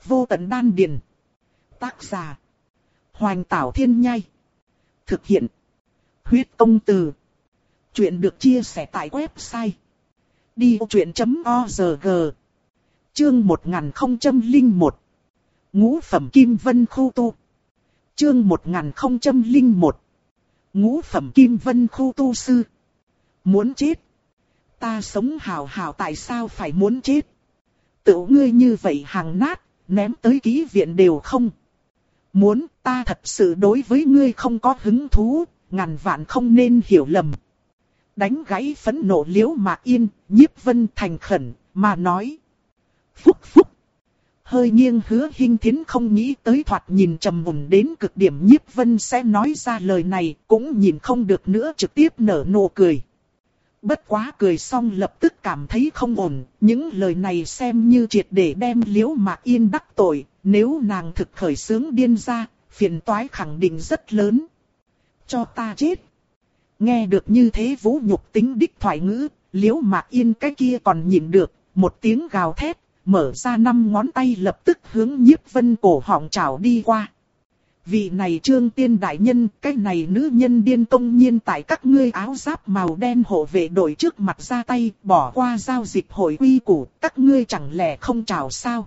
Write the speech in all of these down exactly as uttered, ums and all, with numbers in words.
Vô tận đan điền. Tác giả. Hoành Tảo Thiên Nhai. Thực hiện. Huyết Công Từ. Chuyện được chia sẻ tại website đi vô chuyện chấm org. Chương một nghìn không trăm lẻ một. Ngũ phẩm Kim Vân Khu Tu. Chương một nghìn không trăm lẻ một. Ngũ phẩm Kim Vân Khu Tu Sư. Muốn chết. Ta sống hào hào tại sao phải muốn chết? Tự ngươi như vậy hàng nát, ném tới ký viện đều không. Muốn, ta thật sự đối với ngươi không có hứng thú, ngàn vạn không nên hiểu lầm. Đánh gãy phẫn nộ Liễu Mạc Yên, Nhiếp Vân thành khẩn, mà nói. Phúc phúc. Hơi nghiêng Hứa Hinh Thiến không nghĩ tới thoạt nhìn trầm mùn đến cực điểm Nhiếp Vân sẽ nói ra lời này, cũng nhìn không được nữa trực tiếp nở nụ cười. Bất quá cười xong lập tức cảm thấy không ổn, những lời này xem như triệt để đem Liễu Mạc Yên đắc tội, nếu nàng thực khởi sướng điên ra, phiền toái khẳng định rất lớn. Cho ta chết. Nghe được như thế vũ nhục tính đích thoại ngữ, Liễu Mạc Yên cái kia còn nhịn được, một tiếng gào thét, mở ra năm ngón tay lập tức hướng Nhiếp Vân cổ họng trảo đi qua. Vị này Trương Tiên đại nhân, cái này nữ nhân điên công nhiên tại các ngươi áo giáp màu đen hộ vệ đội trước mặt ra tay, bỏ qua giao dịch hội quy củ, các ngươi chẳng lẽ không trảo sao?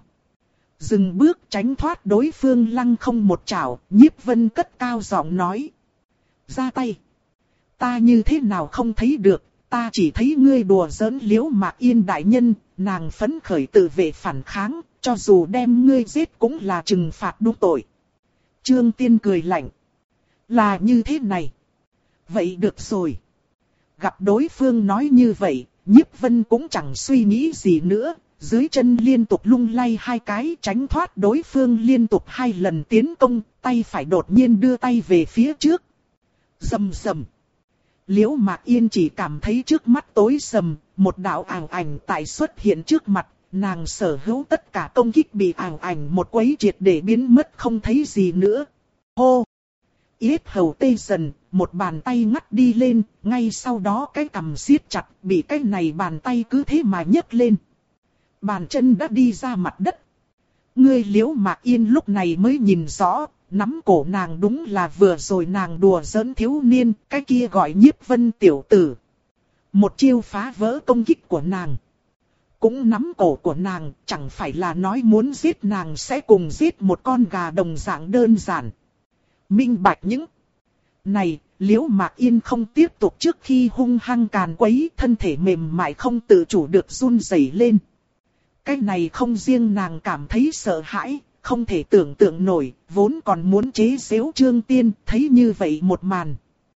Dừng bước tránh thoát đối phương lăng không một trảo, Nhiếp Vân cất cao giọng nói. Ra tay. Ta như thế nào không thấy được, ta chỉ thấy ngươi đùa giỡn Liễu Mạc Yên đại nhân, nàng phấn khởi tự vệ phản kháng, cho dù đem ngươi giết cũng là trừng phạt đúng tội. Trương Tiên cười lạnh. Là như thế này. Vậy được rồi. Gặp đối phương nói như vậy, Nhiếp Vân cũng chẳng suy nghĩ gì nữa, dưới chân liên tục lung lay hai cái tránh thoát đối phương liên tục hai lần tiến công, tay phải đột nhiên đưa tay về phía trước. Rầm rầm. Liễu Mạc Yên chỉ cảm thấy trước mắt tối sầm, một đạo ảo ảnh tại xuất hiện trước mặt, nàng sở hữu tất cả công kích bị ảo ảnh một quấy triệt để biến mất không thấy gì nữa. Hô! Yết hầu tê dần, một bàn tay ngắt đi lên, ngay sau đó cái cằm siết chặt, bị cái này bàn tay cứ thế mà nhấc lên. Bàn chân đã đi ra mặt đất. Ngươi Liễu Mạc Yên lúc này mới nhìn rõ, nắm cổ nàng đúng là vừa rồi nàng đùa giỡn thiếu niên, cái kia gọi Nhiếp Vân tiểu tử. Một chiêu phá vỡ công kích của nàng. Cũng nắm cổ của nàng, chẳng phải là nói muốn giết nàng sẽ cùng giết một con gà đồng dạng đơn giản. Minh bạch những này, Liễu Mạc Yên không tiếp tục trước khi hung hăng càn quấy, thân thể mềm mại không tự chủ được run rẩy lên. Cái này không riêng nàng cảm thấy sợ hãi, không thể tưởng tượng nổi, vốn còn muốn chế giễu Trương Tiên, thấy như vậy một màn.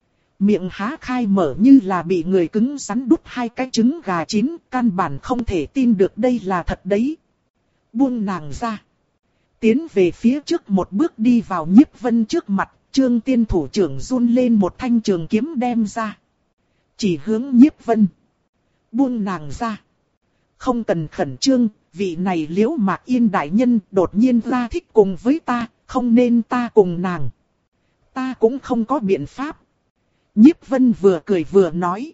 Miệng há khai mở như là bị người cứng rắn đút hai cái trứng gà chín, căn bản không thể tin được đây là thật đấy. Buông nàng ra. Tiến về phía trước một bước đi vào Nhiếp Vân trước mặt, Trương Tiên thủ trưởng run lên một thanh trường kiếm đem ra. Chỉ hướng Nhiếp Vân. Buông nàng ra. Không cần khẩn trương, vị này Liễu Mạc Yên đại nhân đột nhiên ra thích cùng với ta, không nên ta cùng nàng. Ta cũng không có biện pháp. Nhiếp Vân vừa cười vừa nói.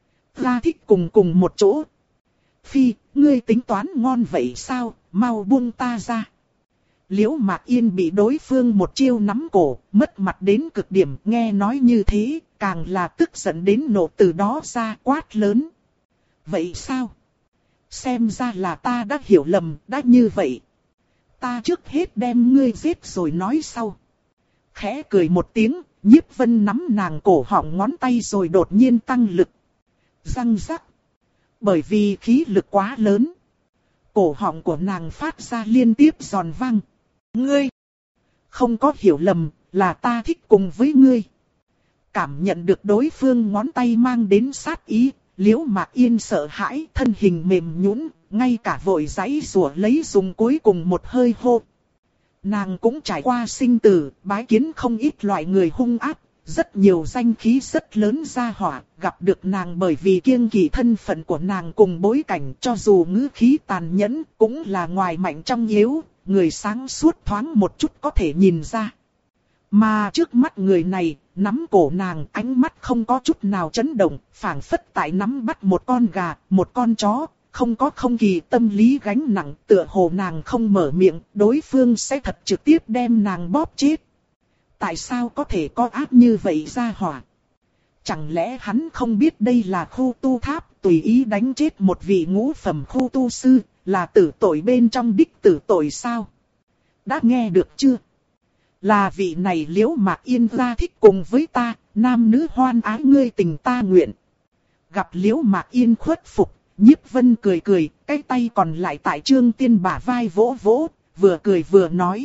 Ra thích cùng cùng một chỗ. Phi, ngươi tính toán ngon vậy sao, mau buông ta ra. Liễu Mạc Yên bị đối phương một chiêu nắm cổ, mất mặt đến cực điểm, nghe nói như thế, càng là tức giận đến nổ từ đó ra quát lớn. Vậy sao? Xem ra là ta đã hiểu lầm, đã như vậy. Ta trước hết đem ngươi giết rồi nói sau. Khẽ cười một tiếng, Nhiếp Vân nắm nàng cổ họng ngón tay rồi đột nhiên tăng lực. Răng rắc. Bởi vì khí lực quá lớn, cổ họng của nàng phát ra liên tiếp giòn vang. Ngươi! Không có hiểu lầm, là ta thích cùng với ngươi. Cảm nhận được đối phương ngón tay mang đến sát ý, Liễu Mạc Yên sợ hãi, thân hình mềm nhũn, ngay cả vội giãy giụa lấy dùng cuối cùng một hơi hô. Nàng cũng trải qua sinh tử, bái kiến không ít loại người hung ác, rất nhiều danh khí rất lớn ra hỏa, gặp được nàng bởi vì kiêng kỵ thân phận của nàng cùng bối cảnh, cho dù ngữ khí tàn nhẫn, cũng là ngoài mạnh trong yếu, người sáng suốt thoáng một chút có thể nhìn ra. Mà trước mắt người này, nắm cổ nàng, ánh mắt không có chút nào chấn động, phảng phất tại nắm bắt một con gà, một con chó, không có không kỳ tâm lý gánh nặng, tựa hồ nàng không mở miệng, đối phương sẽ thật trực tiếp đem nàng bóp chết. Tại sao có thể có ác như vậy ra hỏa? Chẳng lẽ hắn không biết đây là khu tu tháp, tùy ý đánh chết một vị ngũ phẩm khu tu sư, là tử tội bên trong đích tử tội sao? Đã nghe được chưa? Là vị này Liễu Mạc Yên ra thích cùng với ta, nam nữ hoan ái ngươi tình ta nguyện. Gặp Liễu Mạc Yên khuất phục, Nhiếp Vân cười cười, cái tay còn lại tại Trương Tiên bả vai vỗ vỗ, vừa cười vừa nói.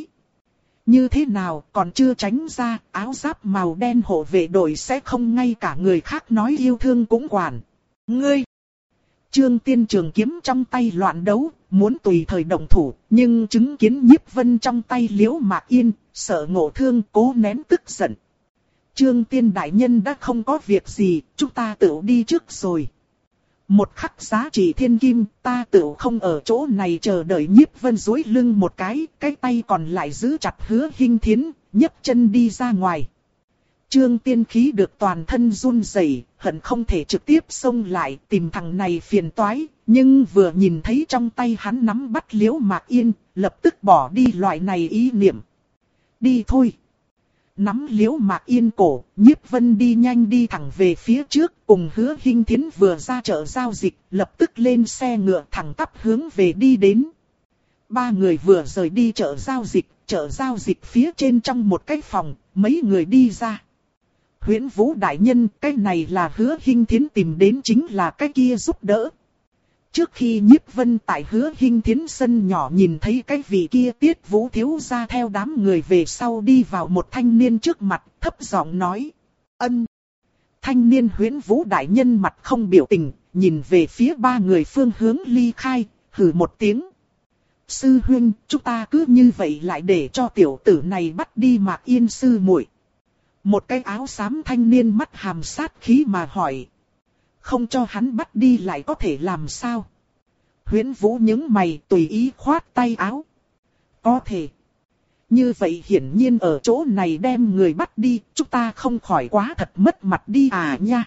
Như thế nào còn chưa tránh ra, áo giáp màu đen hộ vệ đội sẽ không ngay cả người khác nói yêu thương cũng quản. Ngươi! Trương Tiên trường kiếm trong tay loạn đấu, muốn tùy thời động thủ, nhưng chứng kiến Nhiếp Vân trong tay Liễu Mạc Yên, sợ ngộ thương cố nén tức giận. Trương Tiên đại nhân đã không có việc gì, chúng ta tự đi trước rồi. Một khắc giá trị thiên kim, ta tự không ở chỗ này chờ đợi. Nhiếp Vân duỗi lưng một cái, cái tay còn lại giữ chặt Hứa Hinh Thiến, nhấc chân đi ra ngoài. Trương Tiên khí được toàn thân run rẩy, hận không thể trực tiếp xông lại tìm thằng này phiền toái, nhưng vừa nhìn thấy trong tay hắn nắm bắt Liễu Mạc Yên, lập tức bỏ đi loại này ý niệm. Đi thôi. Nắm Liễu Mạc Yên cổ, Nhiếp Vân đi nhanh đi thẳng về phía trước, cùng Hứa Hinh Thiến vừa ra chợ giao dịch, lập tức lên xe ngựa thẳng tắp hướng về đi đến. Ba người vừa rời đi chợ giao dịch, chợ giao dịch phía trên trong một cái phòng, mấy người đi ra. Huyễn Vũ đại nhân, cái này là Hứa Hinh Thiến tìm đến chính là cái kia giúp đỡ. Trước khi Nhiếp Vân tại Hứa Hinh Thiến sân nhỏ nhìn thấy cái vị kia Tiết Vũ thiếu gia theo đám người về sau đi vào một thanh niên trước mặt, thấp giọng nói. Ân. Thanh niên Huyễn Vũ đại nhân mặt không biểu tình, nhìn về phía ba người phương hướng ly khai, hừ một tiếng. Sư huynh, chúng ta cứ như vậy lại để cho tiểu tử này bắt đi Mạc Yên sư muội. Một cái áo xám thanh niên mắt hàm sát khí mà hỏi. Không cho hắn bắt đi lại có thể làm sao? Huyễn Vũ nhướng mày tùy ý khoát tay áo. Có thể. Như vậy hiển nhiên ở chỗ này đem người bắt đi, chúng ta không khỏi quá thật mất mặt đi à nha.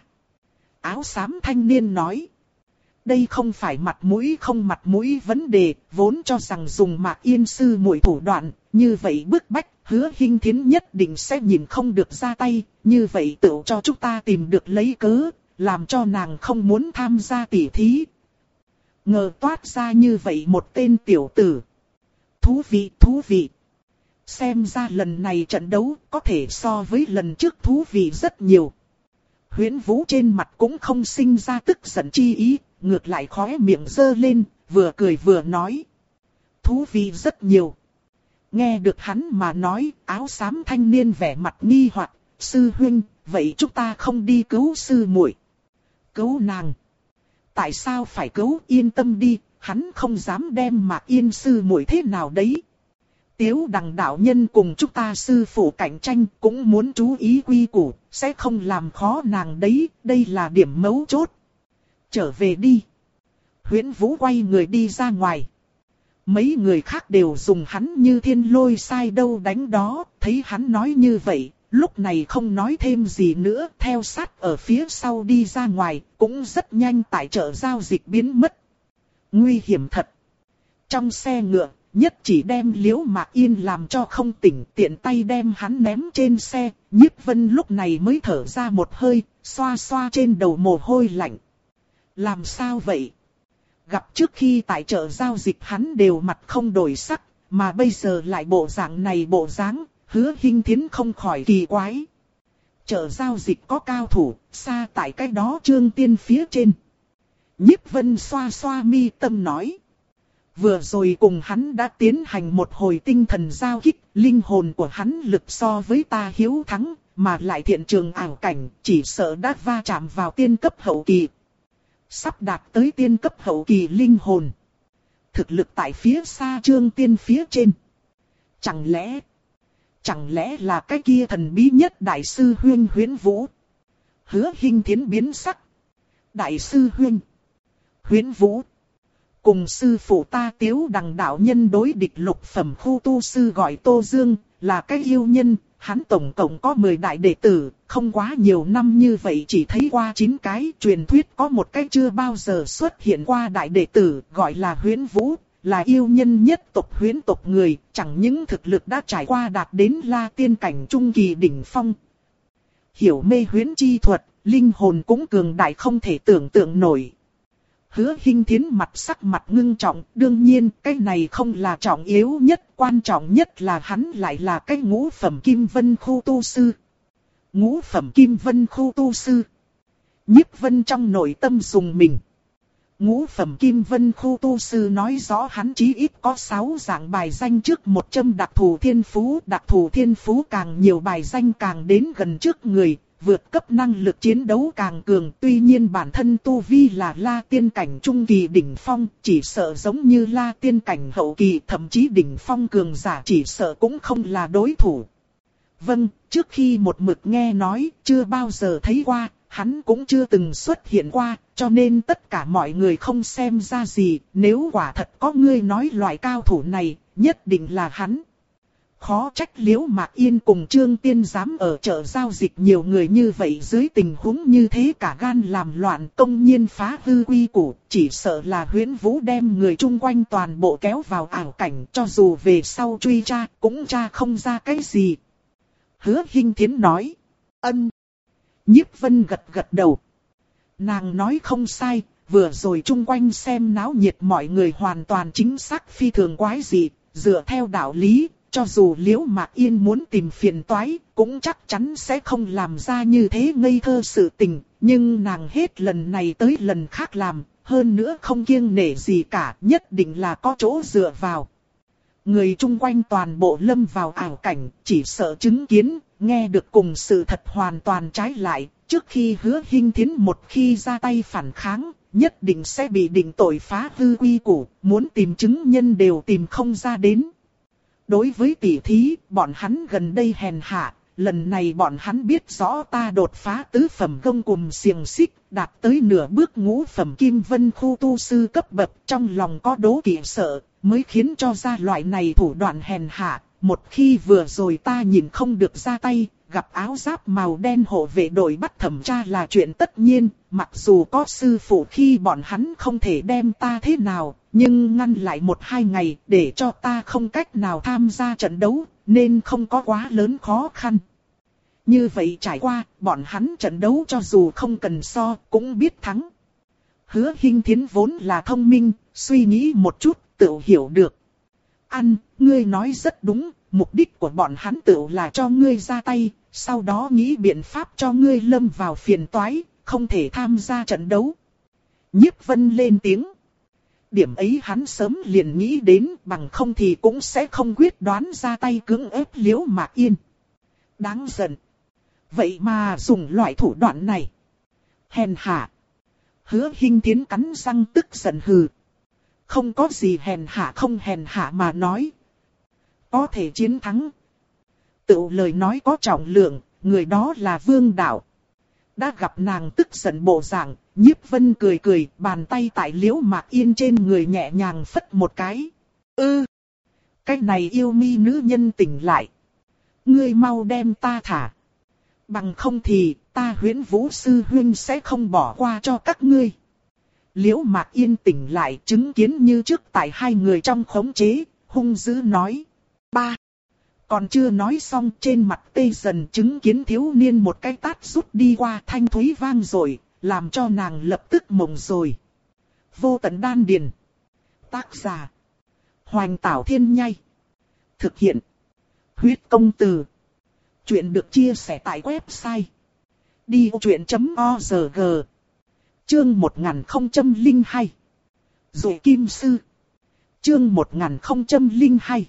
Áo xám thanh niên nói. Đây không phải mặt mũi không mặt mũi vấn đề, vốn cho rằng dùng Mạc Yên sư muội thủ đoạn, như vậy bức bách, Hứa Hinh Thiến nhất định sẽ nhìn không được ra tay, như vậy tự cho chúng ta tìm được lấy cớ, làm cho nàng không muốn tham gia tỉ thí. Ngờ toát ra như vậy một tên tiểu tử. Thú vị, thú vị. Xem ra lần này trận đấu có thể so với lần trước thú vị rất nhiều. Huyễn Vũ trên mặt cũng không sinh ra tức giận chi ý, ngược lại khóe miệng giơ lên, vừa cười vừa nói. Thú vị rất nhiều. Nghe được hắn mà nói, áo xám thanh niên vẻ mặt nghi hoặc, sư huynh, vậy chúng ta không đi cứu sư muội. Cứu nàng. Tại sao phải cứu? Yên tâm đi, hắn không dám đem Mạc Yên sư muội thế nào đấy. Tiếu Đằng đạo nhân cùng chúng ta sư phụ cạnh tranh cũng muốn chú ý quy củ, sẽ không làm khó nàng đấy, đây là điểm mấu chốt. Trở về đi. Huyễn Vũ quay người đi ra ngoài. Mấy người khác đều dùng hắn như thiên lôi sai đâu đánh đó, thấy hắn nói như vậy, lúc này không nói thêm gì nữa, theo sát ở phía sau đi ra ngoài, cũng rất nhanh tại chợ giao dịch biến mất. Nguy hiểm thật. Trong xe ngựa, nhất chỉ đem Liễu Mạc Yên làm cho không tỉnh, tiện tay đem hắn ném trên xe, Nhiếp Vân lúc này mới thở ra một hơi, xoa xoa trên đầu mồ hôi lạnh. Làm sao vậy? Gặp trước khi tại chợ giao dịch hắn đều mặt không đổi sắc, mà bây giờ lại bộ dạng này bộ dáng, Hứa Hinh Thiến không khỏi kỳ quái. Chợ giao dịch có cao thủ, xa tại cái đó Trương Tiên phía trên. Nhiếp Vân xoa xoa mi tâm nói. Vừa rồi cùng hắn đã tiến hành một hồi tinh thần giao kích, linh hồn của hắn lực so với ta hiếu thắng, mà lại thiện trường ảo cảnh, chỉ sợ đã va chạm vào tiên cấp hậu kỳ. Sắp đạt tới tiên cấp hậu kỳ linh hồn. Thực lực tại phía xa Trương Tiên phía trên. Chẳng lẽ, chẳng lẽ là cái kia thần bí nhất đại sư Huyên Huyễn Vũ? Hứa Hinh Thiến biến sắc. Đại sư Huyên Huyễn Vũ. Cùng sư phụ ta Tiếu Đằng đạo nhân đối địch lục phẩm khu tu sư gọi Tô Dương, là cái yêu nhân, hắn tổng cộng có mười đại đệ tử, không quá nhiều năm như vậy chỉ thấy qua chín cái. Truyền thuyết có một cái chưa bao giờ xuất hiện qua đại đệ tử, gọi là Huyễn Vũ, là yêu nhân nhất tộc Huyễn tộc người, chẳng những thực lực đã trải qua đạt đến La Tiên cảnh trung kỳ đỉnh phong. Hiểu mê huyễn chi thuật, linh hồn cũng cường đại không thể tưởng tượng nổi. Hứa Hinh Thiến mặt sắc mặt ngưng trọng, đương nhiên cái này không là trọng yếu nhất, quan trọng nhất là hắn lại là cái ngũ phẩm Kim Vân Khu tu sư. Ngũ phẩm Kim Vân Khu tu sư. Nhiếp Vân trong nội tâm dùng mình. Ngũ phẩm Kim Vân Khu tu sư nói rõ hắn chí ít có sáu dạng bài danh trước một trăm đặc thù thiên phú, đặc thù thiên phú càng nhiều bài danh càng đến gần trước người. Vượt cấp năng lực chiến đấu càng cường, tuy nhiên bản thân tu vi là La Tiên cảnh trung kỳ đỉnh phong, chỉ sợ giống như La Tiên cảnh hậu kỳ, thậm chí đỉnh phong cường giả chỉ sợ cũng không là đối thủ. Vâng, trước khi một mực nghe nói, chưa bao giờ thấy qua, hắn cũng chưa từng xuất hiện qua, cho nên tất cả mọi người không xem ra gì, nếu quả thật có người nói loại cao thủ này, nhất định là hắn. Khó trách Liễu Mạc Yên cùng Trương Tiên dám ở chợ giao dịch nhiều người như vậy, dưới tình huống như thế cả gan làm loạn, công nhiên phá hư quy củ, chỉ sợ là Huyễn Vũ đem người chung quanh toàn bộ kéo vào ảo cảnh, cho dù về sau truy tra cũng tra không ra cái gì. Hứa Hinh Thiến nói. Ân. Nhiếp Vân gật gật đầu. Nàng nói không sai, vừa rồi chung quanh xem náo nhiệt mọi người hoàn toàn chính xác phi thường quái dị, dựa theo đạo lý. Cho dù Liễu Mạc Yên muốn tìm phiền toái, cũng chắc chắn sẽ không làm ra như thế ngây thơ sự tình, nhưng nàng hết lần này tới lần khác làm, hơn nữa không kiêng nể gì cả, nhất định là có chỗ dựa vào. Người chung quanh toàn bộ lâm vào ảo cảnh, chỉ sợ chứng kiến, nghe được cùng sự thật hoàn toàn trái lại, trước khi Hứa Hinh Thiến một khi ra tay phản kháng, nhất định sẽ bị định tội phá hư quy củ, muốn tìm chứng nhân đều tìm không ra đến. Đối với tỷ thí, bọn hắn gần đây hèn hạ, lần này bọn hắn biết rõ ta đột phá tứ phẩm gông cùm xiềng xích, đạt tới nửa bước ngũ phẩm Kim Vân Khu tu sư cấp bậc, trong lòng có đố kỵ sợ, mới khiến cho ra loại này thủ đoạn hèn hạ. Một khi vừa rồi ta nhìn không được ra tay, gặp áo giáp màu đen hộ vệ đội bắt thẩm tra là chuyện tất nhiên, mặc dù có sư phụ khi bọn hắn không thể đem ta thế nào, nhưng ngăn lại một hai ngày để cho ta không cách nào tham gia trận đấu, nên không có quá lớn khó khăn. Như vậy trải qua, bọn hắn trận đấu cho dù không cần so, cũng biết thắng. Hứa Hinh Thiến vốn là thông minh, suy nghĩ một chút, tự hiểu được. Ăn, ngươi nói rất đúng, mục đích của bọn hắn tự là cho ngươi ra tay, sau đó nghĩ biện pháp cho ngươi lâm vào phiền toái, không thể tham gia trận đấu. Nhiếp Vân lên tiếng. Điểm ấy hắn sớm liền nghĩ đến, bằng không thì cũng sẽ không quyết đoán ra tay cưỡng ép Liễu Mạc Yên. Đáng giận. Vậy mà dùng loại thủ đoạn này. Hèn hạ. Hứa Hinh Thiến cắn răng tức giận hừ. Không có gì hèn hạ không hèn hạ mà nói. Có thể chiến thắng. Tự lời nói có trọng lượng, người đó là Vương Đạo. Đã gặp nàng tức giận bộ dạng, Nhiếp Vân cười cười, bàn tay tại Liễu Mạc Yên trên người nhẹ nhàng phất một cái. Ư, cái này yêu mi nữ nhân tỉnh lại. Ngươi mau đem ta thả. Bằng không thì, ta Huyễn Vũ sư huynh sẽ không bỏ qua cho các ngươi. Liễu Mạc Yên tỉnh lại, chứng kiến như trước tại hai người trong khống chế, hung dữ nói. Ba. Còn chưa nói xong, trên mặt tê dần, chứng kiến thiếu niên một cái tát rút đi qua, thanh thúy vang rồi, làm cho nàng lập tức mộng rồi. Vô tận đan điền. Tác giả: Hoành Tảo Thiên Nhai. Thực hiện: Huyết Công Từ. Chuyện được chia sẻ tại website đi vô chuyện chấm org. Chương một nghìn không trăm lẻ hai. Rồi Kim Sư. Chương một nghìn không trăm lẻ hai.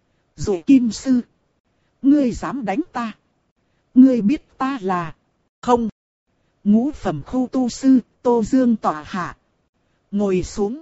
Rồi Kim Sư. Ngươi dám đánh ta? Ngươi biết ta là... Không. Ngũ phẩm khu tu sư, Tô Dương tọa hạ. Ngồi xuống.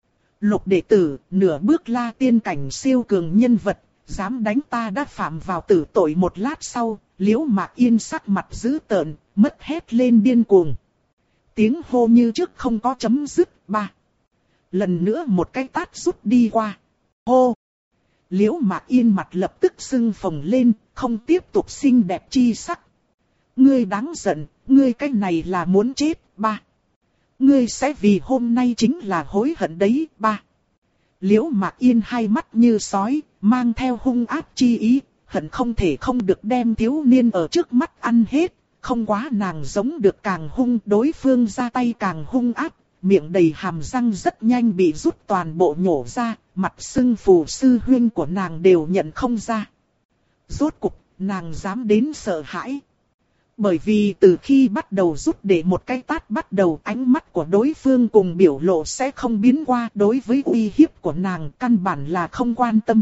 Lục đệ tử, nửa bước La Tiên cảnh siêu cường nhân vật, dám đánh ta đã phạm vào tử tội. Một lát sau, Liễu Mạc Yên sắc mặt dữ tợn, mất hét lên điên cuồng. Tiếng hô như trước không có chấm dứt. Ba. Lần nữa một cái tát rút đi qua. Hô. Liễu Mạc Yên mặt lập tức sưng phồng lên, không tiếp tục xinh đẹp chi sắc. Ngươi đáng giận, ngươi cái này là muốn chết, ba. Ngươi sẽ vì hôm nay chính là hối hận đấy, ba. Liễu Mạc Yên hai mắt như sói, mang theo hung ác chi ý, hận không thể không được đem thiếu niên ở trước mắt ăn hết. Không quá nàng giống được càng hung, đối phương ra tay càng hung ác, miệng đầy hàm răng rất nhanh bị rút toàn bộ nhổ ra, mặt sưng phù sư huynh của nàng đều nhận không ra. Rốt cục, nàng dám đến sợ hãi. Bởi vì từ khi bắt đầu rút để một cái tát bắt đầu, ánh mắt của đối phương cùng biểu lộ sẽ không biến qua, đối với uy hiếp của nàng căn bản là không quan tâm.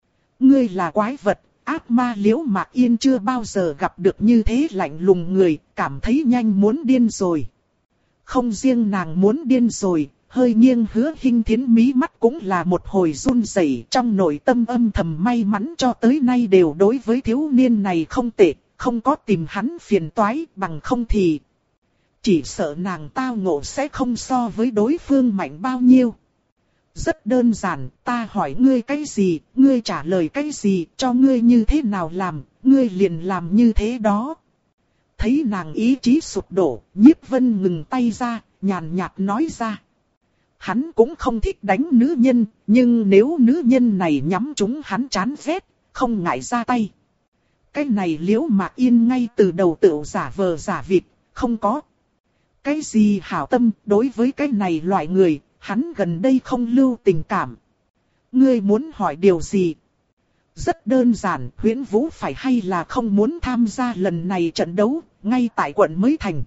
Ngươi là quái vật, ác ma. Liễu Mạc Yên chưa bao giờ gặp được như thế lạnh lùng người, cảm thấy nhanh muốn điên rồi. Không riêng nàng muốn điên rồi, hơi nghiêng Hứa Hinh Thiến mí mắt cũng là một hồi run rẩy, trong nội tâm âm thầm may mắn cho tới nay đều đối với thiếu niên này không tệ, không có tìm hắn phiền toái, bằng không thì chỉ sợ nàng tao ngộ sẽ không so với đối phương mạnh bao nhiêu. Rất đơn giản, ta hỏi ngươi cái gì, ngươi trả lời cái gì, cho ngươi như thế nào làm, ngươi liền làm như thế đó. Thấy nàng ý chí sụp đổ, Nhiếp Vân ngừng tay ra, nhàn nhạt nói ra. Hắn cũng không thích đánh nữ nhân, nhưng nếu nữ nhân này nhắm trúng hắn chán ghét, không ngại ra tay. Cái này Liễu Mạc Yên ngay từ đầu tự giả vờ giả vịt, không có cái gì hảo tâm. Đối với cái này loại người, hắn gần đây không lưu tình cảm. Ngươi muốn hỏi điều gì? Rất đơn giản, Huyễn Vũ phải hay là không muốn tham gia lần này trận đấu, ngay tại quận mới thành.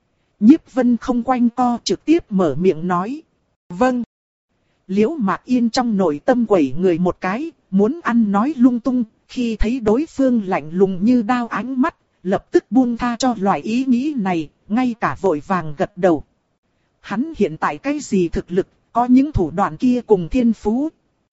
Nhiếp Vân không quanh co, trực tiếp mở miệng nói. Vâng. Liễu Mạc Yên trong nội tâm quẩy người một cái, muốn ăn nói lung tung, khi thấy đối phương lạnh lùng như đao ánh mắt, lập tức buông tha cho loại ý nghĩ này, ngay cả vội vàng gật đầu. Hắn hiện tại cái gì thực lực, có những thủ đoạn kia cùng thiên phú.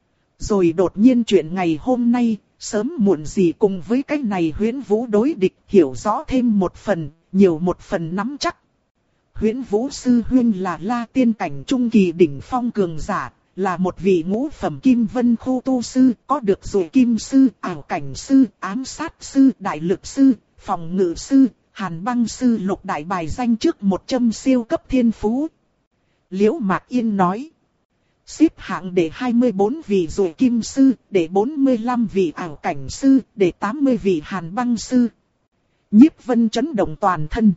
Rồi đột nhiên chuyện ngày hôm nay, sớm muộn gì cùng với cái này Huyễn Vũ đối địch, hiểu rõ thêm một phần, nhiều một phần nắm chắc. Huyễn Vũ sư huynh là La Tiên cảnh trung kỳ đỉnh phong cường giả, là một vị ngũ phẩm kim vân khu tu sư, có được rồi kim sư, ảo cảnh sư, ám sát sư, đại lực sư, phòng ngự sư, hàn băng sư lục đại bài danh trước một trăm siêu cấp thiên phú. Liễu Mạc Yên nói. Xếp hạng để hai mươi bốn vị rồi kim sư, để bốn mươi lăm vị ảo cảnh sư, để tám mươi vị hàn băng sư. Nhiếp Vân chấn động toàn thân.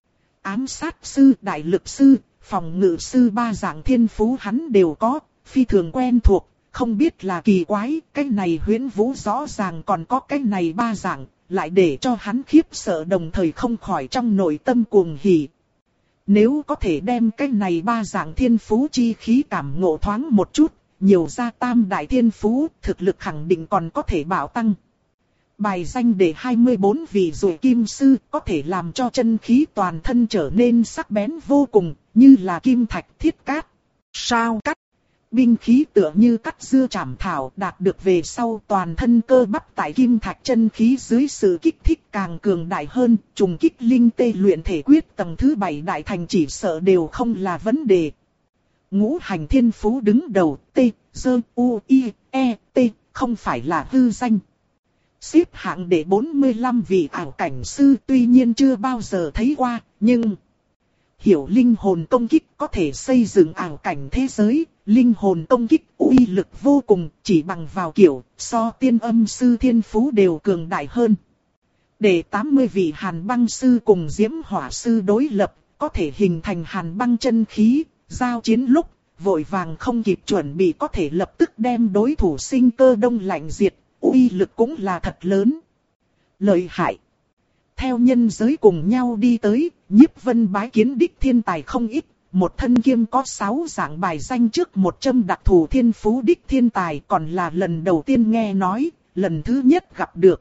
Ám sát sư, đại lực sư, phòng ngự sư ba dạng thiên phú hắn đều có, phi thường quen thuộc, không biết là kỳ quái, cái này Huyễn Vũ rõ ràng còn có cái này ba dạng, lại để cho hắn khiếp sợ đồng thời không khỏi trong nội tâm cuồng hỉ. Nếu có thể đem cái này ba dạng thiên phú chi khí cảm ngộ thoáng một chút, nhiều ra tam đại thiên phú, thực lực khẳng định còn có thể bảo tăng. Bài danh để hai mươi bốn vị rồi kim sư có thể làm cho chân khí toàn thân trở nên sắc bén vô cùng, như là kim thạch thiết cát. Sao cắt? Binh khí tựa như cắt dưa chảm thảo, đạt được về sau toàn thân cơ bắp tại kim thạch chân khí dưới sự kích thích càng cường đại hơn, trùng kích linh tê luyện thể quyết tầng thứ bảy đại thành chỉ sợ đều không là vấn đề. Ngũ hành thiên phú đứng đầu, T, Dơ, U, I, E, T, không phải là hư danh. Xếp hạng để bốn mươi lăm vị ảo cảnh sư tuy nhiên chưa bao giờ thấy qua, nhưng hiểu linh hồn công kích có thể xây dựng ảo cảnh thế giới. Linh hồn công kích uy lực vô cùng, chỉ bằng vào kiểu so tiên âm sư thiên phú đều cường đại hơn. Để tám mươi vị hàn băng sư cùng diễm hỏa sư đối lập, có thể hình thành hàn băng chân khí, giao chiến lúc, vội vàng không kịp chuẩn bị có thể lập tức đem đối thủ sinh cơ đông lạnh diệt, uy lực cũng là thật lớn. Lợi hại. Theo nhân giới cùng nhau đi tới, Nhiếp Vân bái kiến đích thiên tài không ít. Một thân kiêm có sáu dạng bài danh trước một trăm đặc thù thiên phú đích thiên tài, còn là lần đầu tiên nghe nói, lần thứ nhất gặp được.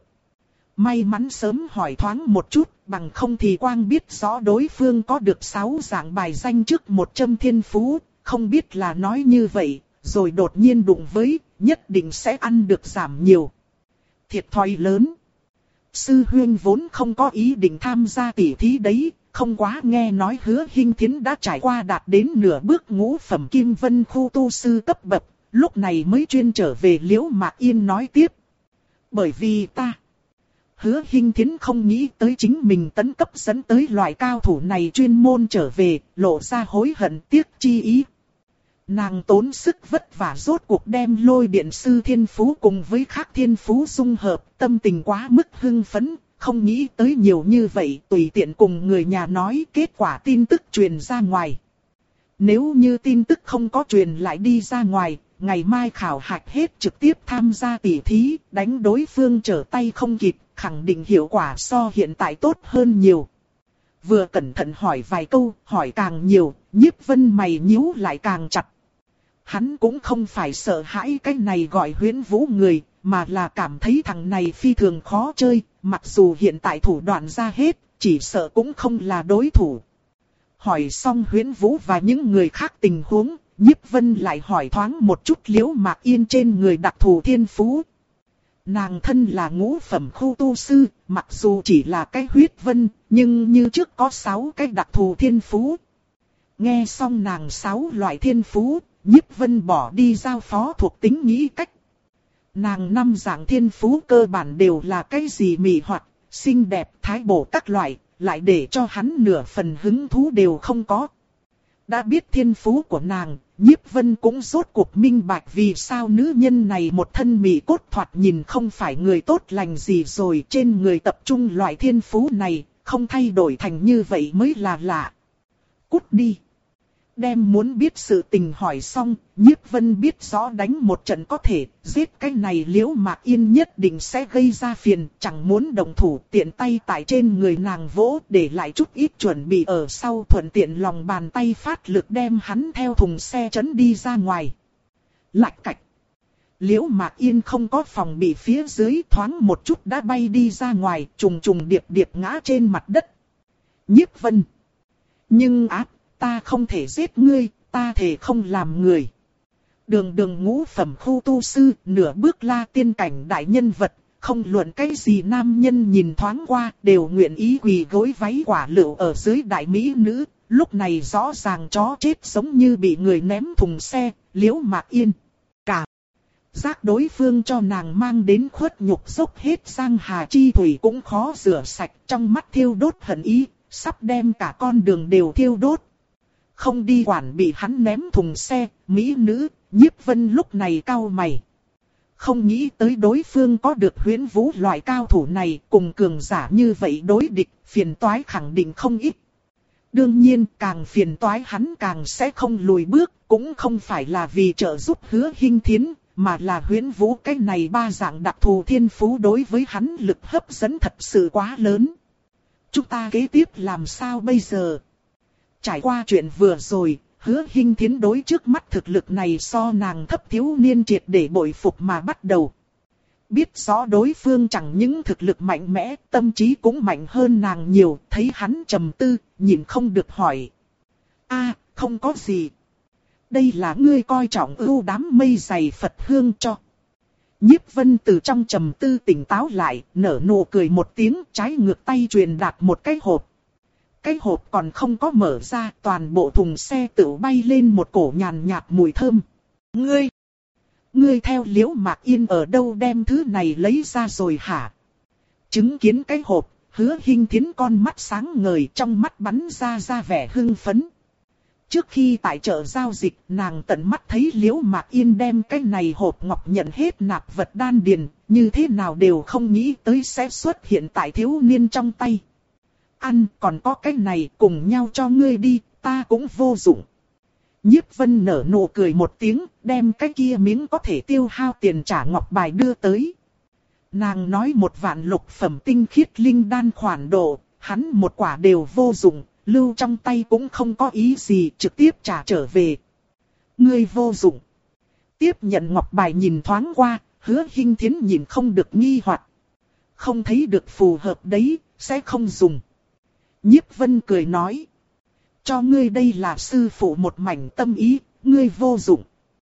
May mắn sớm hỏi thoáng một chút, bằng không thì quang biết rõ đối phương có được sáu dạng bài danh trước một trăm thiên phú, không biết là nói như vậy, rồi đột nhiên đụng với, nhất định sẽ ăn được giảm nhiều. Thiệt thòi lớn. Sư huynh vốn không có ý định tham gia tỉ thí đấy. Không quá nghe nói Hứa Hinh Thiến đã trải qua đạt đến nửa bước ngũ phẩm kim vân khu tu sư cấp bậc, lúc này mới chuyên trở về Liễu Mạc Yên nói tiếp. Bởi vì ta, Hứa Hinh Thiến không nghĩ tới chính mình tấn cấp dẫn tới loại cao thủ này chuyên môn trở về, lộ ra hối hận tiếc chi ý. Nàng tốn sức vất vả rốt cuộc đem Lôi Điện Sư thiên phú cùng với khác thiên phú dung hợp, tâm tình quá mức hưng phấn, không nghĩ tới nhiều như vậy, tùy tiện cùng người nhà nói, kết quả tin tức truyền ra ngoài. Nếu như tin tức không có truyền lại đi ra ngoài, ngày mai khảo hạch hết trực tiếp tham gia tỉ thí, đánh đối phương trở tay không kịp, khẳng định hiệu quả so hiện tại tốt hơn nhiều. Vừa cẩn thận hỏi vài câu, hỏi càng nhiều, Nhiếp Vân mày nhíu lại càng chặt. Hắn cũng không phải sợ hãi cái này gọi Huyễn Vũ người, mà là cảm thấy thằng này phi thường khó chơi, mặc dù hiện tại thủ đoạn ra hết, chỉ sợ cũng không là đối thủ. Hỏi xong Huyễn Vũ và những người khác tình huống, Nhiếp Vân lại hỏi thoáng một chút Liễu Mạc Yên trên người đặc thù thiên phú. Nàng thân là ngũ phẩm khu tu sư, mặc dù chỉ là cái huyết vân, nhưng như trước có sáu cái đặc thù thiên phú. Nghe xong nàng sáu loại thiên phú, Nhiếp Vân bỏ đi giao phó thuộc tính nghĩ cách. Nàng năm dạng thiên phú cơ bản đều là cái gì mị hoặc, xinh đẹp, thái bổ các loại, lại để cho hắn nửa phần hứng thú đều không có. Đã biết thiên phú của nàng, Nhiếp Vân cũng rốt cuộc minh bạch vì sao nữ nhân này một thân mị cốt thoạt nhìn không phải người tốt lành gì rồi, trên người tập trung loại thiên phú này, không thay đổi thành như vậy mới là lạ. Cút đi. Đem muốn biết sự tình hỏi xong, Nhiếp Vân biết rõ đánh một trận có thể, giết cái này Liễu Mạc Yên nhất định sẽ gây ra phiền, chẳng muốn động thủ, tiện tay tại trên người nàng vỗ, để lại chút ít chuẩn bị ở sau, thuận tiện lòng bàn tay phát lực đem hắn theo thùng xe chấn đi ra ngoài. Lạch cạch. Liễu Mạc Yên không có phòng bị phía dưới, thoáng một chút đã bay đi ra ngoài, trùng trùng điệp điệp ngã trên mặt đất. Nhiếp Vân. Nhưng áp. Ta không thể giết ngươi, ta thề không làm người. Đường đường ngũ phẩm khu tu sư, nửa bước la tiên cảnh đại nhân vật, không luận cái gì nam nhân nhìn thoáng qua, đều nguyện ý quỳ gối váy quả lựu ở dưới đại mỹ nữ. Lúc này rõ ràng chó chết giống như bị người ném thùng xe, Liễu Mạc Yên. Cả giác đối phương cho nàng mang đến khuất nhục dốc hết sang hà chi thủy cũng khó rửa sạch, trong mắt thiêu đốt hận ý, sắp đem cả con đường đều thiêu đốt. Không đi quản bị hắn ném thùng xe, mỹ nữ, Nhiếp Vân lúc này cau mày. Không nghĩ tới đối phương có được Huyễn Vũ loại cao thủ này, cùng cường giả như vậy đối địch, phiền toái khẳng định không ít. Đương nhiên, càng phiền toái hắn càng sẽ không lùi bước, cũng không phải là vì trợ giúp Hứa Hinh Thiến, mà là Huyễn Vũ cái này ba dạng đặc thù thiên phú đối với hắn lực hấp dẫn thật sự quá lớn. Chúng ta kế tiếp làm sao bây giờ? Trải qua chuyện vừa rồi, Hứa Hinh Thiến đối trước mắt thực lực này so nàng thấp thiếu niên triệt để bội phục mà bắt đầu. Biết rõ đối phương chẳng những thực lực mạnh mẽ, tâm trí cũng mạnh hơn nàng nhiều, thấy hắn trầm tư, nhìn không được hỏi. A, không có gì. Đây là ngươi coi trọng ưu đám mây dày Phật hương cho. Nhiếp Vân từ trong trầm tư tỉnh táo lại, nở nụ cười một tiếng, trái ngược tay truyền đạt một cái hộp. Cái hộp còn không có mở ra, toàn bộ thùng xe tự bay lên một cổ nhàn nhạt mùi thơm. Ngươi! Ngươi theo Liễu Mạc Yên ở đâu đem thứ này lấy ra rồi hả? Chứng kiến cái hộp, Hứa Hinh Thiến con mắt sáng ngời, trong mắt bắn ra ra vẻ hưng phấn. Trước khi tại chợ giao dịch, nàng tận mắt thấy Liễu Mạc Yên đem cái này hộp ngọc nhận hết nạp vật đan điền, như thế nào đều không nghĩ tới sẽ xuất hiện tại thiếu niên trong tay. Ăn còn có cái này cùng nhau cho ngươi đi, ta cũng vô dụng. Nhiếp Vân nở nụ cười một tiếng, đem cái kia miếng có thể tiêu hao tiền trả ngọc bài đưa tới. Nàng nói một vạn lục phẩm tinh khiết linh đan khoản độ, hắn một quả đều vô dụng, lưu trong tay cũng không có ý gì, trực tiếp trả trở về. Ngươi vô dụng. Tiếp nhận ngọc bài nhìn thoáng qua, Hứa Hinh Thiến nhìn không được nghi hoặc. Không thấy được phù hợp đấy, sẽ không dùng. Nhiếp Vân cười nói. Cho ngươi đây là sư phụ một mảnh tâm ý, ngươi vô dụng.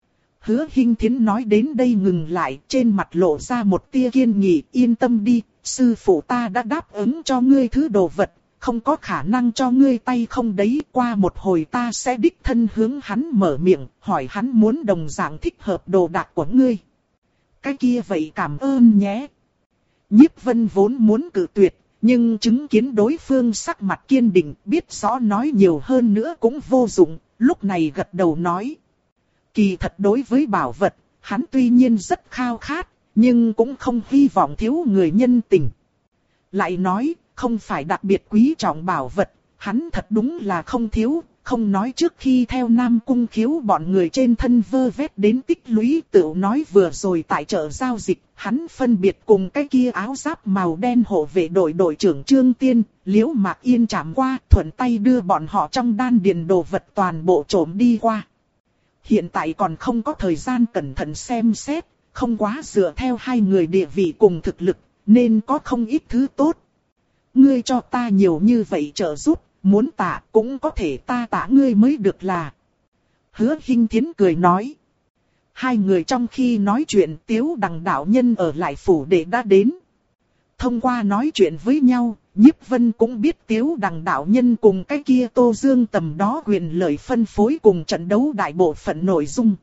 Hứa Hinh Thiến nói đến đây ngừng lại, trên mặt lộ ra một tia kiên nghị, yên tâm đi, sư phụ ta đã đáp ứng cho ngươi thứ đồ vật, không có khả năng cho ngươi tay không đấy. Qua một hồi ta sẽ đích thân hướng hắn mở miệng, hỏi hắn muốn đồng dạng thích hợp đồ đạc của ngươi. Cái kia vậy cảm ơn nhé. Nhiếp Vân vốn muốn cự tuyệt, nhưng chứng kiến đối phương sắc mặt kiên định, biết rõ nói nhiều hơn nữa cũng vô dụng, lúc này gật đầu nói. Kỳ thật đối với bảo vật, hắn tuy nhiên rất khao khát, nhưng cũng không hy vọng thiếu người nhân tình. Lại nói, không phải đặc biệt quý trọng bảo vật, hắn thật đúng là không thiếu, không nói trước khi theo Nam Cung Khiếu bọn người trên thân vơ vét đến tích lũy, tự nói vừa rồi tại chợ giao dịch, hắn phân biệt cùng cái kia áo giáp màu đen hộ vệ đội đội trưởng Trương Tiên, Liễu Mạc Yên chạm qua, thuận tay đưa bọn họ trong đan điền đồ vật toàn bộ trộm đi qua. Hiện tại còn không có thời gian cẩn thận xem xét, không quá dựa theo hai người địa vị cùng thực lực, nên có không ít thứ tốt. Ngươi cho ta nhiều như vậy trợ giúp, muốn tạ cũng có thể ta tạ ngươi mới được là. Hứa Hinh Thiến cười nói. Hai người trong khi nói chuyện, Tiếu Đằng đạo nhân ở lại phủ đệ đã đến. Thông qua nói chuyện với nhau, Nhiếp Vân cũng biết Tiếu Đằng đạo nhân cùng cái kia Tô Dương tầm đó quyền lợi phân phối cùng trận đấu đại bộ phận nội dung.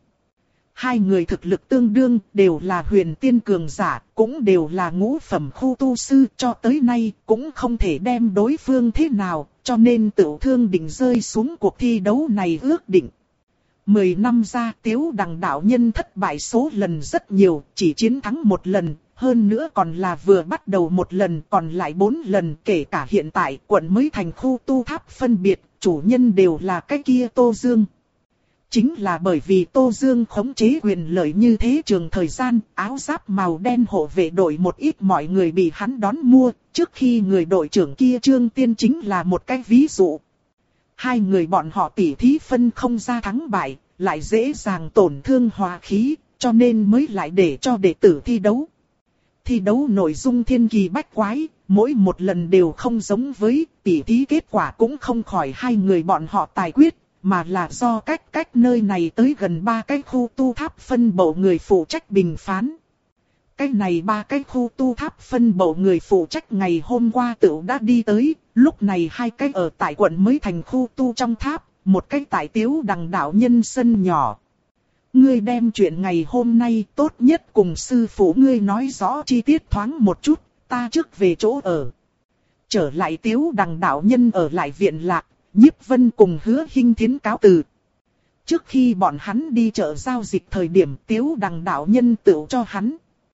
Hai người thực lực tương đương, đều là huyền tiên cường giả, cũng đều là ngũ phẩm khu tu sư, cho tới nay cũng không thể đem đối phương thế nào, cho nên Tửu Thương định rơi xuống cuộc thi đấu này ước định. Mười năm ra, Tiếu Đằng đạo nhân thất bại số lần rất nhiều, chỉ chiến thắng một lần, hơn nữa còn là vừa bắt đầu một lần, còn lại bốn lần, kể cả hiện tại quận mới thành khu tu tháp phân biệt, chủ nhân đều là cái kia Tô Dương. Chính là bởi vì Tô Dương khống chế quyền lợi như thế trường thời gian, áo giáp màu đen hộ vệ đội một ít mọi người bị hắn đón mua, trước khi người đội trưởng kia Trương Tiên chính là một cái ví dụ. Hai người bọn họ tỉ thí phân không ra thắng bại, lại dễ dàng tổn thương hòa khí, cho nên mới lại để cho đệ tử thi đấu. Thi đấu nội dung thiên kỳ bách quái, mỗi một lần đều không giống với, tỉ thí kết quả cũng không khỏi hai người bọn họ tài quyết. Mà là do cách cách nơi này tới gần ba cái khu tu tháp phân bộ người phụ trách bình phán. Cái này ba cái khu tu tháp phân bộ người phụ trách ngày hôm qua tự đã đi tới, lúc này hai cái ở tại quận mới thành khu tu trong tháp, một cái tại Tiếu Đằng đạo nhân sân nhỏ. Ngươi đem chuyện ngày hôm nay tốt nhất cùng sư phụ ngươi nói rõ chi tiết thoáng một chút, ta trước về chỗ ở. Trở lại Tiếu Đằng đạo nhân ở lại viện lạc. Nhiếp Vân cùng Hứa Hinh Thiến cáo từ. Trước khi bọn hắn đi chợ giao dịch thời điểm, Tiếu Đằng đạo nhân tựu cho hắn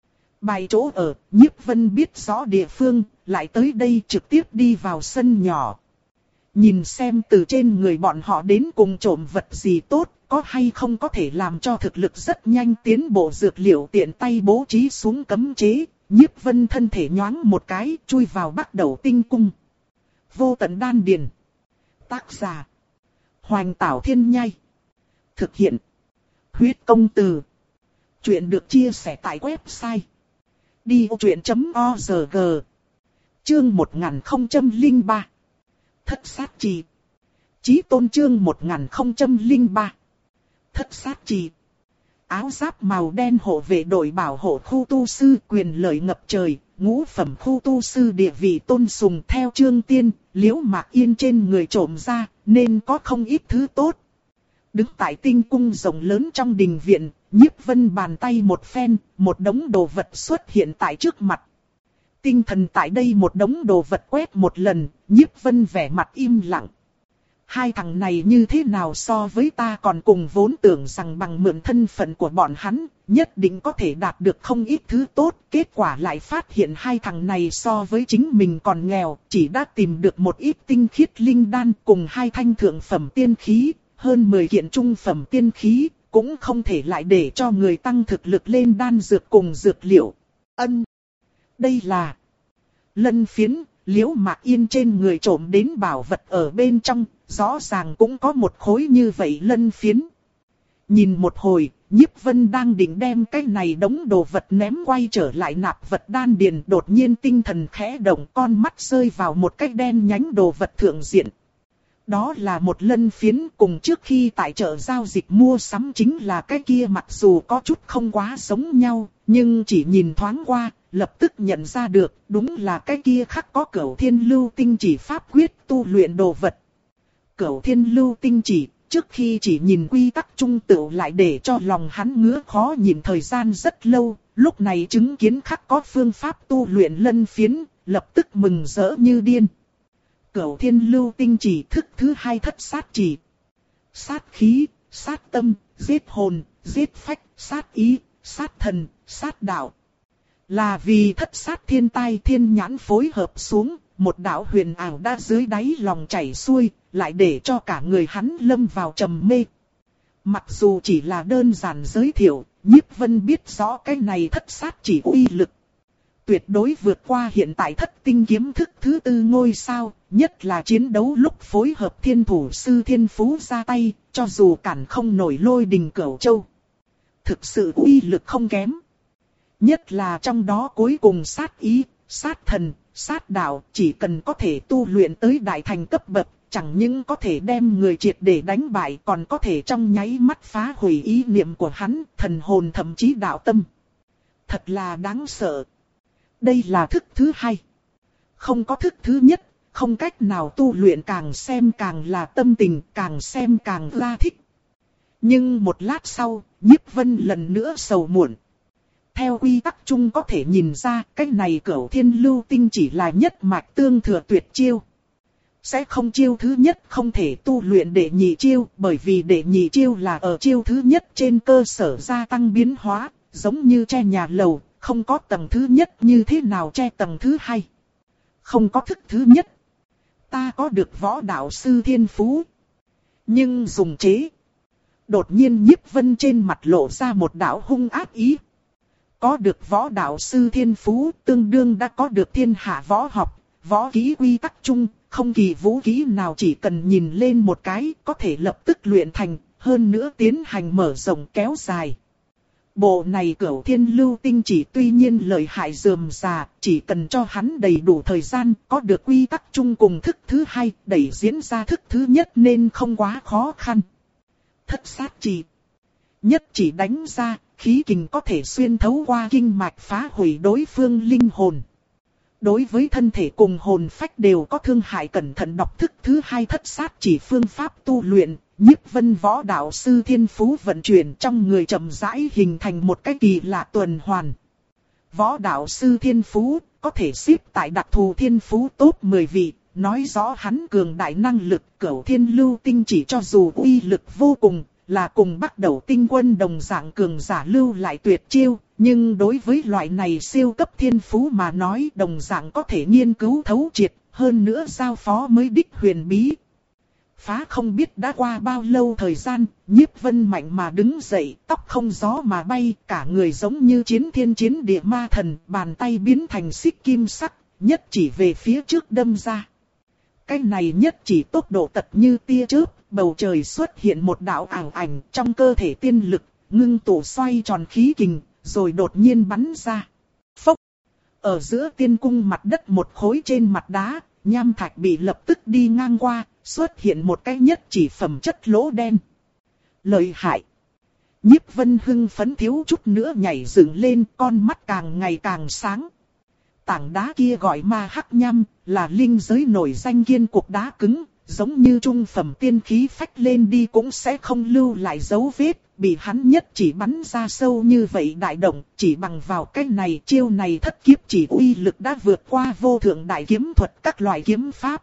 bài chỗ ở. Nhiếp Vân biết rõ địa phương, lại tới đây trực tiếp đi vào sân nhỏ. Nhìn xem từ trên người bọn họ đến cùng trộm vật gì tốt, có hay không có thể làm cho thực lực rất nhanh tiến bộ dược liệu tiện tay bố trí xuống cấm chế. Nhiếp Vân thân thể nhoáng một cái, chui vào bắt đầu tinh cung. Vô tận đan điền. Tác giả Hoành Tảo Thiên Nhai. Thực hiện Huyết Công Từ. Chuyện được chia sẻ tại website đi ô truyện chấm org. Chương một nghìn không trăm lẻ ba. Thất sát trì. Chí tôn chương một nghìn không trăm lẻ ba. Thất sát trì. Áo giáp màu đen hộ vệ đội bảo hộ khu tu sư quyền lợi ngập trời, ngũ phẩm khu tu sư địa vị tôn sùng theo Trương Tiên, Liễu Mạc Yên trên người trộm ra, nên có không ít thứ tốt. Đứng tại tinh cung rộng lớn trong đình viện, Nhiếp Vân bàn tay một phen, một đống đồ vật xuất hiện tại trước mặt. Tinh thần tại đây một đống đồ vật quét một lần, Nhiếp Vân vẻ mặt im lặng. Hai thằng này như thế nào so với ta còn cùng vốn tưởng rằng bằng mượn thân phận của bọn hắn, nhất định có thể đạt được không ít thứ tốt. Kết quả lại phát hiện hai thằng này so với chính mình còn nghèo, chỉ đã tìm được một ít tinh khiết linh đan cùng hai thanh thượng phẩm tiên khí, hơn mười kiện trung phẩm tiên khí, cũng không thể lại để cho người tăng thực lực lên đan dược cùng dược liệu. Ân, đây là lân phiến. Liễu Mạc Yên trên người trộm đến bảo vật ở bên trong, rõ ràng cũng có một khối như vậy lân phiến. Nhìn một hồi, Nhiếp Vân đang định đem cái này đống đồ vật ném quay trở lại nạp vật đan điền, đột nhiên tinh thần khẽ động, con mắt rơi vào một cái đen nhánh đồ vật thượng diện. Đó là một lân phiến, cùng trước khi tại chợ giao dịch mua sắm chính là cái kia, mặc dù có chút không quá giống nhau, nhưng chỉ nhìn thoáng qua, lập tức nhận ra được, đúng là cái kia khắc có Cửu Thiên Lưu Tinh Chỉ pháp quyết tu luyện đồ vật. Cửu Thiên Lưu Tinh Chỉ, trước khi chỉ nhìn quy tắc trung tựu lại để cho lòng hắn ngứa khó nhìn thời gian rất lâu, lúc này chứng kiến khắc có phương pháp tu luyện lân phiến, lập tức mừng rỡ như điên. Cửu Thiên Lưu Tinh Chỉ thức thứ hai thất sát chỉ. Sát khí, sát tâm, giết hồn, giết phách, sát ý, sát thần, sát đạo. Là vì thất sát thiên tai thiên nhãn phối hợp xuống, một đạo huyền ảo đã dưới đáy lòng chảy xuôi, lại để cho cả người hắn lâm vào trầm mê. Mặc dù chỉ là đơn giản giới thiệu, Nhiếp Vân biết rõ cái này thất sát chỉ uy lực. Tuyệt đối vượt qua hiện tại thất tinh kiếm thức thứ tư ngôi sao, nhất là chiến đấu lúc phối hợp thiên thủ sư thiên phú ra tay, cho dù cản không nổi lôi đình Cửu Châu. Thực sự uy lực không kém. Nhất là trong đó cuối cùng sát ý, sát thần, sát đạo, chỉ cần có thể tu luyện tới đại thành cấp bậc, chẳng những có thể đem người triệt để đánh bại, còn có thể trong nháy mắt phá hủy ý niệm của hắn, thần hồn thậm chí đạo tâm. Thật là đáng sợ. Đây là thức thứ hai. Không có thức thứ nhất, không cách nào tu luyện, càng xem càng là tâm tình, càng xem càng ra thích. Nhưng một lát sau, Nhiếp Vân lần nữa sầu muộn. Theo quy tắc chung có thể nhìn ra, cái này Cửu Thiên Lưu Tinh chỉ là nhất mạch tương thừa tuyệt chiêu. Sẽ không chiêu thứ nhất không thể tu luyện đệ nhị chiêu, bởi vì đệ nhị chiêu là ở chiêu thứ nhất trên cơ sở gia tăng biến hóa, giống như che nhà lầu, không có tầng thứ nhất như thế nào che tầng thứ hai. Không có thức thứ nhất. Ta có được võ đạo sư thiên phú. Nhưng dùng chế. Đột nhiên Nhiếp Vân trên mặt lộ ra một đạo hung ác ý. Có được võ đạo sư thiên phú tương đương đã có được thiên hạ võ học, võ kỹ quy tắc chung, không kỳ vũ kỹ nào chỉ cần nhìn lên một cái có thể lập tức luyện thành, hơn nữa tiến hành mở rộng kéo dài. Bộ này Cửu Thiên Lưu Tinh chỉ tuy nhiên lợi hại rườm rà, chỉ cần cho hắn đầy đủ thời gian, có được quy tắc chung cùng thức thứ hai, đẩy diễn ra thức thứ nhất nên không quá khó khăn. Thất sát chỉ. Nhất chỉ đánh ra, khí kình có thể xuyên thấu qua kinh mạch phá hủy đối phương linh hồn. Đối với thân thể cùng hồn phách đều có thương hại, cẩn thận đọc thức thứ hai thất sát chỉ phương pháp tu luyện. Nhiếp Vân võ đạo sư thiên phú vận chuyển trong người chậm rãi hình thành một cái kỳ lạ tuần hoàn. Võ đạo sư thiên phú có thể xếp tại đặc thù thiên phú top mười vị, nói rõ hắn cường đại năng lực. Cửu Thiên Lưu Tinh chỉ cho dù uy lực vô cùng, là cùng bắt đầu tinh quân đồng dạng cường giả lưu lại tuyệt chiêu, nhưng đối với loại này siêu cấp thiên phú mà nói đồng dạng có thể nghiên cứu thấu triệt, hơn nữa giao phó mới đích huyền bí. Phá không biết đã qua bao lâu thời gian, Nhiếp Vân mạnh mà đứng dậy, tóc không gió mà bay, cả người giống như chiến thiên chiến địa ma thần, bàn tay biến thành xích kim sắc, nhất chỉ về phía trước đâm ra. Cái này nhất chỉ tốc độ tật như tia chớp, bầu trời xuất hiện một đạo ảo ảnh trong cơ thể tiên lực, ngưng tụ xoay tròn khí kình, rồi đột nhiên bắn ra. Phốc! Ở giữa tiên cung mặt đất một khối trên mặt đá, nham thạch bị lập tức đi ngang qua, xuất hiện một cái nhất chỉ phẩm chất lỗ đen. Lợi hại! Nhiếp Vân hưng phấn thiếu chút nữa nhảy dựng lên, con mắt càng ngày càng sáng. Tảng đá kia gọi ma hắc nham, là linh giới nổi danh kiên cục đá cứng, giống như trung phẩm tiên khí phách lên đi cũng sẽ không lưu lại dấu vết, bị hắn nhất chỉ bắn ra sâu như vậy đại động, chỉ bằng vào cái này chiêu này thất kiếp chỉ uy lực đã vượt qua vô thượng đại kiếm thuật các loại kiếm pháp.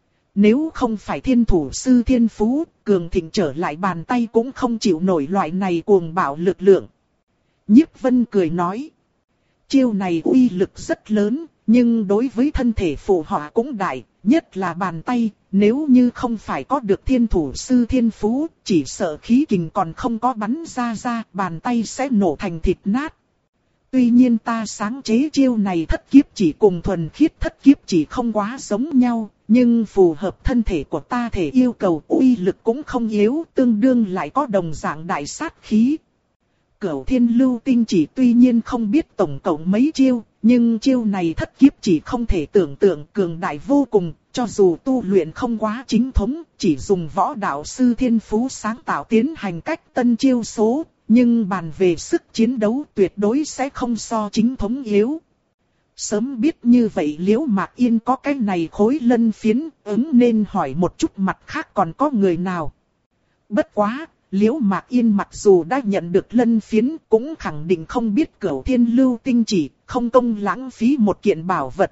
Nếu không phải thiên thủ sư thiên phú, cường thịnh trở lại bàn tay cũng không chịu nổi loại này cuồng bạo lực lượng. Nhiếp Vân cười nói. Chiêu này uy lực rất lớn, nhưng đối với thân thể phụ họa cũng đại, nhất là bàn tay, nếu như không phải có được thiên thủ sư thiên phú, chỉ sợ khí kình còn không có bắn ra ra, bàn tay sẽ nổ thành thịt nát. Tuy nhiên ta sáng chế chiêu này thất kiếp chỉ cùng thuần khiết thất kiếp chỉ không quá giống nhau, nhưng phù hợp thân thể của ta thể yêu cầu uy lực cũng không yếu, tương đương lại có đồng dạng đại sát khí. Cửu Thiên Lưu Tinh chỉ tuy nhiên không biết tổng cộng mấy chiêu, nhưng chiêu này thất kiếp chỉ không thể tưởng tượng cường đại vô cùng, cho dù tu luyện không quá chính thống, chỉ dùng võ đạo sư thiên phú sáng tạo tiến hành cách tân chiêu số, nhưng bàn về sức chiến đấu tuyệt đối sẽ không so chính thống yếu. Sớm biết như vậy Liễu Mạc Yên có cái này khối lân phiến, ứng nên hỏi một chút mặt khác còn có người nào. Bất quá, Liễu Mạc Yên mặc dù đã nhận được lân phiến cũng khẳng định không biết Cửu Thiên Lưu Tinh Chỉ, không công lãng phí một kiện bảo vật.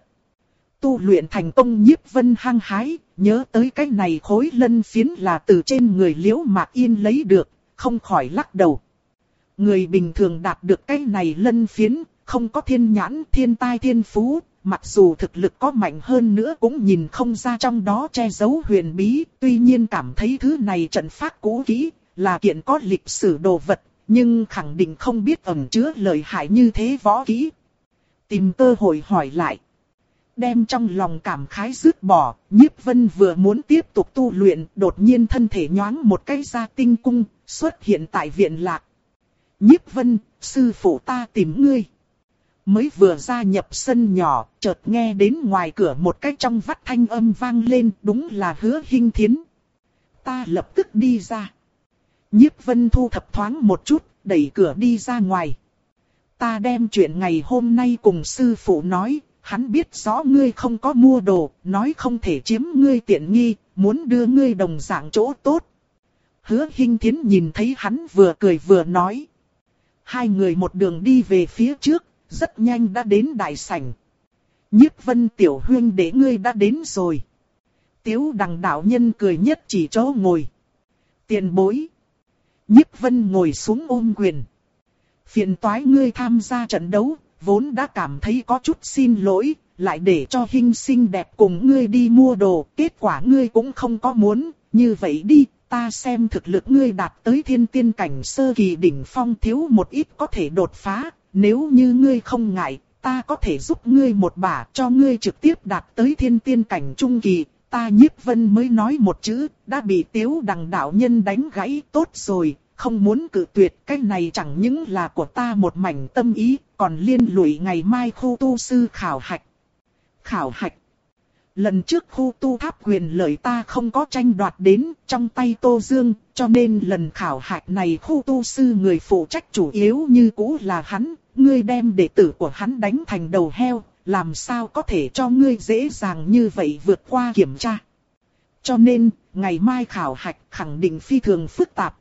Tu luyện thành công Nhiếp Vân hăng hái, nhớ tới cái này khối lân phiến là từ trên người Liễu Mạc Yên lấy được, không khỏi lắc đầu. Người bình thường đạt được cái này lân phiến, không có thiên nhãn thiên tai thiên phú, mặc dù thực lực có mạnh hơn nữa cũng nhìn không ra trong đó che giấu huyền bí, tuy nhiên cảm thấy thứ này trận pháp cũ kỹ, là kiện có lịch sử đồ vật, nhưng khẳng định không biết ẩn chứa lợi hại như thế võ kỹ. Tìm cơ hội hỏi lại. Đem trong lòng cảm khái dứt bỏ, Nhiếp Vân vừa muốn tiếp tục tu luyện, đột nhiên thân thể nhoáng một cái ra tinh cung, xuất hiện tại viện lạc. Nhiếp Vân, sư phụ ta tìm ngươi. Mới vừa gia nhập sân nhỏ, chợt nghe đến ngoài cửa một cái trong vắt thanh âm vang lên, đúng là Hứa Hinh Thiến. Ta lập tức đi ra. Nhiếp Vân thu thập thoáng một chút, đẩy cửa đi ra ngoài. Ta đem chuyện ngày hôm nay cùng sư phụ nói, hắn biết rõ ngươi không có mua đồ, nói không thể chiếm ngươi tiện nghi, muốn đưa ngươi đồng dạng chỗ tốt. Hứa Hinh Thiến nhìn thấy hắn vừa cười vừa nói. Hai người một đường đi về phía trước, rất nhanh đã đến đại sảnh. Nhiếp Vân tiểu huynh đệ ngươi đã đến rồi. Tiếu Đằng đạo nhân cười nhất chỉ chỗ ngồi. Tiền bối. Nhiếp Vân ngồi xuống ôm quyền. Phiền toái ngươi tham gia trận đấu, vốn đã cảm thấy có chút xin lỗi, lại để cho Hinh xinh đẹp cùng ngươi đi mua đồ, kết quả ngươi cũng không có muốn, như vậy đi, ta xem thực lực ngươi đạt tới thiên tiên cảnh sơ kỳ đỉnh phong thiếu một ít có thể đột phá, nếu như ngươi không ngại, ta có thể giúp ngươi một bả cho ngươi trực tiếp đạt tới thiên tiên cảnh trung kỳ. Ta Nhiếp Vân mới nói một chữ, đã bị Tiếu Đằng đạo nhân đánh gãy. Tốt rồi, không muốn cự tuyệt, cái này chẳng những là của ta một mảnh tâm ý, còn liên lụy ngày mai khu tu sư khảo hạch. Khảo hạch. Lần trước khu tu tháp quyền lợi ta không có tranh đoạt đến trong tay Tô Dương, cho nên lần khảo hạch này khu tu sư người phụ trách chủ yếu như cũ là hắn, ngươi đem đệ tử của hắn đánh thành đầu heo, làm sao có thể cho ngươi dễ dàng như vậy vượt qua kiểm tra. Cho nên, ngày mai khảo hạch khẳng định phi thường phức tạp.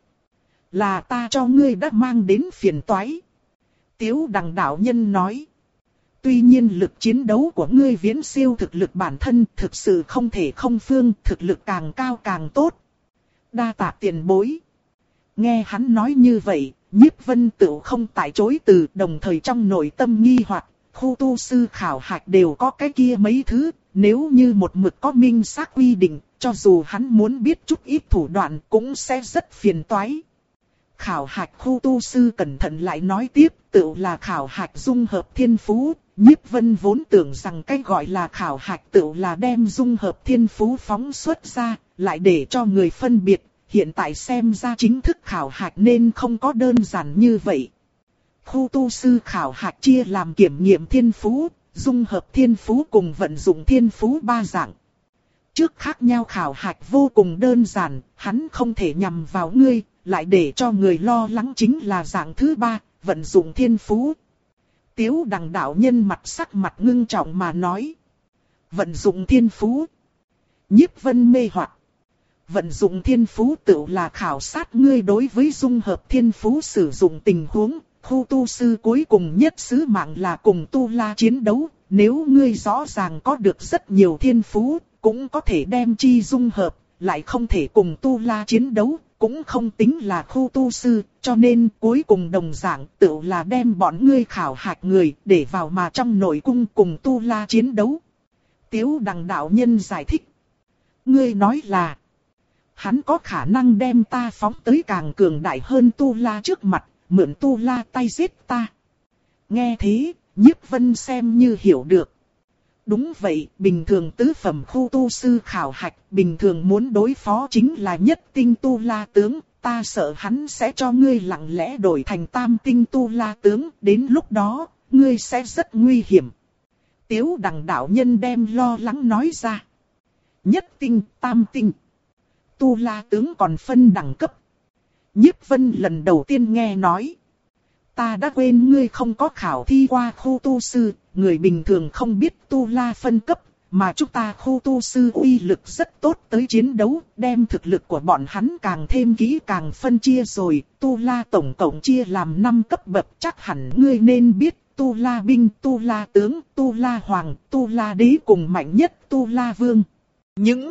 Là ta cho ngươi đã mang đến phiền toái. Tiếu Đằng đạo nhân nói. Tuy nhiên lực chiến đấu của ngươi viễn siêu thực lực bản thân, thực sự không thể không phương, thực lực càng cao càng tốt. Đa tạ tiền bối. Nghe hắn nói như vậy, Nhiếp Vân tự không tại chối từ, đồng thời trong nội tâm nghi hoặc, khu tu sư khảo hạch đều có cái kia mấy thứ, nếu như một mực có minh xác quy định, cho dù hắn muốn biết chút ít thủ đoạn cũng sẽ rất phiền toái. Khảo hạch khu tu sư cẩn thận lại nói tiếp, tự là khảo hạch dung hợp thiên phú. Nhiếp Vân vốn tưởng rằng cái gọi là khảo hạch tự là đem dung hợp thiên phú phóng xuất ra, lại để cho người phân biệt, hiện tại xem ra chính thức khảo hạch nên không có đơn giản như vậy. Khu tu sư khảo hạch chia làm kiểm nghiệm thiên phú, dung hợp thiên phú cùng vận dụng thiên phú ba dạng. Trước khác nhau khảo hạch vô cùng đơn giản, hắn không thể nhằm vào ngươi, lại để cho người lo lắng chính là dạng thứ ba, vận dụng thiên phú. Tiếu Đằng đạo nhân mặt sắc mặt ngưng trọng mà nói. Vận dụng thiên phú. Nhiếp Vân mê hoặc. Vận dụng thiên phú tự là khảo sát ngươi đối với dung hợp thiên phú sử dụng tình huống. Khu tu sư cuối cùng nhất sứ mạng là cùng tu la chiến đấu. Nếu ngươi rõ ràng có được rất nhiều thiên phú, cũng có thể đem chi dung hợp, lại không thể cùng tu la chiến đấu, cũng không tính là khu tu sư, cho nên cuối cùng đồng dạng tự là đem bọn ngươi khảo hạch người để vào mà trong nội cung cùng tu la chiến đấu. Tiếu Đằng đạo nhân giải thích. Ngươi nói là, hắn có khả năng đem ta phóng tới càng cường đại hơn tu la trước mặt, mượn tu la tay giết ta. Nghe thế, Nhiếp Vân xem như hiểu được. Đúng vậy, bình thường tứ phẩm khu tu sư khảo hạch, bình thường muốn đối phó chính là nhất tinh tu la tướng, ta sợ hắn sẽ cho ngươi lặng lẽ đổi thành tam tinh tu la tướng, đến lúc đó, ngươi sẽ rất nguy hiểm. Tiếu Đằng đạo nhân đem lo lắng nói ra. Nhất tinh, tam tinh. Tu la tướng còn phân đẳng cấp. Nhiếp Vân lần đầu tiên nghe nói. Ta đã quên ngươi không có khảo thi qua khu tu sư, người bình thường không biết tu la phân cấp, mà chúng ta khu tu sư uy lực rất tốt tới chiến đấu, đem thực lực của bọn hắn càng thêm kỹ càng phân chia rồi, tu la tổng cộng chia làm năm cấp bậc, chắc hẳn ngươi nên biết, tu la binh, tu la tướng, tu la hoàng, tu la đế cùng mạnh nhất tu la vương. Những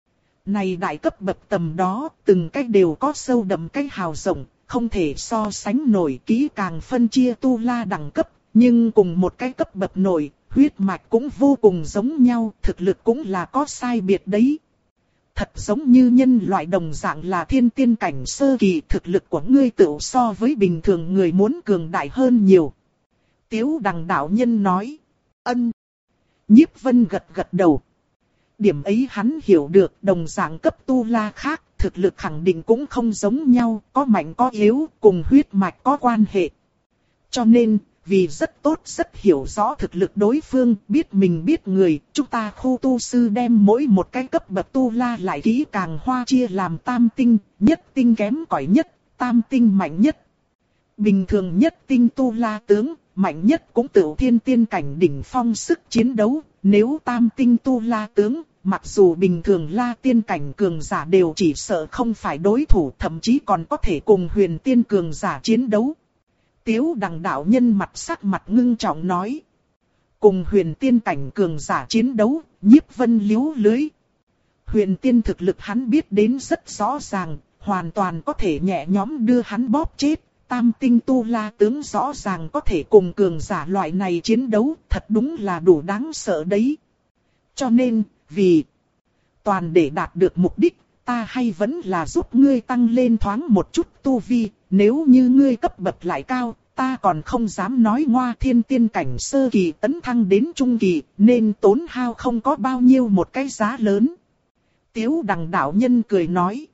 này đại cấp bậc tầm đó, từng cách đều có sâu đậm cái hào rộng, không thể so sánh nổi, kỹ càng phân chia tu la đẳng cấp, nhưng cùng một cái cấp bậc nổi, huyết mạch cũng vô cùng giống nhau, thực lực cũng là có sai biệt đấy. Thật giống như nhân loại đồng dạng là thiên tiên cảnh sơ kỳ, thực lực của ngươi tự so với bình thường người muốn cường đại hơn nhiều. Tiếu Đằng đạo nhân nói. Ân. Nhiếp Vân gật gật đầu. Điểm ấy hắn hiểu được, đồng dạng cấp tu la khác, thực lực khẳng định cũng không giống nhau, có mạnh có yếu, cùng huyết mạch có quan hệ. Cho nên, vì rất tốt rất hiểu rõ thực lực đối phương, biết mình biết người, chúng ta khu tu sư đem mỗi một cái cấp bậc tu la lại kỹ càng hoa chia làm tam tinh, nhất tinh kém cỏi nhất, tam tinh mạnh nhất. Bình thường nhất tinh tu la tướng, mạnh nhất cũng tự thiên tiên cảnh đỉnh phong sức chiến đấu, nếu tam tinh tu la tướng, mặc dù bình thường la tiên cảnh cường giả đều chỉ sợ không phải đối thủ, thậm chí còn có thể cùng huyền tiên cường giả chiến đấu. Tiếu Đằng đạo nhân mặt sắc mặt ngưng trọng nói. Cùng huyền tiên cảnh cường giả chiến đấu, Nhiếp Vân liếu lưới. Huyền tiên thực lực hắn biết đến rất rõ ràng, hoàn toàn có thể nhẹ nhõm đưa hắn bóp chết. Tam tinh tu la tướng rõ ràng có thể cùng cường giả loại này chiến đấu, thật đúng là đủ đáng sợ đấy. Cho nên, vì toàn để đạt được mục đích, ta hay vẫn là giúp ngươi tăng lên thoáng một chút tu vi, nếu như ngươi cấp bậc lại cao, ta còn không dám nói ngoa, thiên tiên cảnh sơ kỳ tấn thăng đến trung kỳ, nên tốn hao không có bao nhiêu một cái giá lớn. Tiếu Đằng đạo nhân cười nói.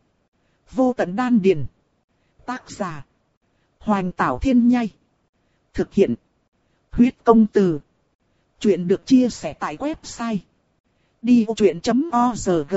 Vô tận đan điền. Tác giả. Hoành Tảo Thiên Nhai. Thực hiện. Huyết Công Từ. Chuyện được chia sẻ tại website đi vô chuyện chấm org.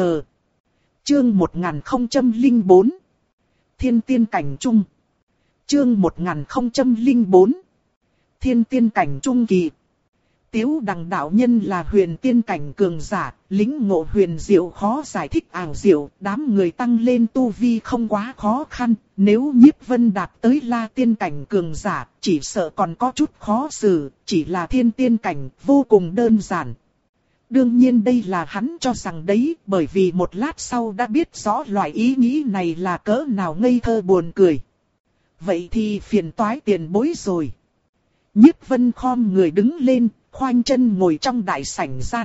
Chương một nghìn không trăm lẻ bốn. Thiên tiên cảnh trung. Chương một nghìn không trăm lẻ bốn. Thiên tiên cảnh trung kỳ. Tiếu Đằng đạo nhân là huyền tiên cảnh cường giả, lĩnh ngộ huyền diệu khó giải thích ảo diệu, đám người tăng lên tu vi không quá khó khăn, nếu Nhiếp Vân đạt tới la tiên cảnh cường giả, chỉ sợ còn có chút khó xử, chỉ là thiên tiên cảnh, vô cùng đơn giản. Đương nhiên đây là hắn cho rằng đấy, bởi vì một lát sau đã biết rõ loại ý nghĩ này là cỡ nào ngây thơ buồn cười. Vậy thì phiền toái tiền bối rồi. Nhiếp Vân khom người đứng lên, khoanh chân ngồi trong đại sảnh gian.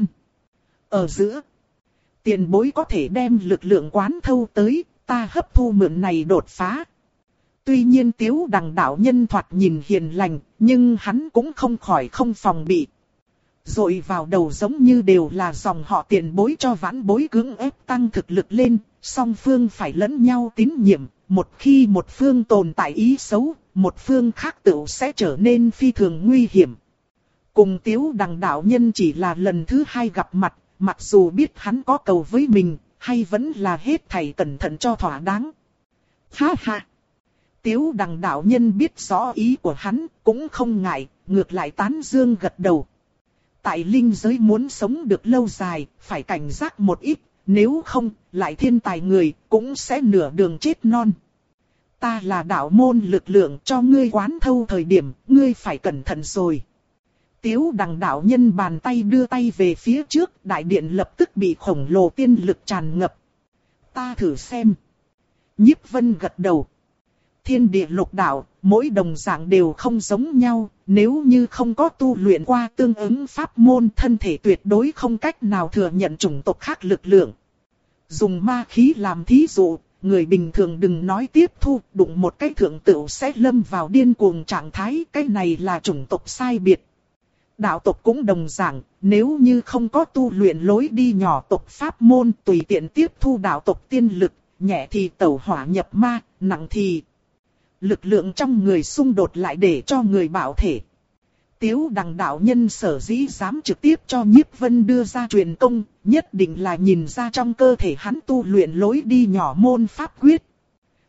Ở giữa, tiền bối có thể đem lực lượng quán thâu tới, ta hấp thu mượn này đột phá. Tuy nhiên Tiếu Đằng đạo nhân thoạt nhìn hiền lành, nhưng hắn cũng không khỏi không phòng bị. Rồi vào đầu giống như đều là dòng họ tiền bối cho vãn bối cưỡng ép tăng thực lực lên, song phương phải lẫn nhau tín nhiệm, một khi một phương tồn tại ý xấu, một phương khác tự sẽ trở nên phi thường nguy hiểm. Cùng Tiếu Đằng đạo nhân chỉ là lần thứ hai gặp mặt, mặc dù biết hắn có cầu với mình, hay vẫn là hết thảy cẩn thận cho thỏa đáng. Ha ha! Tiếu Đằng đạo nhân biết rõ ý của hắn, cũng không ngại, ngược lại tán dương gật đầu. Tại linh giới muốn sống được lâu dài, phải cảnh giác một ít, nếu không, lại thiên tài người, cũng sẽ nửa đường chết non. Ta là đạo môn lực lượng, cho ngươi quán thâu thời điểm, ngươi phải cẩn thận rồi. Tiếu Đằng đạo nhân bàn tay đưa tay về phía trước, đại điện lập tức bị khổng lồ tiên lực tràn ngập. Ta thử xem. Nhiếp Vân gật đầu. Thiên địa lục đạo, mỗi đồng dạng đều không giống nhau, nếu như không có tu luyện qua tương ứng pháp môn, thân thể tuyệt đối không cách nào thừa nhận chủng tộc khác lực lượng. Dùng ma khí làm thí dụ, người bình thường đừng nói tiếp thu, đụng một cái thượng tựu sẽ lâm vào điên cuồng trạng thái, cái này là chủng tộc sai biệt. Đạo tộc cũng đồng dạng, nếu như không có tu luyện lối đi nhỏ tộc pháp môn, tùy tiện tiếp thu đạo tộc tiên lực, nhẹ thì tẩu hỏa nhập ma, nặng thì lực lượng trong người xung đột lại để cho người bảo thể. Tiếu Đằng đạo nhân sở dĩ dám trực tiếp cho Nhiếp Vân đưa ra truyền công, nhất định là nhìn ra trong cơ thể hắn tu luyện lối đi nhỏ môn pháp quyết.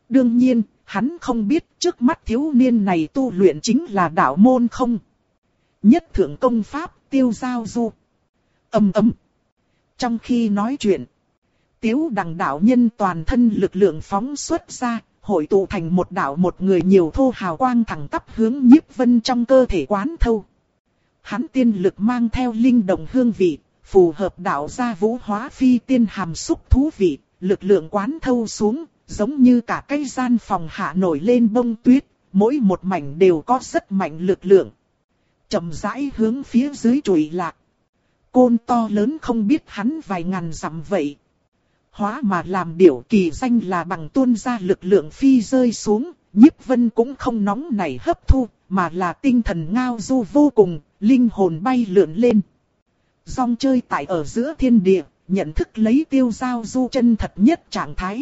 Đương nhiên, hắn không biết trước mắt thiếu niên này tu luyện chính là đạo môn không. Nhất thượng công pháp, Tiêu Giao Du. Ầm ầm. Trong khi nói chuyện, Tiếu Đằng đạo nhân toàn thân lực lượng phóng xuất ra, hội tụ thành một đạo một người nhiều thô hào quang thẳng tắp hướng Nhiếp Vân trong cơ thể quán thâu. Hắn tiên lực mang theo linh động hương vị, phù hợp đạo gia vũ hóa phi tiên hàm xúc thú vị, lực lượng quán thâu xuống, giống như cả cái gian phòng hạ nổi lên bông tuyết, mỗi một mảnh đều có rất mạnh lực lượng. Chậm rãi hướng phía dưới trụy lạc. Côn to lớn không biết hắn vài ngàn dặm vậy. Hóa mà làm điểu kỳ danh là bằng tuôn ra lực lượng phi rơi xuống, Nhiếp Vân cũng không nóng nảy hấp thu, mà là tinh thần ngao du vô cùng, linh hồn bay lượn lên. Dòng chơi tại ở giữa thiên địa, nhận thức lấy Tiêu Giao Du chân thật nhất trạng thái.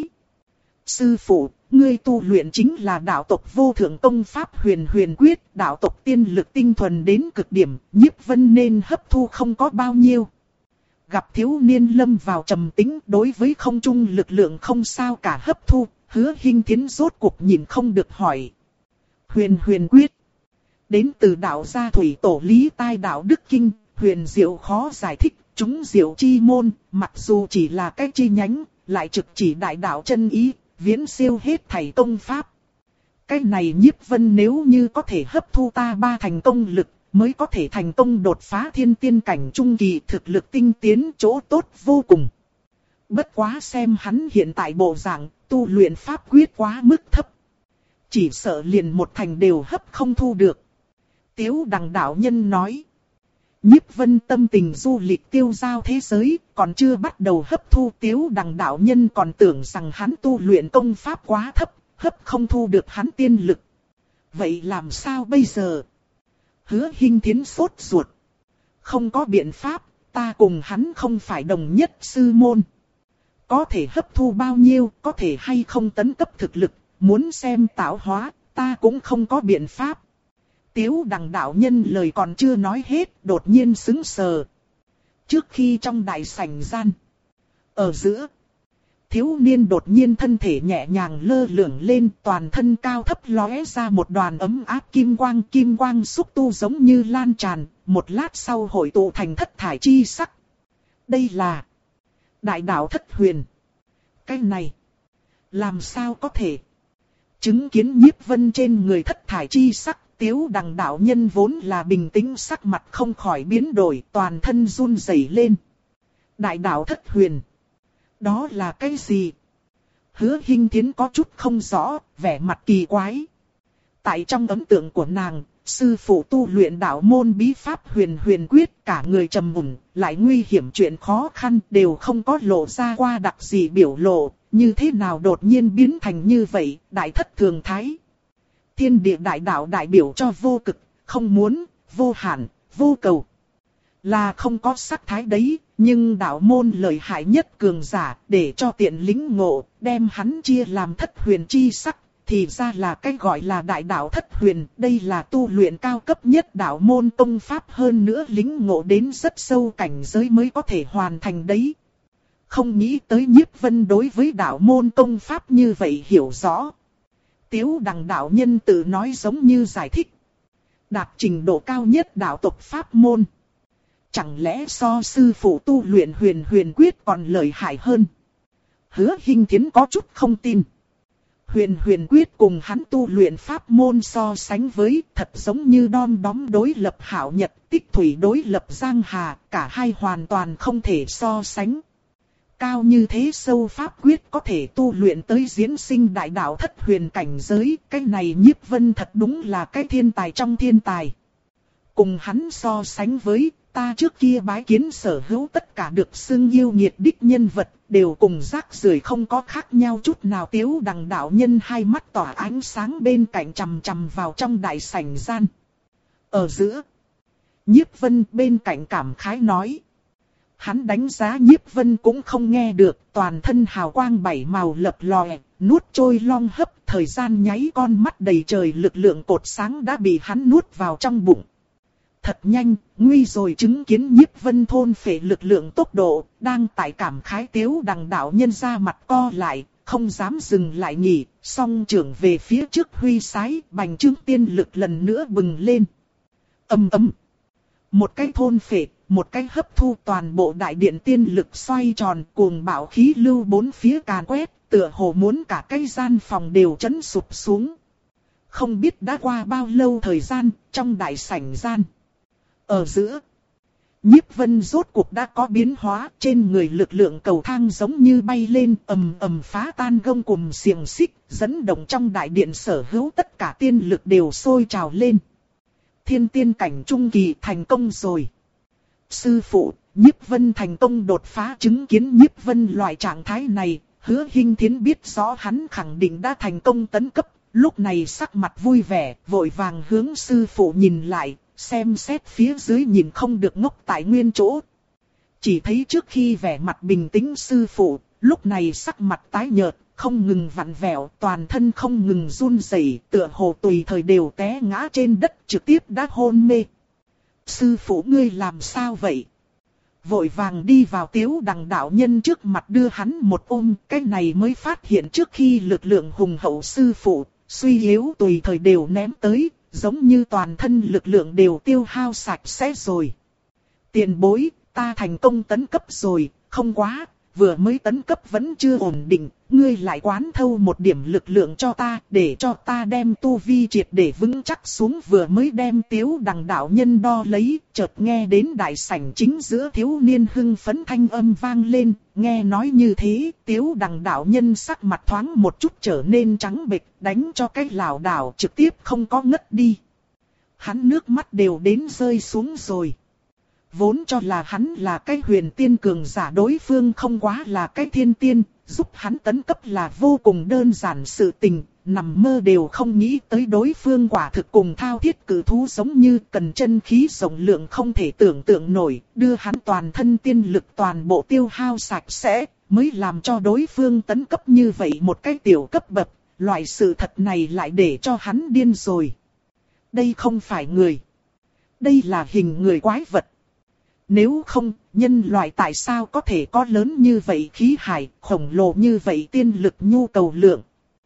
Sư phụ, ngươi tu luyện chính là đạo tộc vô thượng công pháp huyền huyền quyết, đạo tộc tiên lực tinh thuần đến cực điểm, Nhiếp Vân nên hấp thu không có bao nhiêu. Gặp thiếu niên lâm vào trầm tĩnh, đối với không trung lực lượng không sao cả hấp thu, Hứa Hinh Thiến rốt cuộc nhìn không được hỏi. Huyền huyền quyết. Đến từ đạo gia thủy tổ Lý Tai đạo đức kinh, huyền diệu khó giải thích, chúng diệu chi môn, mặc dù chỉ là cái chi nhánh, lại trực chỉ đại đạo chân ý, viễn siêu hết thảy công pháp. Cái này Nhiếp Vân nếu như có thể hấp thu ta ba thành công lực, mới có thể thành công đột phá thiên tiên cảnh trung kỳ, thực lực tinh tiến chỗ tốt vô cùng. Bất quá xem hắn hiện tại bộ dạng, tu luyện pháp quyết quá mức thấp. Chỉ sợ liền một thành đều hấp không thu được. Tiếu Đằng đạo nhân nói. Nhiếp Vân tâm tình du lịch tiêu giao thế giới, còn chưa bắt đầu hấp thu. Tiếu Đằng đạo nhân còn tưởng rằng hắn tu luyện công pháp quá thấp, hấp không thu được hắn tiên lực. Vậy làm sao bây giờ? Hứa Hinh Thiến sốt ruột. Không có biện pháp, ta cùng hắn không phải đồng nhất sư môn. Có thể hấp thu bao nhiêu, có thể hay không tấn cấp thực lực, muốn xem tạo hóa, ta cũng không có biện pháp. Tiếu Đằng đạo nhân lời còn chưa nói hết, đột nhiên sững sờ. Trước khi trong đại sảnh gian, ở giữa, thiếu niên đột nhiên thân thể nhẹ nhàng lơ lửng lên, toàn thân cao thấp lóe ra một đoàn ấm áp kim quang, kim quang xúc tu giống như lan tràn, một lát sau hội tụ thành thất thải chi sắc. Đây là đại đạo thất huyền. Cái này, làm sao có thể? Chứng kiến Nhiếp Vân trên người thất thải chi sắc, Tiếu Đằng đạo nhân vốn là bình tĩnh sắc mặt không khỏi biến đổi, toàn thân run rẩy lên. Đại đạo thất huyền. Đó là cái gì? Hứa Hinh Thiến có chút không rõ, vẻ mặt kỳ quái. Tại trong ấn tượng của nàng, sư phụ tu luyện đạo môn bí pháp huyền huyền quyết, cả người trầm mùn, lại nguy hiểm chuyện khó khăn, đều không có lộ ra qua đặc gì biểu lộ, như thế nào đột nhiên biến thành như vậy, đại thất thường thái. Thiên địa đại đạo đại biểu cho vô cực, không muốn, vô hạn, vô cầu. Là không có sắc thái đấy, nhưng đạo môn lợi hại nhất cường giả, để cho tiện lĩnh ngộ, đem hắn chia làm thất huyền chi sắc, thì ra là cái gọi là đại đạo thất huyền, đây là tu luyện cao cấp nhất đạo môn công pháp, hơn nữa lĩnh ngộ đến rất sâu cảnh giới mới có thể hoàn thành đấy. Không nghĩ tới Nhiếp Vân đối với đạo môn công pháp như vậy hiểu rõ. Tiếu Đằng đạo nhân tự nói giống như giải thích. Đạt trình độ cao nhất đạo tộc pháp môn. Chẳng lẽ so sư phụ tu luyện huyền huyền quyết còn lợi hại hơn? Hứa Hinh Thiến có chút không tin. Huyền huyền quyết cùng hắn tu luyện pháp môn so sánh với, thật giống như đom đóm đối lập hạo nhật, tích thủy đối lập giang hà, cả hai hoàn toàn không thể so sánh. Cao như thế sâu pháp quyết có thể tu luyện tới diễn sinh đại đạo thất huyền cảnh giới, cái này Nhiếp Vân thật đúng là cái thiên tài trong thiên tài. Cùng hắn so sánh với, ta trước kia bái kiến sở hữu tất cả được xưng yêu nghiệt đích nhân vật, đều cùng rác rưởi không có khác nhau chút nào. Tiếu Đằng đạo nhân hai mắt tỏa ánh sáng bên cạnh chằm chằm vào trong đại sảnh gian. Ở giữa, Nhiếp Vân bên cạnh cảm khái nói. Hắn đánh giá Nhiếp Vân cũng không nghe được, toàn thân hào quang bảy màu lập lòe, nuốt trôi long hấp, thời gian nháy con mắt đầy trời lực lượng cột sáng đã bị hắn nuốt vào trong bụng. Thật nhanh, nguy rồi chứng kiến Nhiếp Vân thôn phệ lực lượng tốc độ, đang tại cảm khái Tiếu Đằng đạo nhân ra mặt co lại, không dám dừng lại nghỉ, song trưởng về phía trước huy sái, bành trướng tiên lực lần nữa bừng lên. Ầm ầm. Một cái thôn phệ, một cái hấp thu, toàn bộ đại điện tiên lực xoay tròn, cuồng bạo khí lưu bốn phía càn quét, tựa hồ muốn cả cái gian phòng đều chấn sụp xuống. Không biết đã qua bao lâu thời gian, trong đại sảnh gian. Ở giữa, Nhiếp Vân rốt cuộc đã có biến hóa, trên người lực lượng cầu thang giống như bay lên, ầm ầm phá tan gông cùm xiềng xích, dẫn động trong đại điện sở hữu tất cả tiên lực đều sôi trào lên. Thiên tiên cảnh trung kỳ thành công rồi. Sư phụ, Nhiếp Vân thành công đột phá, chứng kiến Nhiếp Vân loại trạng thái này, Hứa Hinh Thiến biết rõ hắn khẳng định đã thành công tấn cấp, lúc này sắc mặt vui vẻ, vội vàng hướng sư phụ nhìn lại, xem xét phía dưới nhìn không được ngốc tại nguyên chỗ. Chỉ thấy trước khi vẻ mặt bình tĩnh sư phụ, lúc này sắc mặt tái nhợt, không ngừng vặn vẹo, toàn thân không ngừng run rẩy, tựa hồ tùy thời đều té ngã trên đất, trực tiếp đã hôn mê. Sư phụ ngươi làm sao vậy? Vội vàng đi vào Tiếu Đằng đạo nhân trước mặt đưa hắn một ôm, cái này mới phát hiện trước khi lực lượng hùng hậu sư phụ, suy yếu tùy thời đều ném tới, giống như toàn thân lực lượng đều tiêu hao sạch sẽ rồi. Tiền bối, ta thành công tấn cấp rồi, không quá, vừa mới tấn cấp vẫn chưa ổn định, ngươi lại quán thâu một điểm lực lượng cho ta, để cho ta đem tu vi triệt để vững chắc xuống. Vừa mới đem Tiếu Đằng đạo nhân đo lấy, chợt nghe đến đại sảnh chính giữa thiếu niên hưng phấn thanh âm vang lên, nghe nói như thế, Tiếu Đằng đạo nhân sắc mặt thoáng một chút trở nên trắng bệch, đánh cho cái lảo đảo trực tiếp không có ngất đi. Hắn nước mắt đều đến rơi xuống rồi. Vốn cho là hắn là cái huyền tiên cường giả, đối phương không quá là cái thiên tiên, giúp hắn tấn cấp là vô cùng đơn giản sự tình, nằm mơ đều không nghĩ tới đối phương quả thực cùng thao thiết cử thú giống như, cần chân khí rộng lượng không thể tưởng tượng nổi, đưa hắn toàn thân tiên lực toàn bộ tiêu hao sạch sẽ, mới làm cho đối phương tấn cấp như vậy một cái tiểu cấp bậc, loại sự thật này lại để cho hắn điên rồi. Đây không phải người, đây là hình người quái vật. Nếu không, nhân loại tại sao có thể có lớn như vậy khí hải, khổng lồ như vậy tiên lực nhu cầu lượng.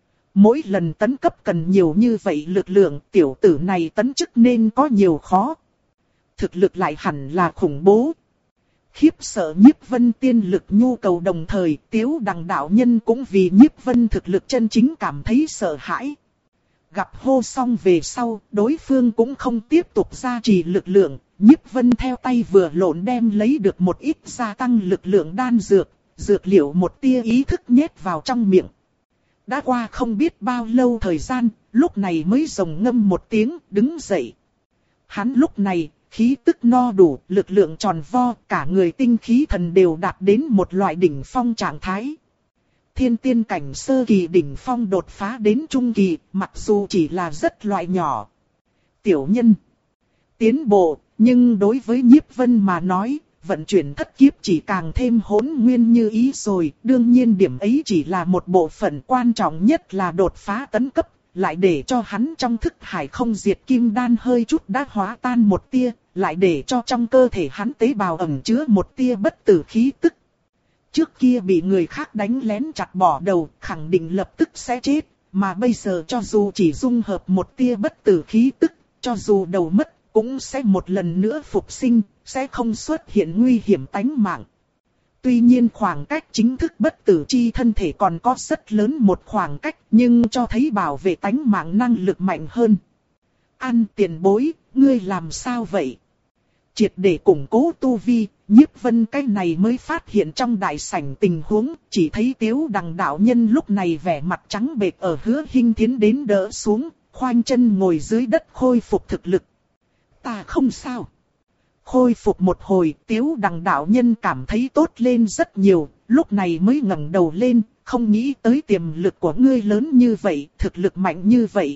Mỗi lần tấn cấp cần nhiều như vậy lực lượng, tiểu tử này tấn chức nên có nhiều khó. Thực lực lại hẳn là khủng bố. Khiếp sợ Nhiếp Vân tiên lực nhu cầu đồng thời, Tiếu Đằng đạo nhân cũng vì Nhiếp Vân thực lực chân chính cảm thấy sợ hãi. Gặp hô xong về sau, đối phương cũng không tiếp tục gia trì lực lượng. Nhiếp Vân theo tay vừa lộn đem lấy được một ít gia tăng lực lượng đan dược, dược liệu một tia ý thức nhét vào trong miệng. Đã qua không biết bao lâu thời gian, lúc này mới rồng ngâm một tiếng, đứng dậy. Hắn lúc này, khí tức no đủ, lực lượng tròn vo, cả người tinh khí thần đều đạt đến một loại đỉnh phong trạng thái. Thiên tiên cảnh sơ kỳ đỉnh phong đột phá đến trung kỳ, mặc dù chỉ là rất loại nhỏ. Tiểu nhân tiến bộ, nhưng đối với Nhiếp Vân mà nói, vận chuyển thất kiếp chỉ càng thêm hỗn nguyên như ý rồi. Đương nhiên điểm ấy chỉ là một bộ phận, quan trọng nhất là đột phá tấn cấp, lại để cho hắn trong thức hải không diệt kim đan hơi chút đã hóa tan một tia, lại để cho trong cơ thể hắn tế bào ẩn chứa một tia bất tử khí tức. Trước kia bị người khác đánh lén chặt bỏ đầu, khẳng định lập tức sẽ chết, mà bây giờ cho dù chỉ dung hợp một tia bất tử khí tức, cho dù đầu mất, cũng sẽ một lần nữa phục sinh, sẽ không xuất hiện nguy hiểm tánh mạng. Tuy nhiên khoảng cách chính thức bất tử chi thân thể còn có rất lớn một khoảng cách, nhưng cho thấy bảo vệ tánh mạng năng lực mạnh hơn. Ăn tiền bối, ngươi làm sao vậy? Triệt để củng cố tu vi, Nhiếp Vân cái này mới phát hiện trong đại sảnh tình huống, chỉ thấy Tiếu Đằng đạo nhân lúc này vẻ mặt trắng bệch ở Hứa Hinh Thiến đến đỡ xuống, khoanh chân ngồi dưới đất khôi phục thực lực. Ta không sao. Khôi phục một hồi, Tiếu Đằng đạo nhân cảm thấy tốt lên rất nhiều, lúc này mới ngẩng đầu lên, không nghĩ tới tiềm lực của ngươi lớn như vậy, thực lực mạnh như vậy.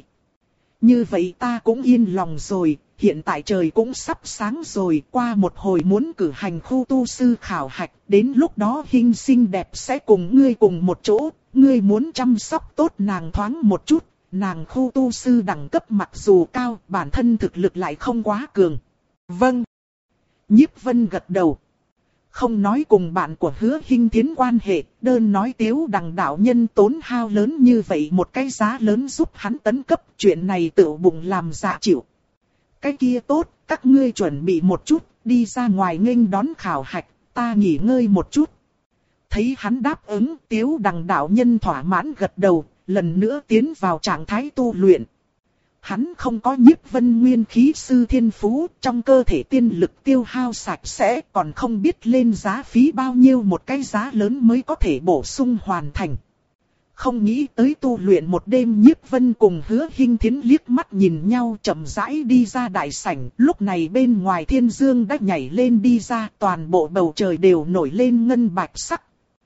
Như vậy ta cũng yên lòng rồi, hiện tại trời cũng sắp sáng rồi, qua một hồi muốn cử hành khu tu sư khảo hạch, đến lúc đó Hinh xinh đẹp sẽ cùng ngươi cùng một chỗ, ngươi muốn chăm sóc tốt nàng thoáng một chút. Nàng khu tu sư đẳng cấp mặc dù cao, bản thân thực lực lại không quá cường. Vâng. Nhiếp Vân gật đầu. Không nói cùng bạn của Hứa Hinh Thiến quan hệ, đơn nói Tiếu Đằng đạo nhân tốn hao lớn như vậy một cái giá lớn giúp hắn tấn cấp, chuyện này tự bụng làm dạ chịu. Cái kia tốt, các ngươi chuẩn bị một chút, đi ra ngoài nghênh đón khảo hạch, ta nghỉ ngơi một chút. Thấy hắn đáp ứng, Tiếu Đằng đạo nhân thỏa mãn gật đầu, lần nữa tiến vào trạng thái tu luyện. Hắn không có Nhiếp Vân nguyên khí sư thiên phú, trong cơ thể tiên lực tiêu hao sạch sẽ, còn không biết lên giá phí bao nhiêu một cái giá lớn mới có thể bổ sung hoàn thành. Không nghĩ tới tu luyện một đêm, Nhiếp Vân cùng Hứa Hinh Thiến liếc mắt nhìn nhau chậm rãi đi ra đại sảnh, lúc này bên ngoài thiên dương đã nhảy lên đi ra, toàn bộ bầu trời đều nổi lên ngân bạch sắc.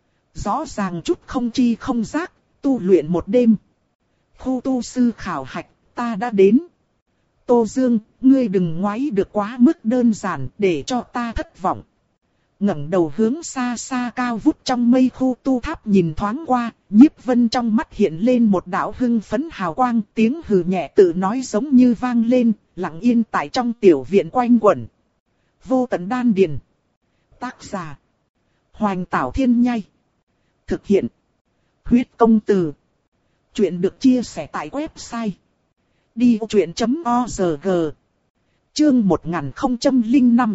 Rõ ràng chút không chi không giác, tu luyện một đêm. Khu tu sư khảo hạch, ta đã đến. Tô Dương, ngươi đừng ngoáy được quá mức đơn giản để cho ta thất vọng. Ngẩng đầu hướng xa xa cao vút trong mây khu tu tháp nhìn thoáng qua, Nhiếp Vân trong mắt hiện lên một đạo hưng phấn hào quang, tiếng hừ nhẹ tự nói giống như vang lên, lặng yên tại trong tiểu viện quanh quẩn. Vô tận đan điền. Tác giả: Hoành Tảo Thiên Nhai. Thực hiện: Huyết Công Từ. Chuyện được chia sẻ tại website đi truyện chấm org. Chương một nghìn không trăm lẻ năm.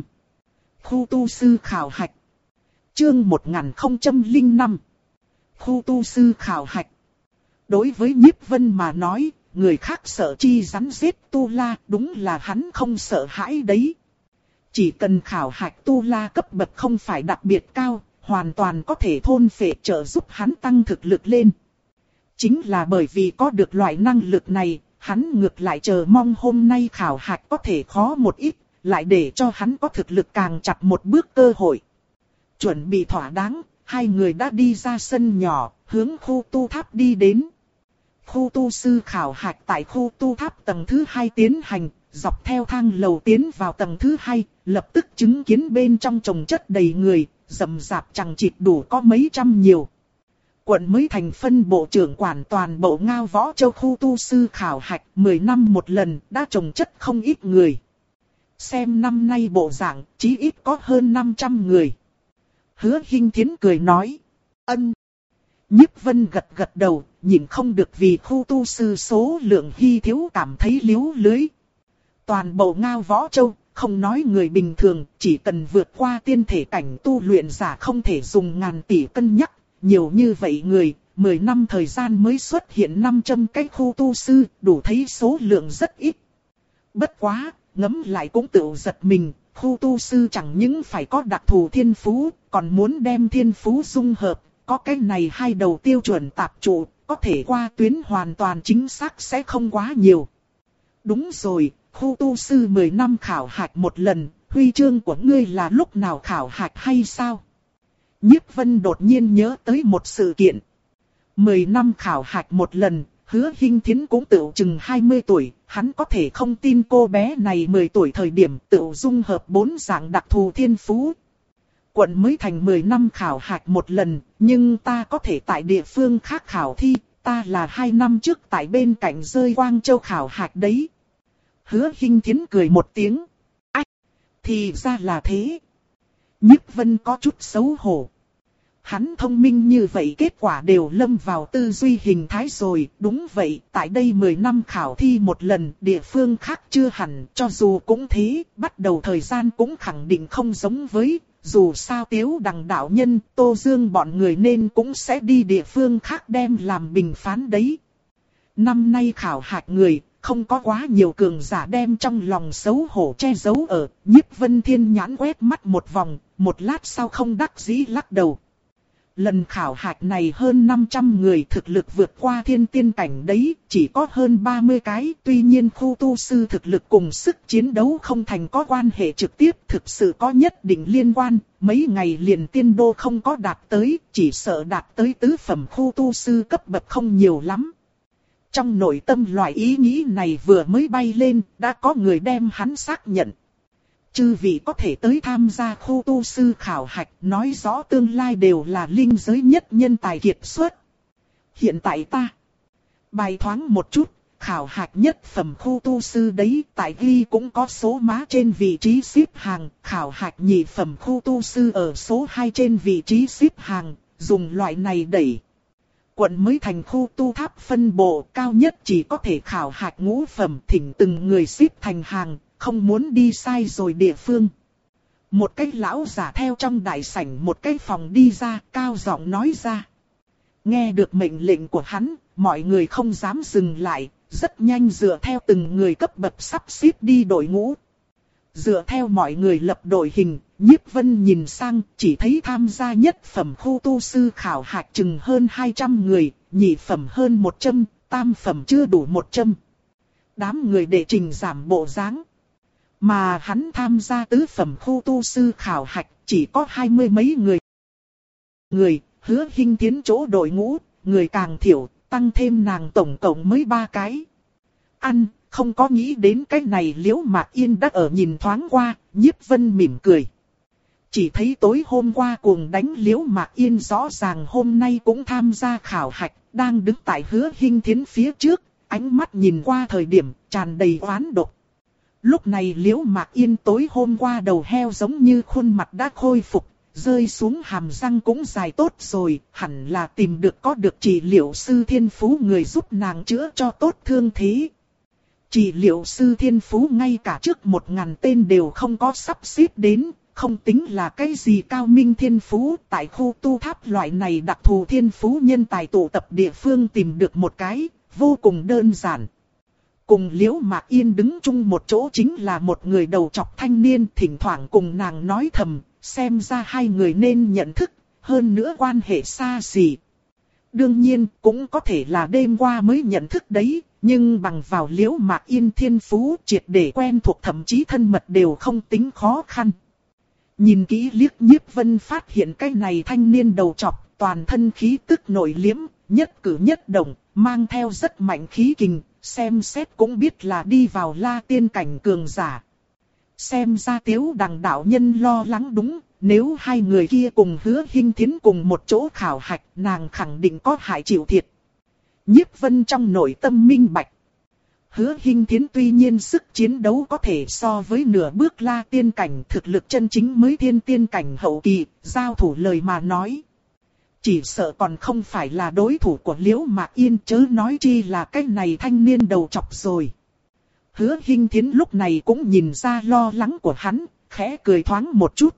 Khu tu sư khảo hạch. Chương một nghìn không trăm lẻ năm. Khu tu sư khảo hạch. Đối với Nhiếp Vân mà nói, người khác sợ chi rắn giết tu la, đúng là hắn không sợ hãi đấy. Chỉ cần khảo hạch tu la cấp bậc không phải đặc biệt cao, hoàn toàn có thể thôn phệ trợ giúp hắn tăng thực lực lên. Chính là bởi vì có được loại năng lực này, hắn ngược lại chờ mong hôm nay khảo hạch có thể khó một ít, lại để cho hắn có thực lực càng chặt một bước cơ hội. Chuẩn bị thỏa đáng, hai người đã đi ra sân nhỏ, hướng khu tu tháp đi đến. Khu tu sư khảo hạch tại khu tu tháp tầng thứ hai tiến hành, dọc theo thang lầu tiến vào tầng thứ hai, lập tức chứng kiến bên trong chồng chất đầy người, rầm rạp chẳng chịt đủ có mấy trăm nhiều. Quận mới thành phân bộ trưởng quản toàn bộ Ngao Võ Châu khu tu sư khảo hạch mười năm một lần, đã chồng chất không ít người. Xem năm nay bộ dạng, chí ít có hơn năm trăm người. Hứa Hinh Thiến cười nói. Ân. Nhiếp Vân gật gật đầu, nhìn không được vì khu tu sư số lượng hy thiếu cảm thấy liếu lưới. Toàn bộ Ngao Võ Châu, không nói người bình thường, chỉ cần vượt qua tiên thể cảnh tu luyện giả không thể dùng ngàn tỷ cân nhắc. Nhiều như vậy người, mười năm thời gian mới xuất hiện năm trăm cái khu tu sư, đủ thấy số lượng rất ít. Bất quá, ngẫm lại cũng tự giật mình, khu tu sư chẳng những phải có đặc thù thiên phú, còn muốn đem thiên phú dung hợp, có cái này hai đầu tiêu chuẩn tạp trụ, có thể qua tuyến hoàn toàn chính xác sẽ không quá nhiều. Đúng rồi, khu tu sư mười năm khảo hạch một lần, huy chương của ngươi là lúc nào khảo hạch hay sao? Nhiếp Vân đột nhiên nhớ tới một sự kiện. Mười năm khảo hạch một lần, Hứa Hinh Thiến cũng tự chừng hai mươi tuổi, hắn có thể không tin cô bé này mười tuổi thời điểm tự dung hợp bốn dạng đặc thù thiên phú. Quận mới thành mười năm khảo hạch một lần, nhưng ta có thể tại địa phương khác khảo thi, ta là hai năm trước tại bên cạnh rơi Quang Châu khảo hạch đấy. Hứa Hinh Thiến cười một tiếng. Ách, thì ra là thế. Nhiếp Vân có chút xấu hổ. Hắn thông minh như vậy kết quả đều lâm vào tư duy hình thái rồi, đúng vậy, tại đây mười năm khảo thi một lần, địa phương khác chưa hẳn, cho dù cũng thế, bắt đầu thời gian cũng khẳng định không giống với, dù sao Tiếu Đằng đạo nhân, Tô Dương bọn người nên cũng sẽ đi địa phương khác đem làm bình phán đấy. Năm nay khảo hạch người, không có quá nhiều cường giả đem trong lòng xấu hổ che giấu ở, Nhiếp Vân Thiên nhãn quét mắt một vòng, một lát sau không đắc dĩ lắc đầu. Lần khảo hạch này hơn năm trăm người thực lực vượt qua thiên tiên cảnh đấy, chỉ có hơn ba mươi cái, tuy nhiên khu tu sư thực lực cùng sức chiến đấu không thành có quan hệ trực tiếp, thực sự có nhất định liên quan, mấy ngày liền tiên đô không có đạt tới, chỉ sợ đạt tới tứ phẩm khu tu sư cấp bậc không nhiều lắm. Trong nội tâm loại ý nghĩ này vừa mới bay lên, đã có người đem hắn xác nhận. Chư vị có thể tới tham gia khu tu sư khảo hạch, nói rõ tương lai đều là linh giới nhất nhân tài kiệt xuất. Hiện tại ta bài thoáng một chút, khảo hạch nhất phẩm khu tu sư đấy, tại ghi cũng có số má trên vị trí xếp hàng, khảo hạch nhị phẩm khu tu sư ở số hai trên vị trí xếp hàng, dùng loại này đẩy. Quận mới thành khu tu tháp phân bộ cao nhất chỉ có thể khảo hạch ngũ phẩm, thỉnh từng người xếp thành hàng, không muốn đi sai rồi địa phương. Một cái lão giả theo trong đại sảnh một cái phòng đi ra, cao giọng nói ra. Nghe được mệnh lệnh của hắn, mọi người không dám dừng lại, rất nhanh dựa theo từng người cấp bậc sắp xếp đi đội ngũ. Dựa theo mọi người lập đội hình, Nhiếp Vân nhìn sang, chỉ thấy tham gia nhất phẩm khu tu sư khảo hạch chừng hơn hai trăm người, nhị phẩm hơn một trăm, tam phẩm chưa đủ một trăm. Đám người đệ trình giảm bộ dáng. Mà hắn tham gia tứ phẩm khu tu sư khảo hạch chỉ có hai mươi mấy người. Người, Hứa Hinh tiến chỗ đội ngũ, người càng thiểu, tăng thêm nàng tổng cộng mới ba cái. Ăn, không có nghĩ đến cái này Liễu Mạc Yên đã ở nhìn thoáng qua, Nhiếp Vân mỉm cười. Chỉ thấy tối hôm qua cuồng đánh Liễu Mạc Yên rõ ràng hôm nay cũng tham gia khảo hạch, đang đứng tại Hứa Hinh Thiến phía trước, ánh mắt nhìn qua thời điểm tràn đầy oán độc. Lúc này Liễu Mạc Yên tối hôm qua đầu heo giống như khuôn mặt đã khôi phục, rơi xuống hàm răng cũng dài tốt rồi, hẳn là tìm được có được trị liệu sư thiên phú người giúp nàng chữa cho tốt thương thế. Trị liệu sư thiên phú ngay cả trước một ngàn tên đều không có sắp xếp đến, không tính là cái gì cao minh thiên phú, tại khu tu tháp loại này đặc thù thiên phú nhân tài tụ tập địa phương tìm được một cái, vô cùng đơn giản. Cùng Liễu Mạc Yên đứng chung một chỗ chính là một người đầu trọc thanh niên, thỉnh thoảng cùng nàng nói thầm, xem ra hai người nên nhận thức, hơn nữa quan hệ xa xỉ. Đương nhiên, cũng có thể là đêm qua mới nhận thức đấy, nhưng bằng vào Liễu Mạc Yên thiên phú triệt để quen thuộc thậm chí thân mật đều không tính khó khăn. Nhìn kỹ liếc Nhiếp Vân phát hiện cái này thanh niên đầu trọc, toàn thân khí tức nội liễm, nhất cử nhất động, mang theo rất mạnh khí kình, xem xét cũng biết là đi vào la tiên cảnh cường giả. Xem ra Tiếu Đằng đạo nhân lo lắng đúng, nếu hai người kia cùng Hứa Hinh Thiến cùng một chỗ khảo hạch, nàng khẳng định có hại chịu thiệt. Nhiếp Vân trong nội tâm minh bạch. Hứa Hinh Thiến tuy nhiên sức chiến đấu có thể so với nửa bước la tiên cảnh, thực lực chân chính mới thiên tiên cảnh hậu kỳ, giao thủ lời mà nói. Chỉ sợ còn không phải là đối thủ của Liễu Mạc Yên, chớ nói chi là cái này thanh niên đầu trọc rồi. Hứa Hinh Thiến lúc này cũng nhìn ra lo lắng của hắn, khẽ cười thoáng một chút.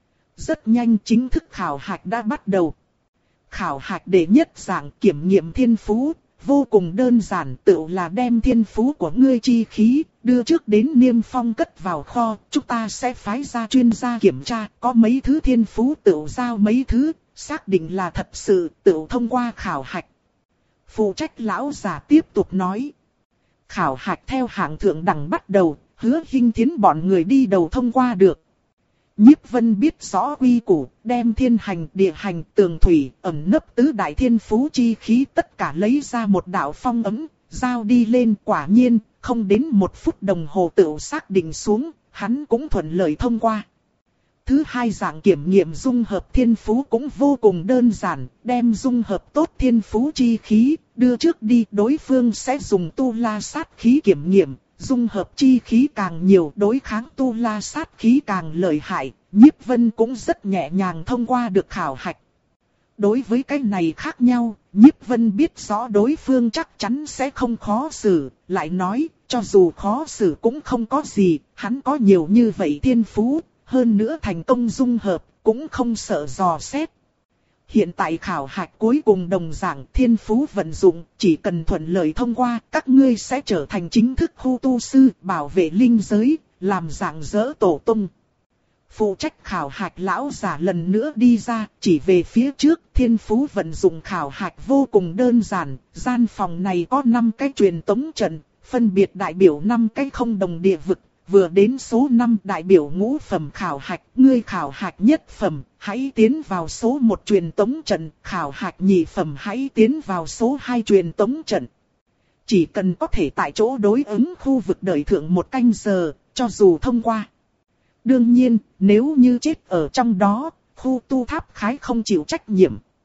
Rất nhanh chính thức khảo hạch đã bắt đầu. Khảo hạch đệ nhất dạng kiểm nghiệm thiên phú, vô cùng đơn giản, tự là đem thiên phú của ngươi chi khí, đưa trước đến Niêm Phong cất vào kho, chúng ta sẽ phái ra chuyên gia kiểm tra, có mấy thứ thiên phú tự giao mấy thứ, xác định là thật sự, tự thông qua khảo hạch. Phụ trách lão già tiếp tục nói. Khảo hạch theo hạng thượng đẳng bắt đầu, Hứa Hinh Thiến bọn người đi đầu thông qua được. Nhiếp Vân biết rõ quy củ, đem thiên hành, địa hành, tường thủy, ẩn nấp tứ đại thiên phú chi khí tất cả lấy ra một đạo phong ấm, giao đi lên, quả nhiên, không đến một phút đồng hồ tự xác định xuống, hắn cũng thuận lợi thông qua. Thứ hai dạng kiểm nghiệm dung hợp thiên phú cũng vô cùng đơn giản, đem dung hợp tốt thiên phú chi khí, đưa trước đi, đối phương sẽ dùng tu la sát khí kiểm nghiệm, dung hợp chi khí càng nhiều, đối kháng tu la sát khí càng lợi hại, Nhiếp Vân cũng rất nhẹ nhàng thông qua được khảo hạch. Đối với cái này khác nhau, Nhiếp Vân biết rõ đối phương chắc chắn sẽ không khó xử, lại nói, cho dù khó xử cũng không có gì, hắn có nhiều như vậy thiên phú. Hơn nữa thành công dung hợp, cũng không sợ dò xét. Hiện tại khảo hạch cuối cùng đồng dạng thiên phú vận dụng, chỉ cần thuận lợi thông qua, các ngươi sẽ trở thành chính thức khu tu sư, bảo vệ linh giới, làm dạng dỡ tổ tung. Phụ trách khảo hạch lão giả lần nữa đi ra, chỉ về phía trước, thiên phú vận dụng khảo hạch vô cùng đơn giản, gian phòng này có năm cái truyền tống trận, phân biệt đại biểu năm cái không đồng địa vực. Vừa đến số năm đại biểu ngũ phẩm khảo hạch, ngươi khảo hạch nhất phẩm, hãy tiến vào số một truyền tống trận, khảo hạch nhị phẩm hãy tiến vào số hai truyền tống trận. Chỉ cần có thể tại chỗ đối ứng khu vực đợi thượng một canh giờ, cho dù thông qua. Đương nhiên, nếu như chết ở trong đó, khu tu tháp khái không chịu trách nhiệm.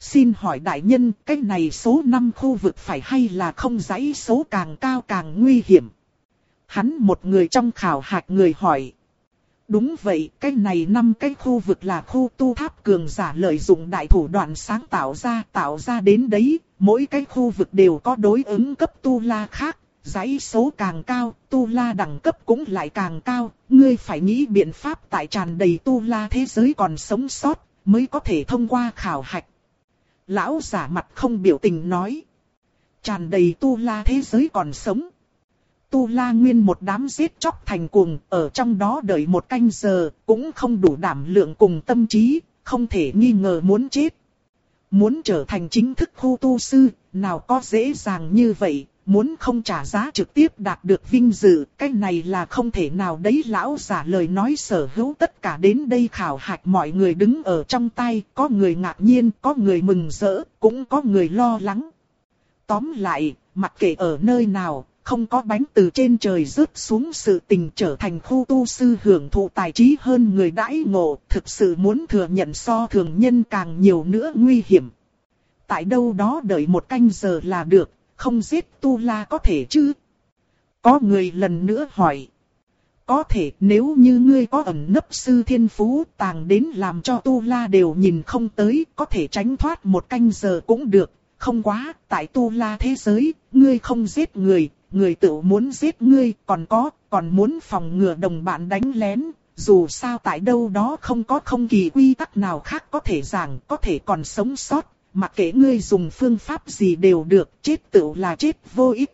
Xin hỏi đại nhân, cái này số năm khu vực phải hay là không dãy số càng cao càng nguy hiểm? Hắn một người trong khảo hạch người hỏi. Đúng vậy, cái này năm cái khu vực là khu tu tháp cường giả lợi dụng đại thủ đoạn sáng tạo ra, tạo ra đến đấy, mỗi cái khu vực đều có đối ứng cấp tu la khác, dãy số càng cao, tu la đẳng cấp cũng lại càng cao, ngươi phải nghĩ biện pháp tại tràn đầy tu la thế giới còn sống sót, mới có thể thông qua khảo hạch. Lão giả mặt không biểu tình nói. Tràn đầy tu la thế giới còn sống. Tu la nguyên một đám giết chóc thành cuồng, ở trong đó đợi một canh giờ, cũng không đủ đảm lượng cùng tâm trí, không thể nghi ngờ muốn chết. Muốn trở thành chính thức khu tu sư, nào có dễ dàng như vậy, muốn không trả giá trực tiếp đạt được vinh dự, cái này là không thể nào đấy. Lão giả lời nói sở hữu tất cả đến đây khảo hạch mọi người đứng ở trong tay, có người ngạc nhiên, có người mừng rỡ, cũng có người lo lắng. Tóm lại, mặc kệ ở nơi nào, không có bánh từ trên trời rớt xuống sự tình trở thành khu tu sư hưởng thụ tài trí hơn người đãi ngộ, thực sự muốn thừa nhận so thường nhân càng nhiều nữa nguy hiểm. Tại đâu đó đợi một canh giờ là được, không giết tu la có thể chứ? Có người lần nữa hỏi. Có thể, nếu như ngươi có ẩn nấp sư thiên phú tàng đến làm cho tu la đều nhìn không tới, có thể tránh thoát một canh giờ cũng được. Không quá, tại tu la thế giới, ngươi không giết người, người tự muốn giết ngươi, còn có, còn muốn phòng ngừa đồng bạn đánh lén. Dù sao tại đâu đó không có không kỳ quy tắc nào khác có thể giảng, có thể còn sống sót. Mặc kệ ngươi dùng phương pháp gì đều được, chết tự là chết vô ích.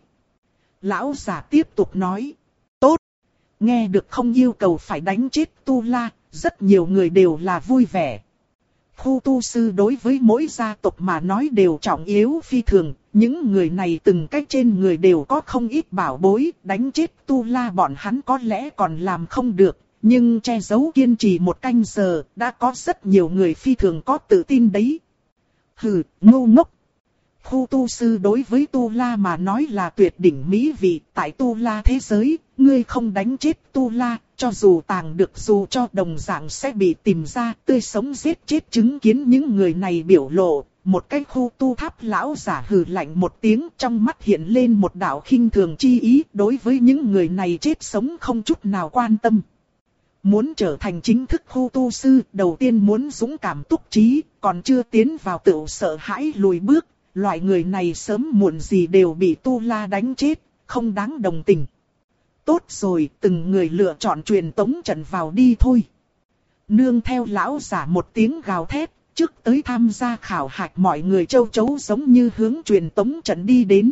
Lão giả tiếp tục nói. Tốt. Nghe được không yêu cầu phải đánh chết tu la, rất nhiều người đều là vui vẻ. Khu tu sư đối với mỗi gia tộc mà nói đều trọng yếu phi thường. Những người này từng cách trên người đều có không ít bảo bối, đánh chết tu la bọn hắn có lẽ còn làm không được. Nhưng che giấu kiên trì một canh giờ, đã có rất nhiều người phi thường có tự tin đấy. Hừ, ngu ngốc. Khu tu sư đối với tu la mà nói là tuyệt đỉnh mỹ vị. Tại tu la thế giới, ngươi không đánh chết tu la, cho dù tàng được dù cho đồng dạng sẽ bị tìm ra, tươi sống giết chết. Chứng kiến những người này biểu lộ, một cái khu tu tháp lão giả hừ lạnh một tiếng, trong mắt hiện lên một đạo khinh thường chi ý. Đối với những người này chết sống không chút nào quan tâm. Muốn trở thành chính thức khu tu sư, đầu tiên muốn dũng cảm túc trí, còn chưa tiến vào tự sợ hãi lùi bước. Loại người này sớm muộn gì đều bị tu la đánh chết, không đáng đồng tình. Tốt rồi, từng người lựa chọn truyền tống trận vào đi thôi. Nương theo lão giả một tiếng gào thét, trước tới tham gia khảo hạch mọi người châu chấu giống như hướng truyền tống trận đi đến.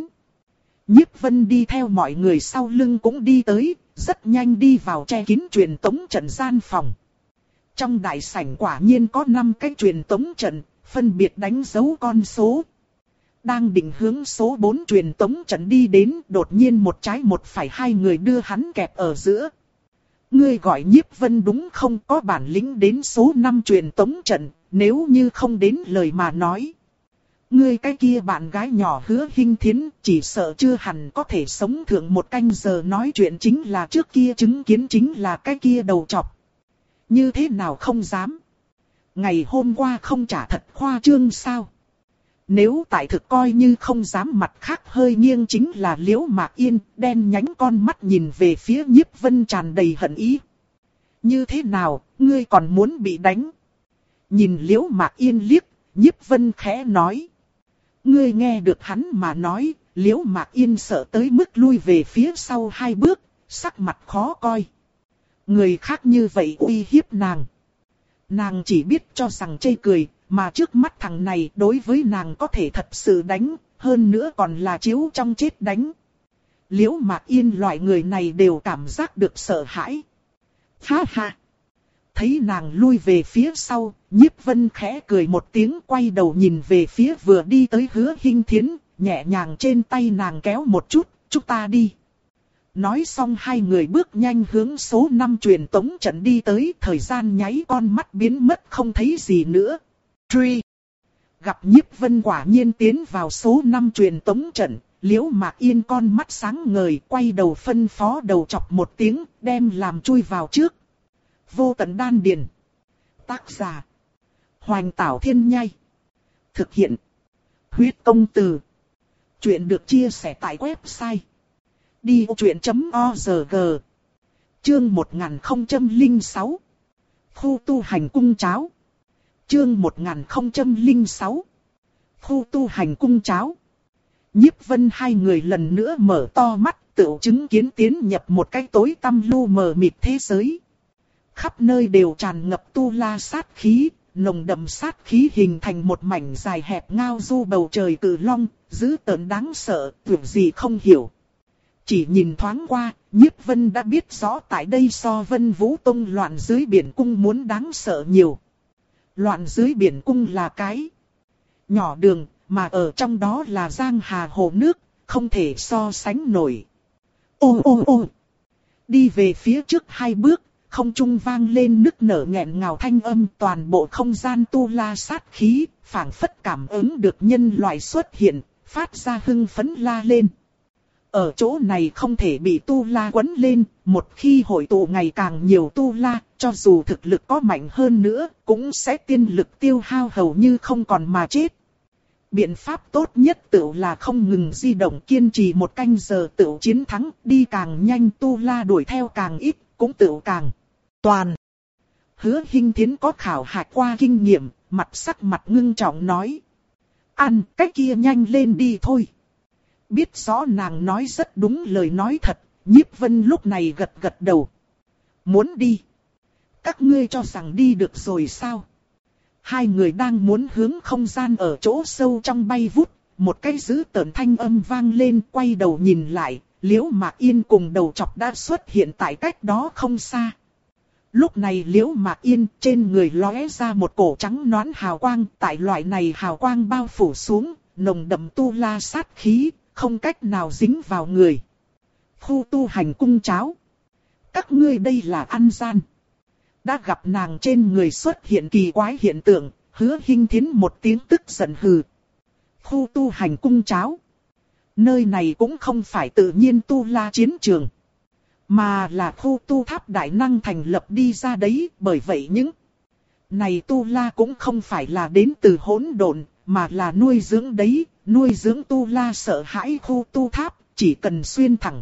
Nhiếp Vân đi theo mọi người sau lưng cũng đi tới, rất nhanh đi vào che kín truyền tống trận gian phòng. Trong đại sảnh quả nhiên có năm cái truyền tống trận, phân biệt đánh dấu con số. Đang định hướng số bốn truyền tống trận đi đến, đột nhiên một trái một phải hai người đưa hắn kẹp ở giữa. Ngươi gọi Nhiếp Vân đúng không? Có bản lĩnh đến số năm truyền tống trận, nếu như không đến lời mà nói. Ngươi cái kia bạn gái nhỏ Hứa Hinh Thiến chỉ sợ chưa hẳn có thể sống thượng một canh giờ. Nói chuyện chính là trước kia chứng kiến chính là cái kia đầu trọc. Như thế nào không dám? Ngày hôm qua không trả thật khoa trương sao? Nếu tại thực coi như không dám, mặt khác hơi nghiêng chính là Liễu Mạc Yên, đen nhánh con mắt nhìn về phía Nhiếp Vân tràn đầy hận ý. Như thế nào, ngươi còn muốn bị đánh? Nhìn Liễu Mạc Yên liếc, Nhiếp Vân khẽ nói. Ngươi nghe được hắn mà nói, Liễu Mạc Yên sợ tới mức lui về phía sau hai bước, sắc mặt khó coi. Người khác như vậy uy hiếp nàng. Nàng chỉ biết cho rằng chê cười, mà trước mắt thằng này đối với nàng có thể thật sự đánh, hơn nữa còn là chiếu trong chết đánh. Liễu Mạc Yên loại người này đều cảm giác được sợ hãi. Ha ha! Thấy nàng lui về phía sau, Nhiếp Vân khẽ cười một tiếng, quay đầu nhìn về phía vừa đi tới Hứa Hinh Thiến, nhẹ nhàng trên tay nàng kéo một chút, chúng ta đi. Nói xong hai người bước nhanh hướng số năm truyền tống trận đi tới, thời gian nháy con mắt biến mất không thấy gì nữa. Truy! Gặp Nhiếp Vân quả nhiên tiến vào số năm truyền tống trận, Liễu Mạc Yên con mắt sáng ngời, quay đầu phân phó đầu chọc một tiếng, đem làm chui vào trước. Vô tận đan điền. Tác giả: Hoành Tảo Thiên Nhai. Thực hiện. Huyết công từ. Chuyện được chia sẻ tại website đi vô chuyện chấm org. Chương một nghìn không trăm lẻ sáu. Khu tu hành cung cháo. Chương một nghìn không trăm lẻ sáu. Khu tu hành cung cháo. Nhiếp Vân hai người lần nữa mở to mắt, tựu chứng kiến tiến nhập một cái tối tăm lu mờ mịt thế giới. Khắp nơi đều tràn ngập tu la sát khí, nồng đậm sát khí hình thành một mảnh dài hẹp ngao du bầu trời cự long, dữ tợn đáng sợ, tưởng gì không hiểu. Chỉ nhìn thoáng qua, Nhiếp Vân đã biết rõ tại đây so Vân Vũ Tông loạn dưới biển cung muốn đáng sợ nhiều. Loạn dưới biển cung là cái nhỏ đường, mà ở trong đó là giang hà hồ nước, không thể so sánh nổi. Ô ô ô! Đi về phía trước hai bước, không trung vang lên nức nở nghẹn ngào thanh âm, toàn bộ không gian tu la sát khí, phảng phất cảm ứng được nhân loại xuất hiện, phát ra hưng phấn la lên. Ở chỗ này không thể bị tu la quấn lên, một khi hội tụ ngày càng nhiều tu la, cho dù thực lực có mạnh hơn nữa, cũng sẽ tiên lực tiêu hao hầu như không còn mà chết. Biện pháp tốt nhất tựu là không ngừng di động, kiên trì một canh giờ tựu chiến thắng, đi càng nhanh tu la đuổi theo càng ít, cũng tựu càng toàn. Hứa Hinh Thiến có khảo hạch qua kinh nghiệm, mặt sắc mặt ngưng trọng nói. Ăn, cái kia nhanh lên đi thôi. Biết rõ nàng nói rất đúng lời nói thật, Nhiếp Vân lúc này gật gật đầu. Muốn đi. Các ngươi cho rằng đi được rồi sao? Hai người đang muốn hướng không gian ở chỗ sâu trong bay vút, một cái dữ tợn thanh âm vang lên, quay đầu nhìn lại, Liễu Mạc Yên cùng đầu chọc đã xuất hiện tại cách đó không xa. Lúc này Liễu Mạc Yên trên người lóe ra một cổ trắng nõn hào quang, tại loại này hào quang bao phủ xuống, nồng đậm tu la sát khí, không cách nào dính vào người. Khu tu hành cung cháo. Các ngươi đây là ăn gian. Đã gặp nàng trên người xuất hiện kỳ quái hiện tượng, Hứa Hinh Thiến một tiếng tức giận hừ. Khu tu hành cung cháo. Nơi này cũng không phải tự nhiên tu la chiến trường, mà là khu tu tháp đại năng thành lập đi ra đấy, bởi vậy những này tu la cũng không phải là đến từ hỗn độn, mà là nuôi dưỡng đấy, nuôi dưỡng tu la sợ hãi khu tu tháp, chỉ cần xuyên thẳng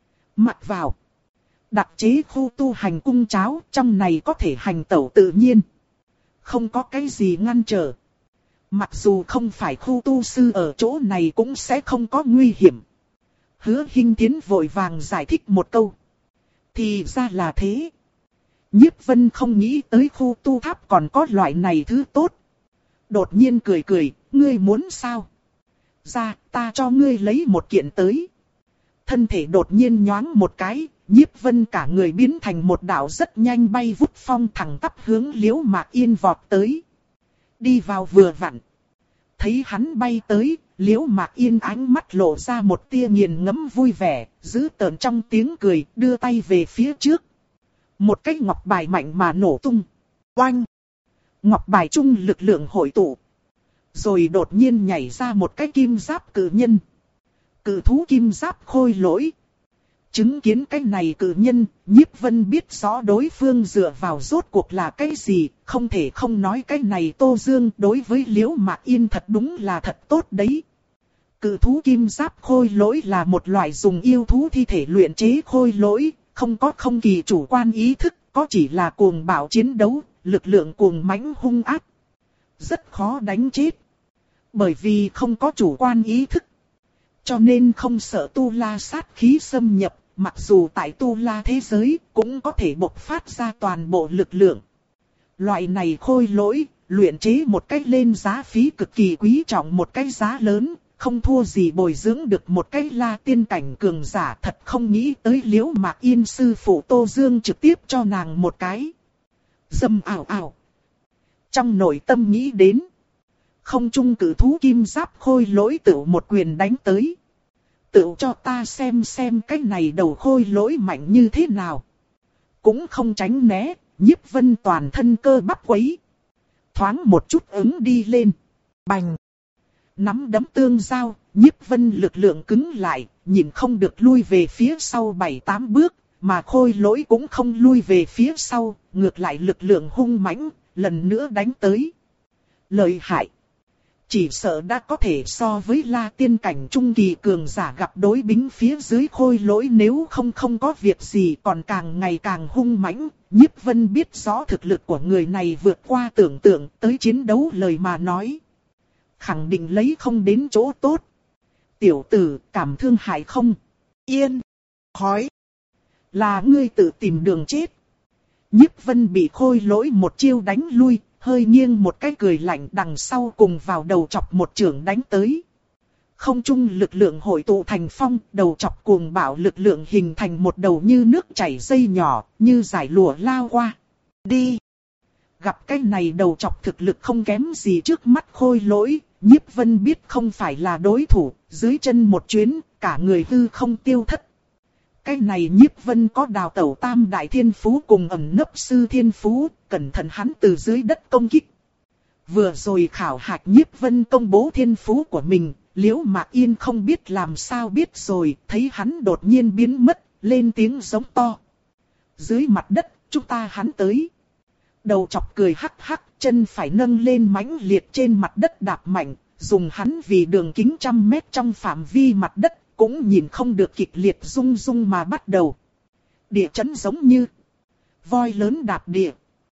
mặt vào. Đặc chế khu tu hành cung cháo, trong này có thể hành tẩu tự nhiên. Không có cái gì ngăn trở. Mặc dù không phải khu tu sư ở chỗ này cũng sẽ không có nguy hiểm. Hứa Hinh Thiến vội vàng giải thích một câu. Thì ra là thế. Nhiếp Vân không nghĩ tới khu tu tháp còn có loại này thứ tốt. Đột nhiên cười cười, ngươi muốn sao? Ra, ta cho ngươi lấy một kiện tới. Thân thể đột nhiên nhoáng một cái, Nhiếp Vân cả người biến thành một đạo rất nhanh bay vút phong thẳng tắp hướng Liễu Mạc Yên vọt tới. Đi vào vừa vặn. Thấy hắn bay tới, Liễu Mạc Yên ánh mắt lộ ra một tia nghiền ngẫm vui vẻ, giữ tợn trong tiếng cười, đưa tay về phía trước. Một cái ngọc bài mạnh mà nổ tung. Oanh! Ngọc bài chung lực lượng hội tụ. Rồi đột nhiên nhảy ra một cái kim giáp cự nhân. Cự thú kim giáp khôi lỗi. Chứng kiến cái này cự nhân, Nhiếp Vân biết rõ đối phương dựa vào rốt cuộc là cái gì, không thể không nói cái này Tô Dương đối với Liễu Mạc Yên thật đúng là thật tốt đấy. Cự thú kim giáp khôi lỗi là một loại dùng yêu thú thi thể luyện chế khôi lỗi, không có không kỳ chủ quan ý thức, có chỉ là cuồng bạo chiến đấu, lực lượng cuồng mãnh hung ác. Rất khó đánh chết. Bởi vì không có chủ quan ý thức, cho nên không sợ tu la sát khí xâm nhập, mặc dù tại tu la thế giới cũng có thể bộc phát ra toàn bộ lực lượng. Loại này khôi lỗi, luyện chế một cách lên giá phí cực kỳ quý trọng, một cái giá lớn, không thua gì bồi dưỡng được một cái la tiên cảnh cường giả. Thật không nghĩ tới Liễu Mạc Yên sư phụ Tô Dương trực tiếp cho nàng một cái dâm ảo ảo. Trong nội tâm nghĩ đến, không trung cử thú kim giáp khôi lỗi tự một quyền đánh tới. Tự cho ta xem xem cái này đầu khôi lỗi mạnh như thế nào. Cũng không tránh né, Nhiếp Vân toàn thân cơ bắp quấy. Thoáng một chút ứng đi lên. Bành! Nắm đấm tương giao, Nhiếp Vân lực lượng cứng lại, nhìn không được lui về phía sau bảy tám bước, mà khôi lỗi cũng không lui về phía sau, ngược lại lực lượng hung mãnh, lần nữa đánh tới. Lợi hại! Chỉ sợ đã có thể so với La Tiên cảnh trung kỳ cường giả gặp đối bính phía dưới Khôi Lỗi, nếu không không có việc gì còn càng ngày càng hung mãnh. Nhiếp Vân biết rõ thực lực của người này vượt qua tưởng tượng, tới chiến đấu lời mà nói. Khẳng định lấy không đến chỗ tốt. Tiểu tử, cảm thương hại không? Yên! Khói! Là ngươi tự tìm đường chết. Nhiếp Vân bị Khôi Lỗi một chiêu đánh lui, hơi nghiêng một cái cười lạnh, đằng sau cùng vào đầu chọc một chưởng đánh tới. Không trung lực lượng hội tụ thành phong, đầu chọc cuồng bạo lực lượng hình thành một đầu như nước chảy dây nhỏ, như giải lụa lao qua. Đi! Gặp cái này đầu chọc thực lực không kém gì trước mắt Khôi Lỗi, Nhiếp Vân biết không phải là đối thủ, dưới chân một chuyến, cả người hư không tiêu thất. Cái này Nhiếp Vân có đào tẩu tam đại thiên phú cùng ẩn nấp sư thiên phú, cẩn thận hắn từ dưới đất công kích. Vừa rồi khảo hạch Nhiếp Vân công bố thiên phú của mình, Liễu Mạc Yên không biết làm sao biết rồi, thấy hắn đột nhiên biến mất, lên tiếng giống to. Dưới mặt đất, chúng ta hắn tới. Đầu chọc cười hắc hắc, chân phải nâng lên mãnh liệt trên mặt đất đạp mạnh, dùng hắn vì đường kính trăm mét trong phạm vi mặt đất. Cũng nhìn không được kịch liệt rung rung mà bắt đầu. Địa chấn giống như voi lớn đạp địa.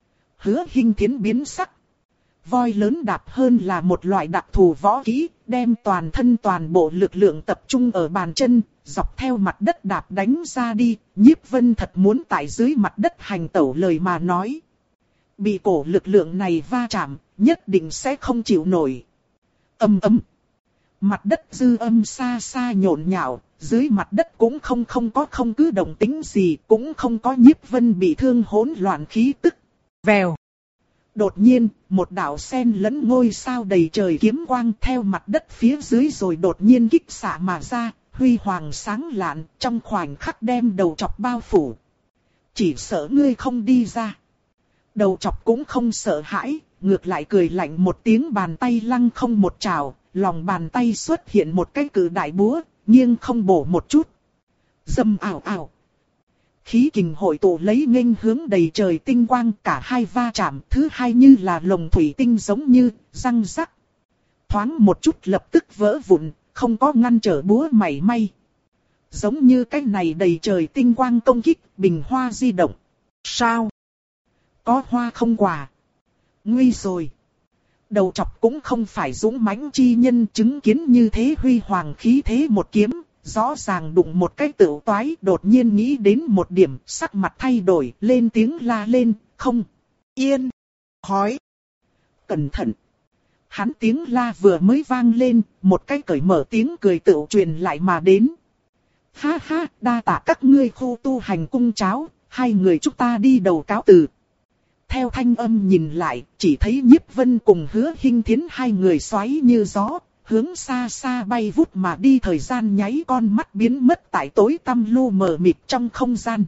Hứa Hinh Thiến biến sắc. Voi lớn đạp hơn là một loại đặc thù võ kỹ, đem toàn thân toàn bộ lực lượng tập trung ở bàn chân, dọc theo mặt đất đạp đánh ra đi. Nhiếp Vân thật muốn tại dưới mặt đất hành tẩu lời mà nói. Bị cổ lực lượng này va chạm, nhất định sẽ không chịu nổi. Âm ầm. Mặt đất dư âm xa xa nhộn nhạo, dưới mặt đất cũng không không có không cứ động tĩnh gì, cũng không có Nhiếp Vân bị thương hỗn loạn khí tức. Vèo. Đột nhiên, một đạo sen lẫn ngôi sao đầy trời kiếm quang theo mặt đất phía dưới rồi đột nhiên kích xạ mà ra, huy hoàng sáng lạn, trong khoảnh khắc đem đầu chọc bao phủ. Chỉ sợ ngươi không đi ra. Đầu chọc cũng không sợ hãi, ngược lại cười lạnh một tiếng, bàn tay lăng không một trào. Lòng bàn tay xuất hiện một cái cự đại búa, nghiêng không bổ một chút. Dầm ảo ảo. Khí kình hội tụ lấy nghênh hướng đầy trời tinh quang, cả hai va chạm, thứ hai như là lồng thủy tinh giống như răng rắc. Thoáng một chút lập tức vỡ vụn, không có ngăn trở búa mảy may. Giống như cái này đầy trời tinh quang công kích, bình hoa di động. Sao? Có hoa không quả? Nguy rồi. Đầu chọc cũng không phải dũng mãnh chi nhân, chứng kiến như thế huy hoàng khí thế một kiếm, rõ ràng đụng một cái tựu toái, đột nhiên nghĩ đến một điểm, sắc mặt thay đổi, lên tiếng la lên, không, yên, khói, cẩn thận. Hắn tiếng la vừa mới vang lên, một cái cởi mở tiếng cười tựu truyền lại mà đến. Ha ha, đa tạ các ngươi khu tu hành cung cháo, hai người chúng ta đi đầu cáo từ. Theo thanh âm nhìn lại, chỉ thấy Nhiếp Vân cùng Hứa Hinh Thiến hai người xoáy như gió, hướng xa xa bay vút mà đi, thời gian nháy con mắt biến mất tại tối tăm lu mờ mịt trong không gian.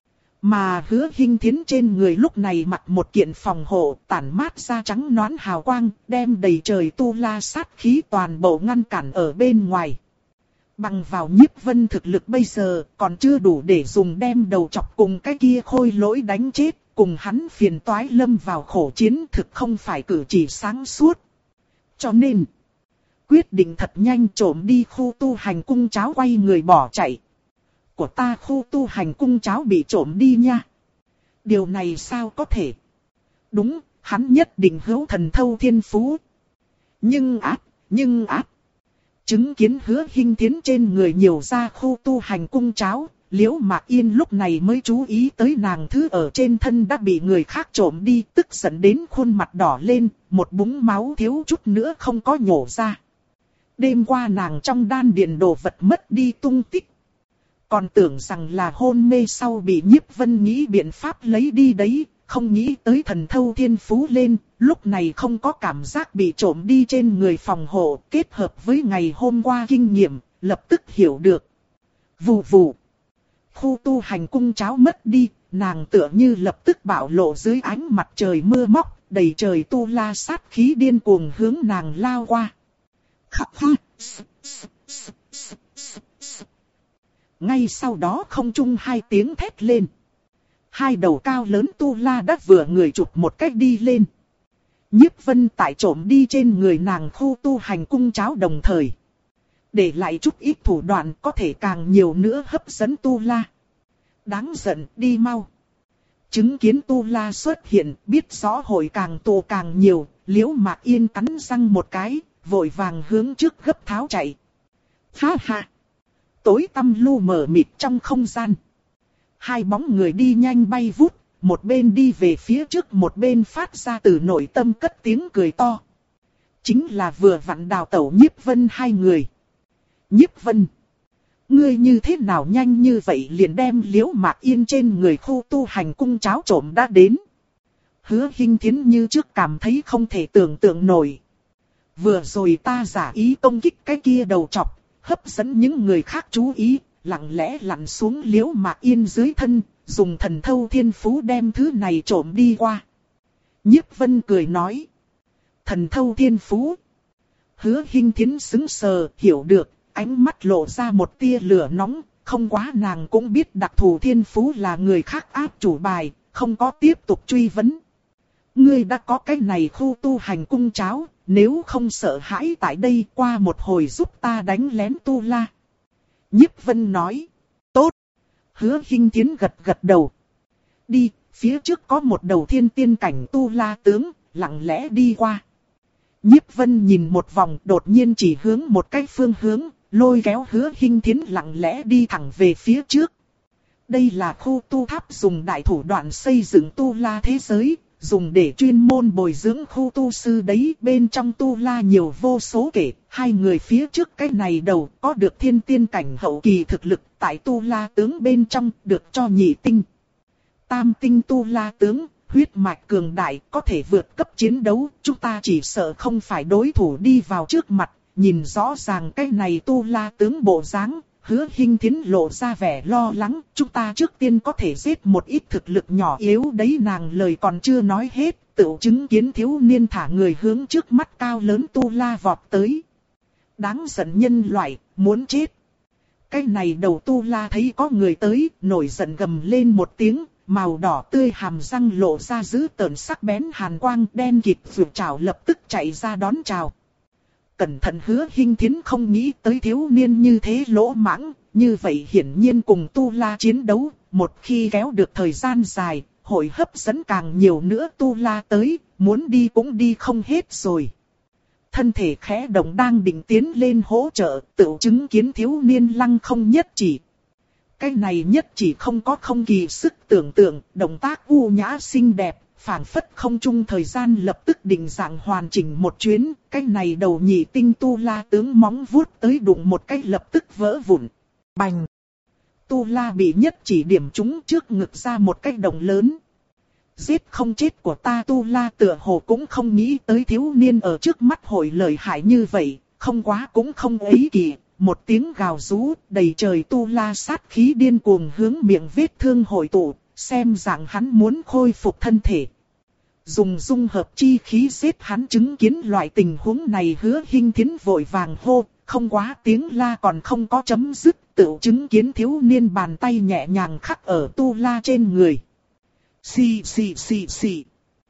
Mà Hứa Hinh Thiến trên người lúc này mặc một kiện phòng hộ tản mát ra trắng nõn hào quang, đem đầy trời tu la sát khí toàn bộ ngăn cản ở bên ngoài. Bằng vào Nhiếp Vân thực lực bây giờ còn chưa đủ để dùng đem đầu chọc cùng cái kia Khôi Lỗi đánh chết. Cùng hắn phiền toái lâm vào khổ chiến thực không phải cử chỉ sáng suốt. Cho nên, quyết định thật nhanh trộm đi khu tu hành cung cháo, quay người bỏ chạy. Của ta khu tu hành cung cháo bị trộm đi nha. Điều này sao có thể? Đúng, hắn nhất định hữu thần thâu thiên phú. Nhưng ác, nhưng ác. Chứng kiến Hứa Hinh Thiến trên người nhiều ra khu tu hành cung cháo. Liễu Mạc Yên lúc này mới chú ý tới nàng thứ ở trên thân đã bị người khác trộm đi, tức giận đến khuôn mặt đỏ lên, một búng máu thiếu chút nữa không có nhổ ra. Đêm qua nàng trong đan điền đồ vật mất đi tung tích. Còn tưởng rằng là hôn mê sau bị Nhiếp Vân nghĩ biện pháp lấy đi đấy, không nghĩ tới thần thâu thiên phú lên, lúc này không có cảm giác bị trộm đi trên người phòng hộ, kết hợp với ngày hôm qua kinh nghiệm, lập tức hiểu được. Vù vù. Khu tu hành cung cháo mất đi, nàng tựa như lập tức bạo lộ dưới ánh mặt trời mưa móc, đầy trời tu la sát khí điên cuồng hướng nàng lao qua. Khắc khắc. Ngay sau đó không trung hai tiếng thét lên. Hai đầu cao lớn tu la đã vừa người chụp một cách đi lên. Nhiếp Vân tại trộm đi trên người nàng khu tu hành cung cháo đồng thời. Để lại chút ít thủ đoạn có thể càng nhiều nữa hấp dẫn Tu La. Đáng giận, đi mau. Chứng kiến Tu La xuất hiện, biết rõ hội càng tù càng nhiều, Liễu Mạc Yên cắn răng một cái, vội vàng hướng trước gấp tháo chạy. Ha ha! Tối tăm lu mờ mịt trong không gian. Hai bóng người đi nhanh bay vút, một bên đi về phía trước một bên phát ra từ nội tâm cất tiếng cười to. Chính là vừa vặn đào tẩu Nhiếp Vân hai người. Nhiếp Vân! Ngươi như thế nào nhanh như vậy liền đem Liễu Mạc Yên trên người khu tu hành cung cháo trộm đã đến. Hứa Hinh Thiến như trước cảm thấy không thể tưởng tượng nổi. Vừa rồi ta giả ý công kích cái kia đầu trọc, hấp dẫn những người khác chú ý, lặng lẽ lặn xuống Liễu Mạc Yên dưới thân, dùng thần thâu thiên phú đem thứ này trộm đi qua. Nhiếp Vân cười nói. Thần thâu thiên phú. Hứa Hinh Thiến sững sờ, hiểu được, ánh mắt lộ ra một tia lửa nóng, không quá nàng cũng biết đặc thù thiên phú là người khác áp chủ bài, không có tiếp tục truy vấn. Ngươi đã có cái này khu tu hành cung cháo, nếu không sợ hãi tại đây qua một hồi giúp ta đánh lén Tu La. Nhiếp Vân nói. Tốt. Hứa Hinh Thiến gật gật đầu. Đi, phía trước có một đầu thiên tiên cảnh Tu La tướng, lặng lẽ đi qua. Nhiếp Vân nhìn một vòng đột nhiên chỉ hướng một cái phương hướng, lôi kéo Hứa Hinh Thiến lặng lẽ đi thẳng về phía trước. Đây là khu tu tháp dùng đại thủ đoạn xây dựng Tu La thế giới, dùng để chuyên môn bồi dưỡng khu tu sư đấy. Bên trong Tu La nhiều vô số kể, hai người phía trước cái này đầu có được thiên tiên cảnh hậu kỳ thực lực, tại Tu La tướng bên trong được cho nhị tinh. Tam tinh Tu La tướng, huyết mạch cường đại, có thể vượt cấp chiến đấu, chúng ta chỉ sợ không phải đối thủ đi vào trước mặt. Nhìn rõ ràng cái này Tu La tướng bộ dáng, Hứa Hinh Thiến lộ ra vẻ lo lắng, chúng ta trước tiên có thể giết một ít thực lực nhỏ yếu đấy. Nàng lời còn chưa nói hết, tự chứng kiến thiếu niên thả người hướng trước mắt cao lớn Tu La vọt tới. Đáng giận nhân loại, muốn chết. Cái này đầu Tu La thấy có người tới, nổi giận gầm lên một tiếng, màu đỏ tươi hàm răng lộ ra dữ tợn sắc bén hàn quang, đen kịt vượt trào lập tức chạy ra đón chào. Cẩn thận. Hứa Hinh Thiến không nghĩ tới thiếu niên như thế lỗ mãng, như vậy hiển nhiên cùng Tu La chiến đấu, một khi kéo được thời gian dài, hội hấp dẫn càng nhiều nữa Tu La tới, muốn đi cũng đi không hết rồi. Thân thể khẽ động đang định tiến lên hỗ trợ, tự chứng kiến thiếu niên lăng không nhất chỉ. Cái này nhất chỉ không có không kỳ sức tưởng tượng, động tác u nhã xinh đẹp. Phảng phất không chung thời gian lập tức định dạng hoàn chỉnh một chuyến, cái này đầu nhị tinh Tu La tướng móng vuốt tới đụng một cái lập tức vỡ vụn. Bành! Tu La bị nhất chỉ điểm trúng trước ngực ra một cái động lớn. Giết không chết của ta. Tu La tựa hồ cũng không nghĩ tới thiếu niên ở trước mắt hội lợi hại như vậy, không quá cũng không ấy kỳ. Một tiếng gào rú, đầy trời Tu La sát khí điên cuồng hướng miệng vết thương hội tụ, xem rằng hắn muốn khôi phục thân thể. Dùng dung hợp chi khí giết hắn. Chứng kiến loại tình huống này, Hứa Hinh Thiến vội vàng hô, không quá tiếng la còn không có chấm dứt, tự chứng kiến thiếu niên bàn tay nhẹ nhàng khắc ở Tu La trên người. Xì xì xì xì.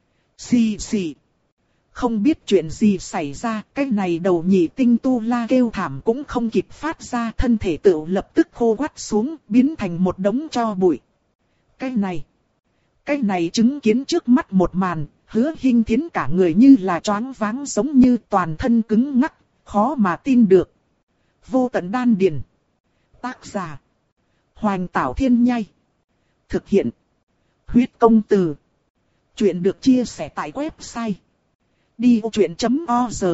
Xì xì. Không biết chuyện gì xảy ra, cái này đầu nhị tinh Tu La kêu thảm cũng không kịp phát ra, thân thể tự lập tức khô quắt xuống, biến thành một đống tro bụi. Cái này, cái này chứng kiến trước mắt một màn, Hứa Hinh Thiến cả người như là choáng váng, giống như toàn thân cứng ngắc, khó mà tin được. Vô tận đan điền. Tác giả: Hoành Tảo Thiên Nhai. Thực hiện: Huyết Công Từ. Chuyện được chia sẻ tại website đi ô chuyện chấm org.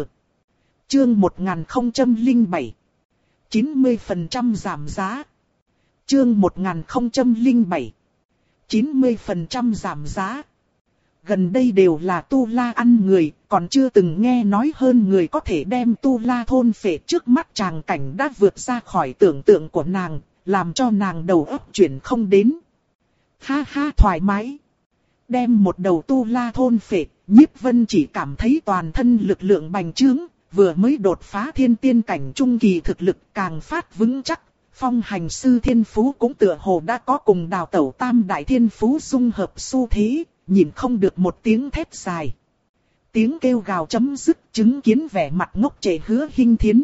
Chương một nghìn không trăm lẻ bảy. chín mươi phần trăm giảm giá. Chương một nghìn không trăm lẻ bảy. chín mươi phần trăm giảm giá. Gần đây đều là Tu La ăn người, còn chưa từng nghe nói hơn người có thể đem Tu La thôn phệ. Trước mắt tràng cảnh đã vượt ra khỏi tưởng tượng của nàng, làm cho nàng đầu óc chuyển không đến. Ha ha, thoải mái. Đem một đầu Tu La thôn phệ, Nhiếp Vân chỉ cảm thấy toàn thân lực lượng bành trướng, vừa mới đột phá thiên tiên cảnh trung kỳ thực lực càng phát vững chắc. Phong hành sư thiên phú cũng tựa hồ đã có cùng đào tẩu tam đại thiên phú dung hợp xu thế, nhìn không được một tiếng thét dài. tiếng kêu gào chấm dứt, chứng kiến vẻ mặt ngốc trệ Hứa Hinh Thiến.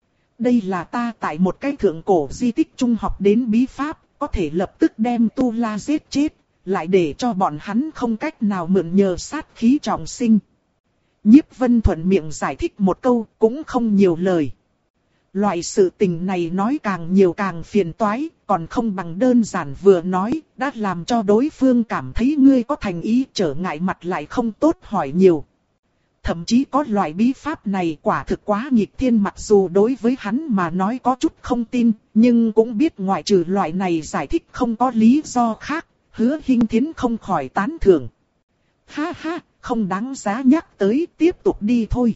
Đây là ta tại một cái thượng cổ di tích trung học đến bí pháp, có thể lập tức đem Tu La giết chết, lại để cho bọn hắn không cách nào mượn nhờ sát khí trọng sinh. Nhiếp Vân thuận miệng giải thích một câu, cũng không nhiều lời. Loại sự tình này nói càng nhiều càng phiền toái, còn không bằng đơn giản vừa nói, đã làm cho đối phương cảm thấy ngươi có thành ý, trở ngại mặt lại không tốt hỏi nhiều. Thậm chí có loại bí pháp này quả thực quá nghịch thiên, mặc dù đối với hắn mà nói có chút không tin, nhưng cũng biết ngoại trừ loại này giải thích không có lý do khác, Hứa Hinh Thiến không khỏi tán thưởng. Ha ha, không đáng giá nhắc tới, tiếp tục đi thôi.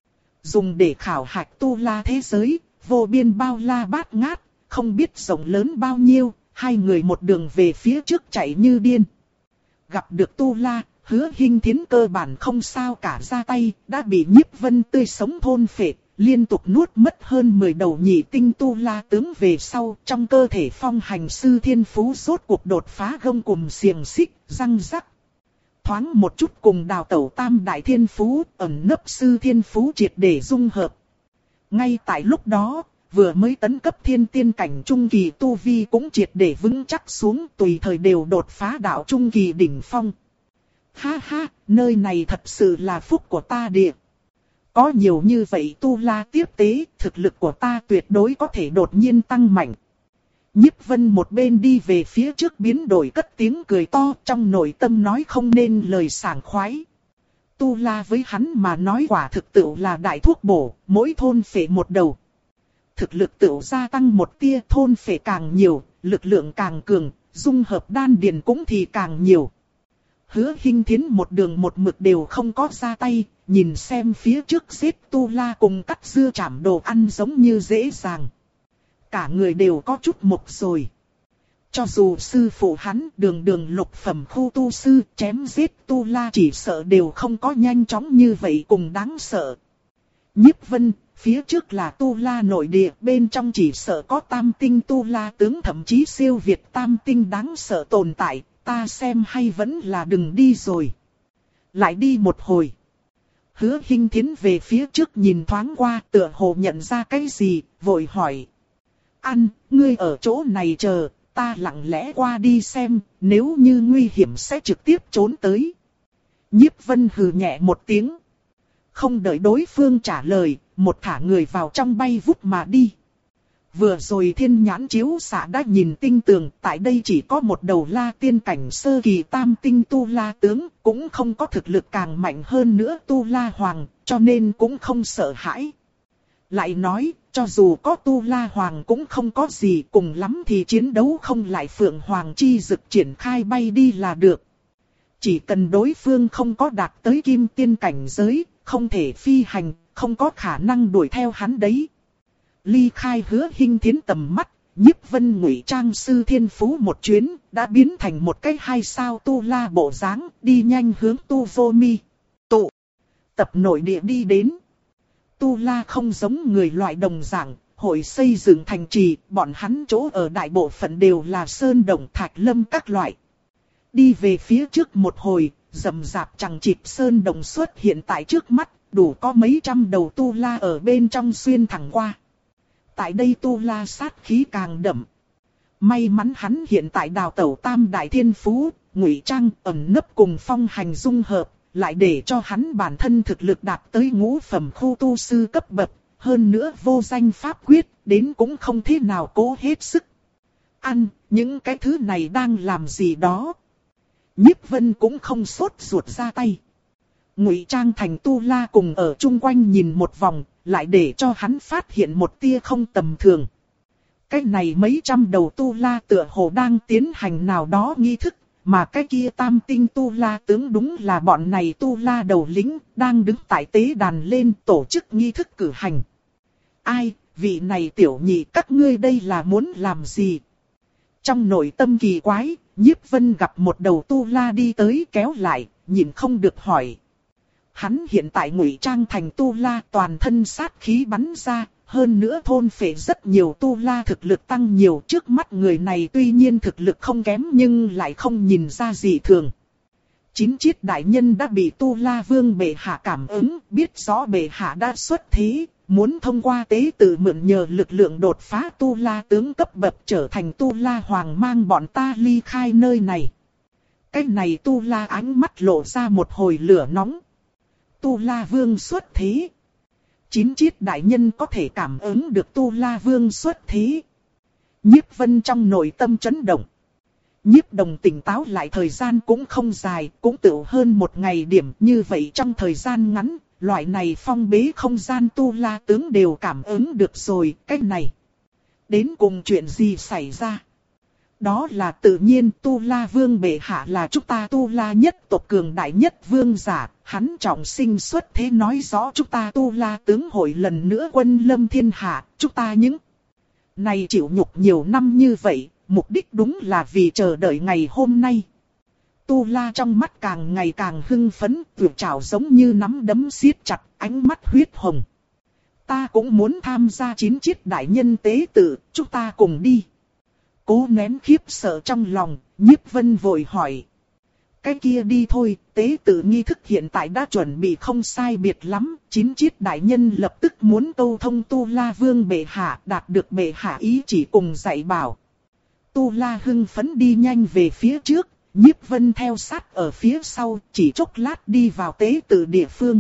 Dùng để khảo hạch Tu La thế giới, vô biên bao la bát ngát, không biết rộng lớn bao nhiêu, hai người một đường về phía trước chạy như điên. Gặp được Tu La, Hứa Hinh Thiến cơ bản không sao cả, ra tay, đã bị Nhiếp Vân tươi sống thôn phệ, liên tục nuốt mất hơn mười đầu nhị tinh Tu La tướng về sau, trong cơ thể phong hành sư thiên phú rốt cuộc đột phá gông cùm xiềng xích, răng rắc. Thoáng một chút cùng đào tẩu tam đại thiên phú, ẩn nấp sư thiên phú triệt để dung hợp. Ngay tại lúc đó, vừa mới tấn cấp thiên tiên cảnh trung kỳ tu vi cũng triệt để vững chắc xuống, tùy thời đều đột phá đạo trung kỳ đỉnh phong. Ha ha, nơi này thật sự là phúc của ta địa. Có nhiều như vậy Tu La tiếp tế, thực lực của ta tuyệt đối có thể đột nhiên tăng mạnh. Nhiếp Vân một bên đi về phía trước biến đổi cất tiếng cười to, trong nội tâm nói không nên lời sảng khoái. Tu La với hắn mà nói quả thực tựu là đại thuốc bổ, mỗi thôn phệ một đầu. Thực lực tựu gia tăng một tia, thôn phệ càng nhiều, lực lượng càng cường, dung hợp đan điền cũng thì càng nhiều. Hứa Hinh Thiến một đường một mực đều không có ra tay, nhìn xem phía trước xếp Tu La cùng cắt dưa chảm đồ ăn giống như dễ dàng. Cả người đều có chút mộc rồi. Cho dù sư phụ hắn đường đường lục phẩm khu tu sư chém giết Tu La chỉ sợ đều không có nhanh chóng như vậy cùng đáng sợ. Nhiếp Vân, phía trước là Tu La nội địa, bên trong chỉ sợ có tam tinh Tu La tướng, thậm chí siêu việt tam tinh đáng sợ tồn tại, ta xem hay vẫn là đừng đi rồi. Lại đi một hồi. Hứa Hinh Thiến về phía trước nhìn thoáng qua, tựa hồ nhận ra cái gì, vội hỏi. Ăn, ngươi ở chỗ này chờ, ta lặng lẽ qua đi xem, nếu như nguy hiểm sẽ trực tiếp trốn tới. Nhiếp Vân hừ nhẹ một tiếng. Không đợi đối phương trả lời, một thả người vào trong bay vút mà đi. Vừa rồi thiên nhãn chiếu xạ đã nhìn tinh tường, tại đây chỉ có một đầu La tiên cảnh sơ kỳ tam tinh Tu La tướng, cũng không có thực lực càng mạnh hơn nữa Tu La Hoàng, cho nên cũng không sợ hãi. Lại nói, cho dù có Tu La Hoàng cũng không có gì, cùng lắm thì chiến đấu không lại Phượng Hoàng chi dực triển khai bay đi là được. Chỉ cần đối phương không có đạt tới kim tiên cảnh giới, không thể phi hành, không có khả năng đuổi theo hắn đấy. Ly khai Hứa Hinh Thiến tầm mắt, Nhiếp Vân ngụy trang sư thiên phú một chuyến, đã biến thành một cái hai sao Tu La bộ dáng, đi nhanh hướng Tu Vô Mi. Tụ tập nội địa đi đến. Tu La không giống người loại đồng dạng, hội xây dựng thành trì, bọn hắn chỗ ở đại bộ phận đều là sơn đồng thạch lâm các loại. Đi về phía trước một hồi, rậm rạp chằng chịt sơn đồng xuất hiện tại trước mắt, đủ có mấy trăm đầu Tu La ở bên trong xuyên thẳng qua. Tại đây Tu La sát khí càng đậm. May mắn hắn hiện tại đào tẩu tam đại thiên phú, ngụy trang ẩn nấp cùng phong hành dung hợp, lại để cho hắn bản thân thực lực đạt tới ngũ phẩm khu tu sư cấp bậc, hơn nữa vô danh pháp quyết, đến cũng không thế nào cố hết sức. Ăn, những cái thứ này đang làm gì đó? Nhiếp Vân cũng không sốt ruột ra tay. Ngụy trang thành Tu La cùng ở chung quanh nhìn một vòng, lại để cho hắn phát hiện một tia không tầm thường. Cái này mấy trăm đầu Tu La tựa hồ đang tiến hành nào đó nghi thức, mà cái kia tam tinh Tu La tướng đúng là bọn này Tu La đầu lĩnh, đang đứng tại tế đàn lên tổ chức nghi thức cử hành. Ai, vị này tiểu nhị các ngươi đây là muốn làm gì? Trong nội tâm kỳ quái, Nhiếp Vân gặp một đầu Tu La đi tới kéo lại, nhìn không được hỏi. Hắn hiện tại ngụy trang thành Tu La, toàn thân sát khí bắn ra, hơn nữa thôn phệ rất nhiều Tu La, thực lực tăng nhiều. Trước mắt người này tuy nhiên thực lực không kém nhưng lại không nhìn ra gì thường. Chín chiết đại nhân đã bị Tu La Vương bệ hạ cảm ứng, biết rõ bệ hạ đã xuất thế, muốn thông qua tế tự mượn nhờ lực lượng đột phá Tu La tướng cấp bậc trở thành Tu La Hoàng mang bọn ta ly khai nơi này. Cái này Tu La ánh mắt lộ ra một hồi lửa nóng. Tu La Vương xuất thế. Chín chiết đại nhân có thể cảm ứng được Tu La Vương xuất thế. Nhiếp Vân trong nội tâm chấn động. Nhiếp Đồng tỉnh táo lại thời gian cũng không dài, cũng tựu hơn một ngày điểm. Như vậy trong thời gian ngắn, loại này phong bế không gian Tu La tướng đều cảm ứng được rồi. Cái này, đến cùng chuyện gì xảy ra? Đó là tự nhiên Tu La Vương bệ hạ là chúng ta Tu La nhất tộc cường đại nhất vương giả. Hắn trọng sinh xuất thế nói rõ chúng ta Tu La tướng hội lần nữa quân lâm thiên hạ. Chúng ta những này chịu nhục nhiều năm như vậy, mục đích đúng là vì chờ đợi ngày hôm nay. Tu La trong mắt càng ngày càng hưng phấn, vượt trào giống như nắm đấm siết chặt, ánh mắt huyết hồng. Ta cũng muốn tham gia chín chiết đại nhân tế tự, chúng ta cùng đi. Cố nén khiếp sợ trong lòng, Nhiếp Vân vội hỏi. Cái kia đi thôi, tế tự nghi thức hiện tại đã chuẩn bị không sai biệt lắm. Chín chiết đại nhân lập tức muốn câu thông Tu La Vương bệ hạ, đạt được bệ hạ ý chỉ cùng dạy bảo. Tu La hưng phấn đi nhanh về phía trước, Nhiếp Vân theo sát ở phía sau, chỉ chốc lát đi vào tế tự địa phương.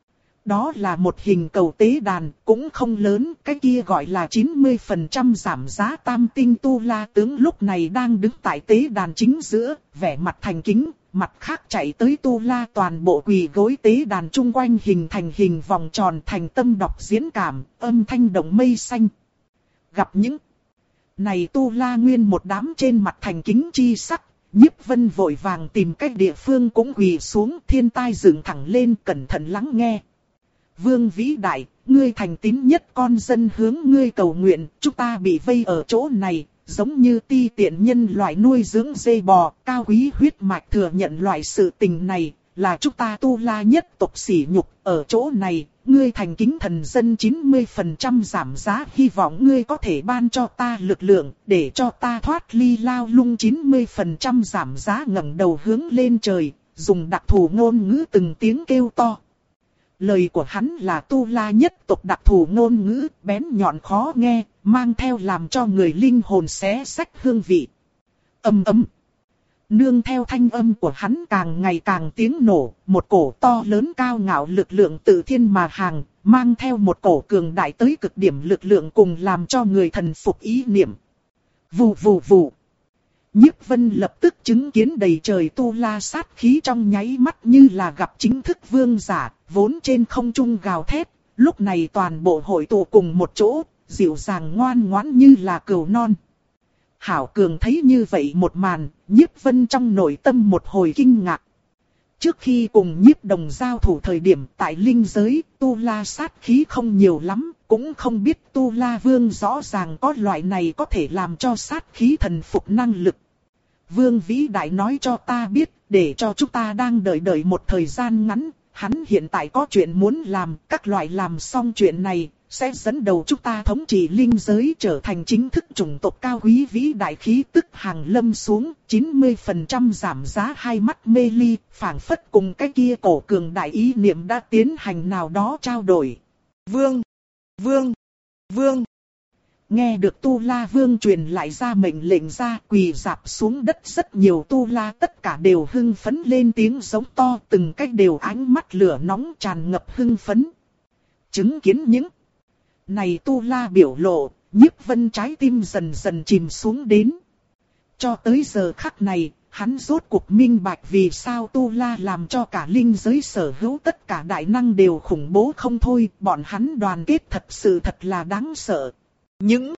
Đó là một hình cầu tế đàn, cũng không lớn, cái kia gọi là chín mươi phần trăm giảm giá tam tinh Tu La tướng lúc này đang đứng tại tế đàn chính giữa, vẻ mặt thành kính, mặt khác chạy tới Tu La toàn bộ quỳ gối tế đàn chung quanh hình thành hình vòng tròn thành tâm đọc diễn cảm, âm thanh động mây xanh. Gặp những này Tu La nguyên một đám trên mặt thành kính chi sắc, Nhiếp Vân vội vàng tìm cách địa phương cũng quỳ xuống, thiên tai dựng thẳng lên cẩn thận lắng nghe. Vương vĩ đại, ngươi thành tín nhất con dân hướng ngươi cầu nguyện, chúng ta bị vây ở chỗ này, giống như ti tiện nhân loại nuôi dưỡng dê bò, cao quý huyết mạch thừa nhận loại sự tình này, là chúng ta Tu La nhất tộc sỉ nhục, ở chỗ này, ngươi thành kính thần dân chín mươi phần trăm giảm giá, hy vọng ngươi có thể ban cho ta lực lượng, để cho ta thoát ly lao lung chín mươi phần trăm giảm giá ngẩng đầu hướng lên trời, dùng đặc thù ngôn ngữ từng tiếng kêu to. Lời của hắn là Tu La nhất tộc đặc thù ngôn ngữ, bén nhọn khó nghe, mang theo làm cho người linh hồn xé xách hương vị. Ầm ầm. Nương theo thanh âm của hắn càng ngày càng tiếng nổ, một cổ to lớn cao ngạo lực lượng tự thiên mà hàng, mang theo một cổ cường đại tới cực điểm lực lượng cùng làm cho người thần phục ý niệm. Vù vù vù. Nhiếp Vân lập tức chứng kiến đầy trời Tu La sát khí trong nháy mắt như là gặp chính thức vương giả, vốn trên không trung gào thét, lúc này toàn bộ hội tụ cùng một chỗ, dịu dàng ngoan ngoãn như là cừu non. Hảo Cường thấy như vậy một màn, Nhiếp Vân trong nội tâm một hồi kinh ngạc. Trước khi cùng Nhiếp Đồng giao thủ thời điểm tại linh giới, Tu La sát khí không nhiều lắm, cũng không biết Tu La Vương rõ ràng có loại này có thể làm cho sát khí thần phục năng lực. Vương vĩ đại nói cho ta biết, để cho chúng ta đang đợi đợi một thời gian ngắn, hắn hiện tại có chuyện muốn làm, các loại làm xong chuyện này, sẽ dẫn đầu chúng ta thống trị linh giới trở thành chính thức chủng tộc cao quý vĩ đại khí tức hàng lâm xuống, chín mươi phần trăm giảm giá hai mắt mê ly, phảng phất cùng cái kia cổ cường đại ý niệm đã tiến hành nào đó trao đổi. Vương! Vương! Vương! Nghe được Tu La Vương truyền lại ra mệnh lệnh ra, quỳ rạp xuống đất rất nhiều Tu La tất cả đều hưng phấn lên tiếng giống to, từng cách đều ánh mắt lửa nóng tràn ngập hưng phấn. Chứng kiến những này Tu La biểu lộ, Nhiếp Vân trái tim dần dần chìm xuống đến. Cho tới giờ khắc này, hắn rốt cuộc minh bạch vì sao Tu La làm cho cả linh giới sở hữu tất cả đại năng đều khủng bố không thôi, bọn hắn đoàn kết thật sự thật là đáng sợ. Những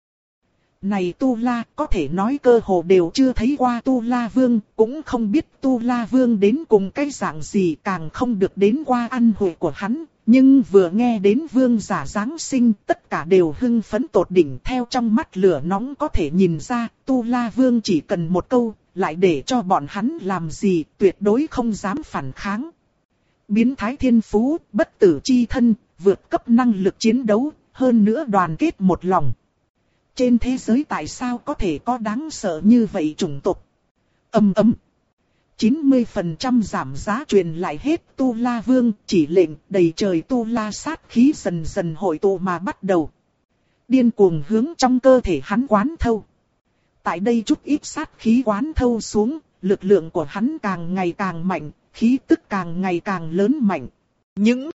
này Tu La có thể nói cơ hồ đều chưa thấy qua Tu La Vương, cũng không biết Tu La Vương đến cùng cái dạng gì, càng không được đến qua ăn hội của hắn. Nhưng vừa nghe đến vương giả Giáng sinh, tất cả đều hưng phấn tột đỉnh, theo trong mắt lửa nóng có thể nhìn ra, Tu La Vương chỉ cần một câu, lại để cho bọn hắn làm gì, tuyệt đối không dám phản kháng. Biến thái thiên phú, bất tử chi thân, vượt cấp năng lực chiến đấu, hơn nữa đoàn kết một lòng. Trên thế giới tại sao có thể có đáng sợ như vậy chủng tộc? Ầm ầm. chín mươi phần trăm giảm giá truyền lại hết Tu La Vương, chỉ lệnh đầy trời Tu La sát khí dần dần hội tụ mà bắt đầu. Điên cuồng hướng trong cơ thể hắn quán thâu. Tại đây chút ít sát khí quán thâu xuống, lực lượng của hắn càng ngày càng mạnh, khí tức càng ngày càng lớn mạnh. Những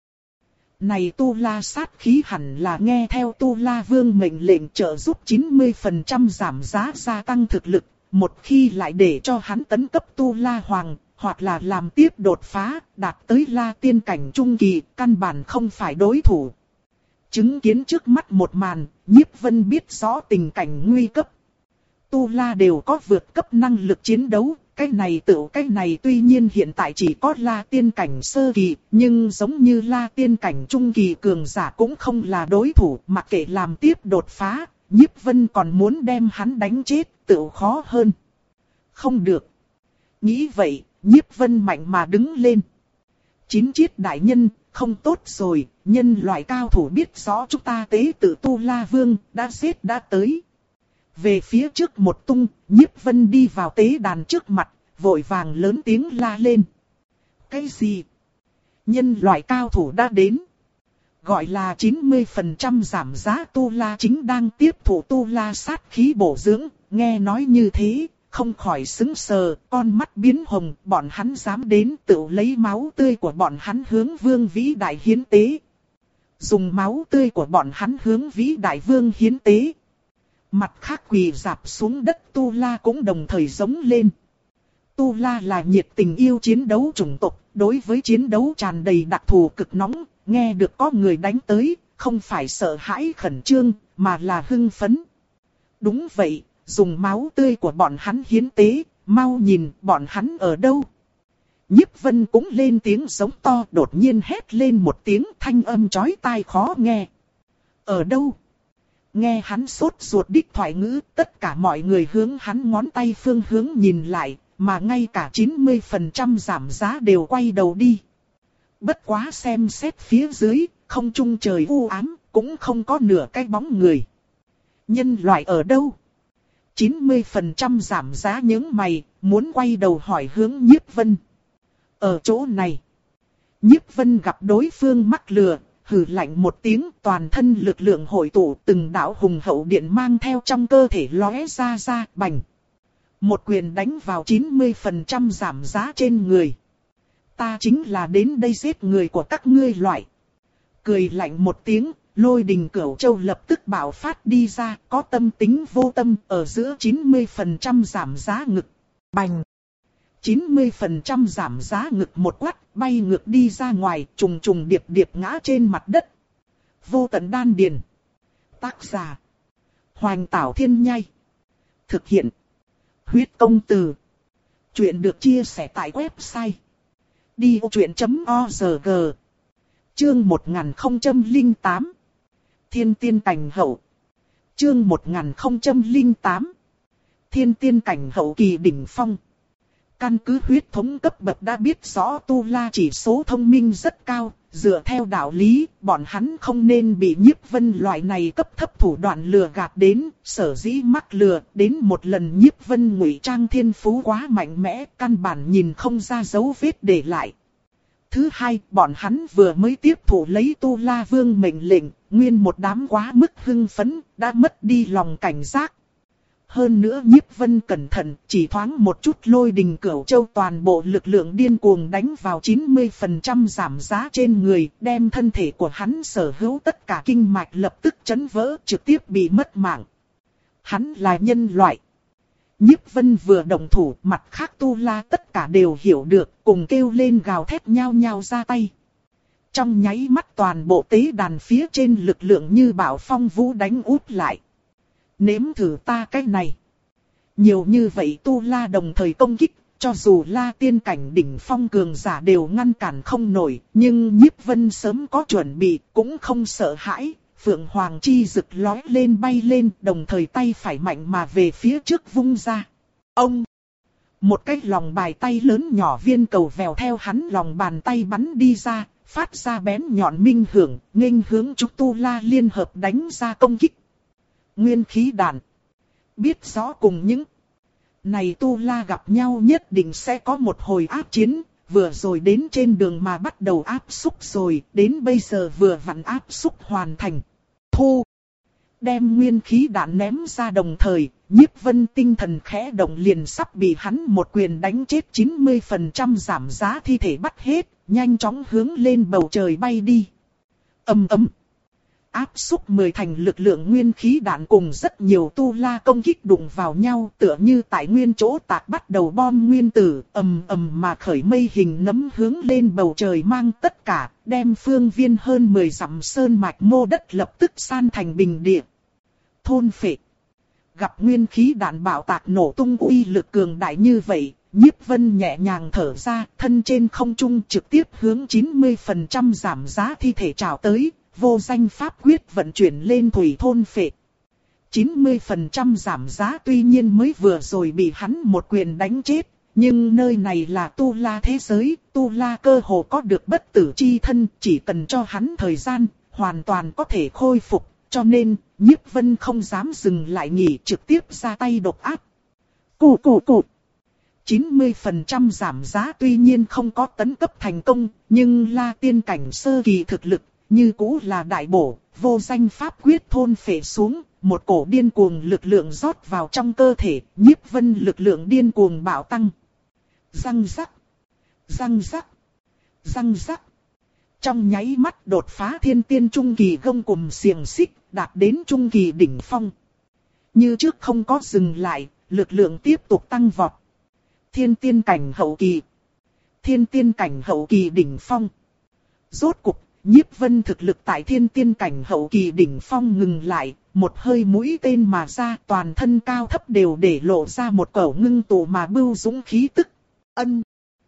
này Tu La sát khí hẳn là nghe theo Tu La Vương mệnh lệnh trợ giúp chín mươi phần trăm giảm giá gia tăng thực lực. Một khi lại để cho hắn tấn cấp Tu La Hoàng, hoặc là làm tiếp đột phá, đạt tới La Tiên cảnh trung kỳ, căn bản không phải đối thủ. Chứng kiến trước mắt một màn, Nhiếp Vân biết rõ tình cảnh nguy cấp. Tu La đều có vượt cấp năng lực chiến đấu, cái này tự cái này tuy nhiên hiện tại chỉ có La Tiên cảnh sơ kỳ, nhưng giống như La Tiên cảnh trung kỳ cường giả cũng không là đối thủ, mặc kệ làm tiếp đột phá, Nhiếp Vân còn muốn đem hắn đánh chết, tự khó hơn. Không được. Nghĩ vậy, Nhiếp Vân mạnh mà đứng lên. Chín chiết đại nhân, không tốt rồi, nhân loại cao thủ biết rõ chúng ta tế tự Tu La Vương, đã giết đã tới. Về phía trước một tung, Nhiếp Vân đi vào tế đàn trước mặt, vội vàng lớn tiếng la lên. Cái gì? Nhân loại cao thủ đã đến. Gọi là chín mươi phần trăm giảm giá Tu La chính đang tiếp thụ Tu La sát khí bổ dưỡng, nghe nói như thế, không khỏi sững sờ, con mắt biến hồng, bọn hắn dám đến tự lấy máu tươi của bọn hắn hướng Vương vĩ đại hiến tế. Dùng máu tươi của bọn hắn hướng vĩ đại vương hiến tế. Mặt khác quỳ rạp xuống đất Tu La cũng đồng thời giống lên. Tu La là nhiệt tình yêu chiến đấu chủng tộc, đối với chiến đấu tràn đầy đặc thù cực nóng, nghe được có người đánh tới, không phải sợ hãi khẩn trương, mà là hưng phấn. Đúng vậy, dùng máu tươi của bọn hắn hiến tế, mau nhìn bọn hắn ở đâu. Nhiếp Vân cũng lên tiếng giống to, đột nhiên hét lên một tiếng thanh âm chói tai khó nghe. Ở đâu? Nghe hắn sốt ruột đích thoại ngữ, tất cả mọi người hướng hắn ngón tay phương hướng nhìn lại, mà ngay cả chín mươi phần trăm giảm giá đều quay đầu đi. Bất quá xem xét phía dưới, không trung trời u ám, cũng không có nửa cái bóng người. Nhân loại ở đâu? chín mươi phần trăm giảm giá những mày, muốn quay đầu hỏi hướng Nhiếp Vân. Ở chỗ này, Nhiếp Vân gặp đối phương mắc lừa, hừ lạnh một tiếng, toàn thân lực lượng hội tụ, từng đạo hùng hậu điện mang theo trong cơ thể lóe ra ra, bành. Một quyền đánh vào chín mươi phần trăm giảm giá trên người. Ta chính là đến đây giết người của các ngươi loại. Cười lạnh một tiếng, Lôi Đình Cửu Châu lập tức bạo phát đi ra, có tâm tính vô tâm ở giữa chín mươi phần trăm giảm giá ngực. Bành! chín mươi phần trăm giảm giá ngực một quát, bay ngược đi ra ngoài, trùng trùng điệp điệp ngã trên mặt đất. Vô tận đan điền. Tác giả: Hoành Tảo Thiên Nhai. Thực hiện: Huyết Công Từ. Chuyện được chia sẻ tại website đi ô chuyện chấm org. Chương một nghìn không trăm lẻ tám. Thiên tiên cảnh hậu. Chương một nghìn không trăm lẻ tám. Thiên tiên cảnh hậu kỳ đỉnh phong. Căn cứ huyết thống cấp bậc đã biết rõ Tu La chỉ số thông minh rất cao, dựa theo đạo lý, bọn hắn không nên bị Nhiếp Vân loại này cấp thấp thủ đoạn lừa gạt đến, sở dĩ mắc lừa, đến một lần Nhiếp Vân ngụy trang thiên phú quá mạnh mẽ, căn bản nhìn không ra dấu vết để lại. Thứ hai, bọn hắn vừa mới tiếp thụ lấy Tu La Vương mệnh lệnh, nguyên một đám quá mức hưng phấn, đã mất đi lòng cảnh giác. Hơn nữa Nhiếp Vân cẩn thận, chỉ thoáng một chút Lôi Đình Cửu Châu toàn bộ lực lượng điên cuồng đánh vào chín mươi phần trăm giảm giá trên người, đem thân thể của hắn sở hữu tất cả kinh mạch lập tức chấn vỡ, trực tiếp bị mất mạng. Hắn là nhân loại. Nhiếp Vân vừa động thủ, mặt khác Tu La tất cả đều hiểu được, cùng kêu lên gào thét nhao nhao ra tay. Trong nháy mắt toàn bộ tế đàn phía trên lực lượng như bão phong vũ đánh úp lại. Nếm thử ta cái này. Nhiều như vậy Tu La đồng thời công kích, cho dù La Tiên cảnh đỉnh phong cường giả đều ngăn cản không nổi, nhưng Nhiếp Vân sớm có chuẩn bị, cũng không sợ hãi. Phượng Hoàng chi rực lói lên bay lên, đồng thời tay phải mạnh mà về phía trước vung ra. Ông! Một cái lòng bài tay lớn nhỏ viên cầu vèo theo hắn lòng bàn tay bắn đi ra, phát ra bén nhọn minh hưởng, nghênh hướng chúng Tu La liên hợp đánh ra công kích. Nguyên khí đạn. Biết rõ cùng những Này tu la gặp nhau nhất định sẽ có một hồi áp chiến, vừa rồi đến trên đường mà bắt đầu áp xúc rồi, đến bây giờ vừa vặn áp xúc hoàn thành. Thu! Đem nguyên khí đạn ném ra đồng thời, Nhiếp Vân tinh thần khẽ động liền sắp bị hắn một quyền đánh chết chín mươi phần trăm giảm giá thi thể bắt hết, nhanh chóng hướng lên bầu trời bay đi. Ầm ầm. Áp xúc mười thành lực lượng nguyên khí đạn cùng rất nhiều tu la công kích đụng vào nhau, tựa như tại nguyên chỗ tạc bắt đầu bom nguyên tử, ầm ầm mà khởi mây hình nấm hướng lên bầu trời mang tất cả, đem phương viên hơn mười dặm sơn mạch mô đất lập tức san thành bình địa. Thôn phệ. Gặp nguyên khí đạn bạo tạc nổ tung uy lực cường đại như vậy, Nhiếp Vân nhẹ nhàng thở ra, thân trên không trung trực tiếp hướng chín mươi phần trăm giảm giá thi thể trào tới. Vô danh pháp quyết vận chuyển lên thủy thôn phệ. chín mươi phần trăm giảm giá tuy nhiên mới vừa rồi bị hắn một quyền đánh chết. Nhưng nơi này là tu la thế giới, tu la cơ hồ có được bất tử chi thân. Chỉ cần cho hắn thời gian, hoàn toàn có thể khôi phục. Cho nên, Nhiếp Vân không dám dừng lại nghỉ, trực tiếp ra tay độc ác. Cù cù cù. chín mươi phần trăm giảm giá tuy nhiên không có tấn cấp thành công, nhưng la tiên cảnh sơ kỳ thực lực. Như cũ là đại bổ, vô danh pháp quyết thôn phệ xuống, một cổ điên cuồng lực lượng rót vào trong cơ thể, Nhiếp Vân lực lượng điên cuồng bạo tăng. Răng rắc, răng rắc, răng rắc. Trong nháy mắt đột phá thiên tiên trung kỳ gông cùm xiềng xích, đạt đến trung kỳ đỉnh phong. Như trước không có dừng lại, lực lượng tiếp tục tăng vọt. Thiên tiên cảnh hậu kỳ, thiên tiên cảnh hậu kỳ đỉnh phong. Rốt cục, Nhiếp Vân thực lực tại thiên tiên cảnh hậu kỳ đỉnh phong ngừng lại, một hơi mũi tên mà ra, toàn thân cao thấp đều để lộ ra một cẩu ngưng tụ mà bưu dũng khí tức. Ân.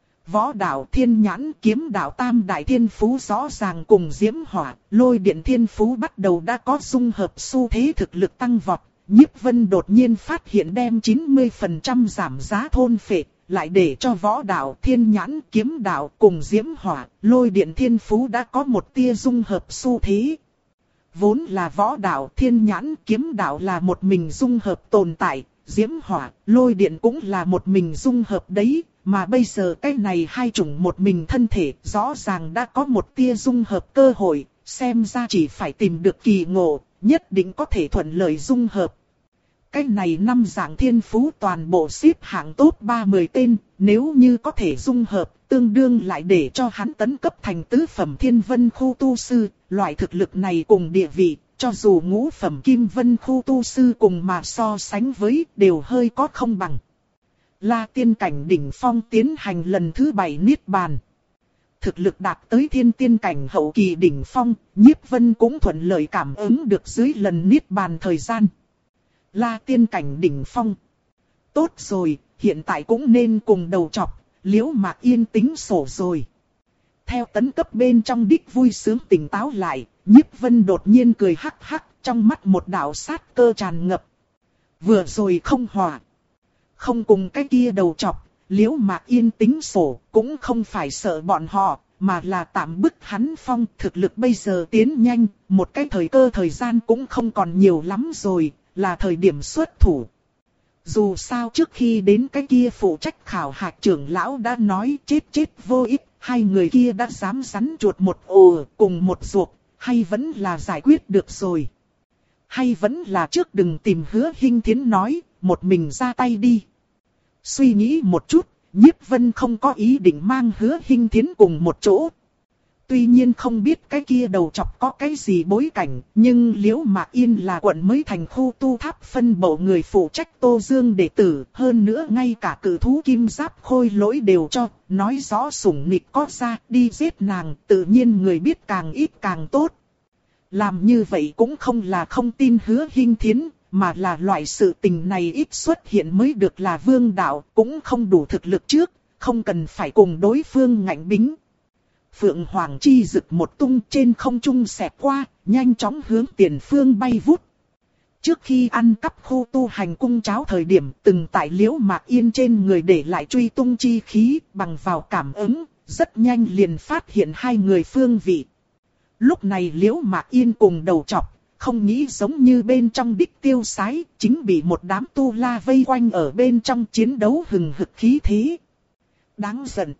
Võ đạo thiên nhãn kiếm đạo tam đại thiên phú rõ ràng cùng diễm hỏa, lôi điện thiên phú bắt đầu đã có dung hợp xu thế thực lực tăng vọt. Nhiếp Vân đột nhiên phát hiện đem chín mươi phần trăm giảm giá thôn phệ. Lại để cho võ đạo thiên nhãn kiếm đạo cùng diễm hỏa, lôi điện thiên phú đã có một tia dung hợp xu thế. Vốn là võ đạo thiên nhãn kiếm đạo là một mình dung hợp tồn tại, diễm hỏa, lôi điện cũng là một mình dung hợp đấy, mà bây giờ cái này hai chủng một mình thân thể rõ ràng đã có một tia dung hợp cơ hội, xem ra chỉ phải tìm được kỳ ngộ, nhất định có thể thuận lợi dung hợp. Cái này năm dạng thiên phú toàn bộ xếp hạng top ba mươi tên, nếu như có thể dung hợp, tương đương lại để cho hắn tấn cấp thành tứ phẩm thiên vân khu tu sư, loại thực lực này cùng địa vị, cho dù ngũ phẩm kim vân khu tu sư cùng mà so sánh với, đều hơi có không bằng. La tiên cảnh đỉnh phong tiến hành lần thứ bảy niết bàn. Thực lực đạt tới thiên tiên cảnh hậu kỳ đỉnh phong, Nhiếp Vân cũng thuận lợi cảm ứng được dưới lần niết bàn thời gian. La tiên cảnh đỉnh phong. Tốt rồi, hiện tại cũng nên cùng đầu chọc, Liễu Mạc Yên tính sổ rồi. Theo tấn cấp bên trong đích vui sướng tỉnh táo lại, Nhiếp Vân đột nhiên cười hắc hắc, trong mắt một đạo sát cơ tràn ngập. Vừa rồi không hòa. Không cùng cái kia đầu chọc, Liễu Mạc Yên tính sổ, cũng không phải sợ bọn họ, mà là tạm bức hắn phong. Thực lực bây giờ tiến nhanh, một cái thời cơ thời gian cũng không còn nhiều lắm rồi. Là thời điểm xuất thủ. Dù sao trước khi đến cái kia phụ trách khảo hạch trưởng lão đã nói chết chết vô ích, hai người kia đã dám rắn chuột một ồ cùng một ruột, hay vẫn là giải quyết được rồi. Hay vẫn là trước đừng tìm Hứa Hinh Thiến nói, một mình ra tay đi. Suy nghĩ một chút, Nhiếp Vân không có ý định mang Hứa Hinh Thiến cùng một chỗ. Tuy nhiên không biết cái kia đầu chọc có cái gì bối cảnh, nhưng Liễu Mạc Yên là quận mới thành khu tu tháp phân bộ người phụ trách Tô Dương đệ tử, hơn nữa ngay cả cử thú kim giáp khôi lỗi đều cho, nói rõ sủng nịch có ra, đi giết nàng, tự nhiên người biết càng ít càng tốt. Làm như vậy cũng không là không tin Hứa Hinh Thiến, mà là loại sự tình này ít xuất hiện mới được là vương đạo, cũng không đủ thực lực trước, không cần phải cùng đối phương ngạnh bính. Phượng Hoàng chi rực một tung trên không trung xẹt qua, nhanh chóng hướng tiền phương bay vút. Trước khi ăn cắp khu tu hành cung cháo thời điểm, từng tại Liễu Mạc Yên trên người để lại truy tung chi khí, bằng vào cảm ứng, rất nhanh liền phát hiện hai người phương vị. Lúc này Liễu Mạc Yên cùng đầu chọc, không nghĩ giống như bên trong đích tiêu sái, chính bị một đám tu la vây quanh ở bên trong chiến đấu hừng hực khí thế. Đáng giận.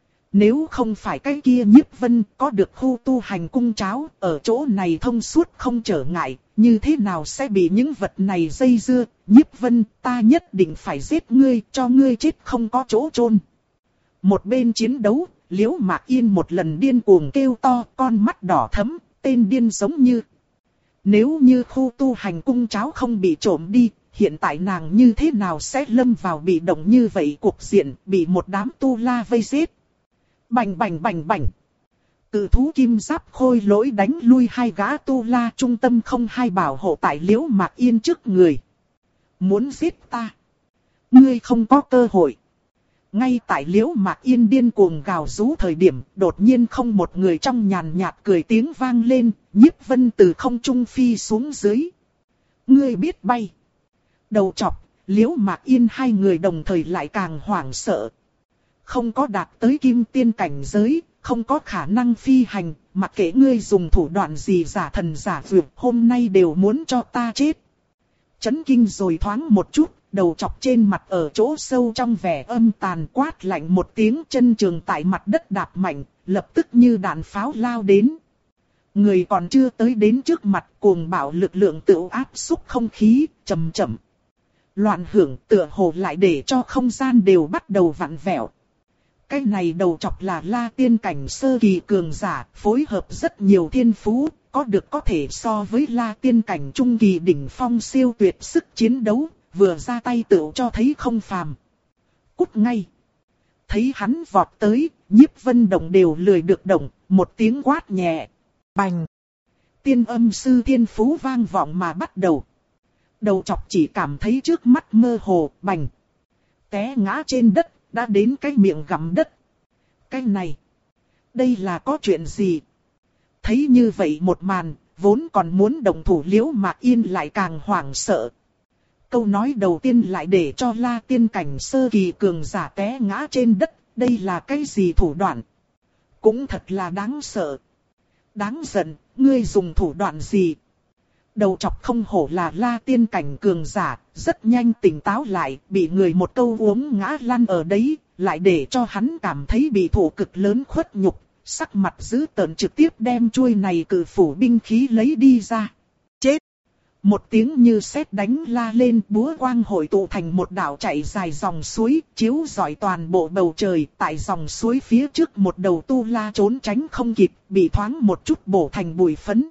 Nếu không phải cái kia Nhiếp Vân có được khu tu hành cung cháo, ở chỗ này thông suốt không trở ngại, như thế nào sẽ bị những vật này dây dưa. Nhiếp Vân, ta nhất định phải giết ngươi, cho ngươi chết không có chỗ chôn. Một bên chiến đấu, Liễu Mạc Yên một lần điên cuồng kêu to, con mắt đỏ thẫm, tên điên giống như. Nếu như khu tu hành cung cháo không bị trộm đi, hiện tại nàng như thế nào sẽ lâm vào bị động như vậy cuộc diện, bị một đám tu la vây giết. Bành bành bành bành. Cự thú kim giáp khôi lỗi đánh lui hai gã tu la trung tâm không hai bảo hộ tại Liễu Mạc Yên trước người. Muốn giết ta? Ngươi không có cơ hội. Ngay tại Liễu Mạc Yên điên cuồng gào rú thời điểm, đột nhiên không một người trong nhàn nhạt cười tiếng vang lên, Nhiếp Vân từ không trung phi xuống dưới. Ngươi biết bay. Đầu chọc, Liễu Mạc Yên hai người đồng thời lại càng hoảng sợ. Không có đạt tới kim tiên cảnh giới, không có khả năng phi hành, mặc kệ ngươi dùng thủ đoạn gì giả thần giả vượt, hôm nay đều muốn cho ta chết. Chấn kinh rồi thoáng một chút, đầu chọc trên mặt ở chỗ sâu trong vẻ âm tàn quát lạnh một tiếng, chân trường tại mặt đất đạp mạnh, lập tức như đạn pháo lao đến. Người còn chưa tới đến trước mặt, cuồng bạo lực lượng tự áp xúc không khí, chậm chậm. Loạn hưởng tựa hồ lại để cho không gian đều bắt đầu vặn vẹo. Cái này đầu chọc là La Tiên cảnh sơ kỳ cường giả, phối hợp rất nhiều thiên phú, có được có thể so với La Tiên cảnh trung kỳ đỉnh phong siêu tuyệt sức chiến đấu, vừa ra tay tựu cho thấy không phàm. Cút ngay. Thấy hắn vọt tới, Nhiếp Vân động đều lười được động, một tiếng quát nhẹ. Bành. Tiên âm sư thiên phú vang vọng mà bắt đầu. Đầu chọc chỉ cảm thấy trước mắt mơ hồ, bành. Té ngã trên đất, đã đến cái miệng gặm đất. Cái này, đây là có chuyện gì? Thấy như vậy một màn, vốn còn muốn động thủ Liễu Mạc Yên lại càng hoảng sợ. Câu nói đầu tiên lại để cho La Tiên cảnh sơ kỳ cường giả té ngã trên đất, đây là cái gì thủ đoạn? Cũng thật là đáng sợ. Đáng giận, ngươi dùng thủ đoạn gì? Đầu chọc không hổ là La Tiên cảnh cường giả, rất nhanh tỉnh táo lại, bị người một câu uống ngã lăn ở đấy, lại để cho hắn cảm thấy bị thổ cực lớn khuất nhục, sắc mặt dữ tợn trực tiếp đem chuôi này cự phủ binh khí lấy đi ra. Chết! Một tiếng như sét đánh la lên, búa quang hội tụ thành một đạo chạy dài dòng suối, chiếu rọi toàn bộ bầu trời. Tại dòng suối phía trước một đầu tu la trốn tránh không kịp, bị thoáng một chút bổ thành bụi phấn.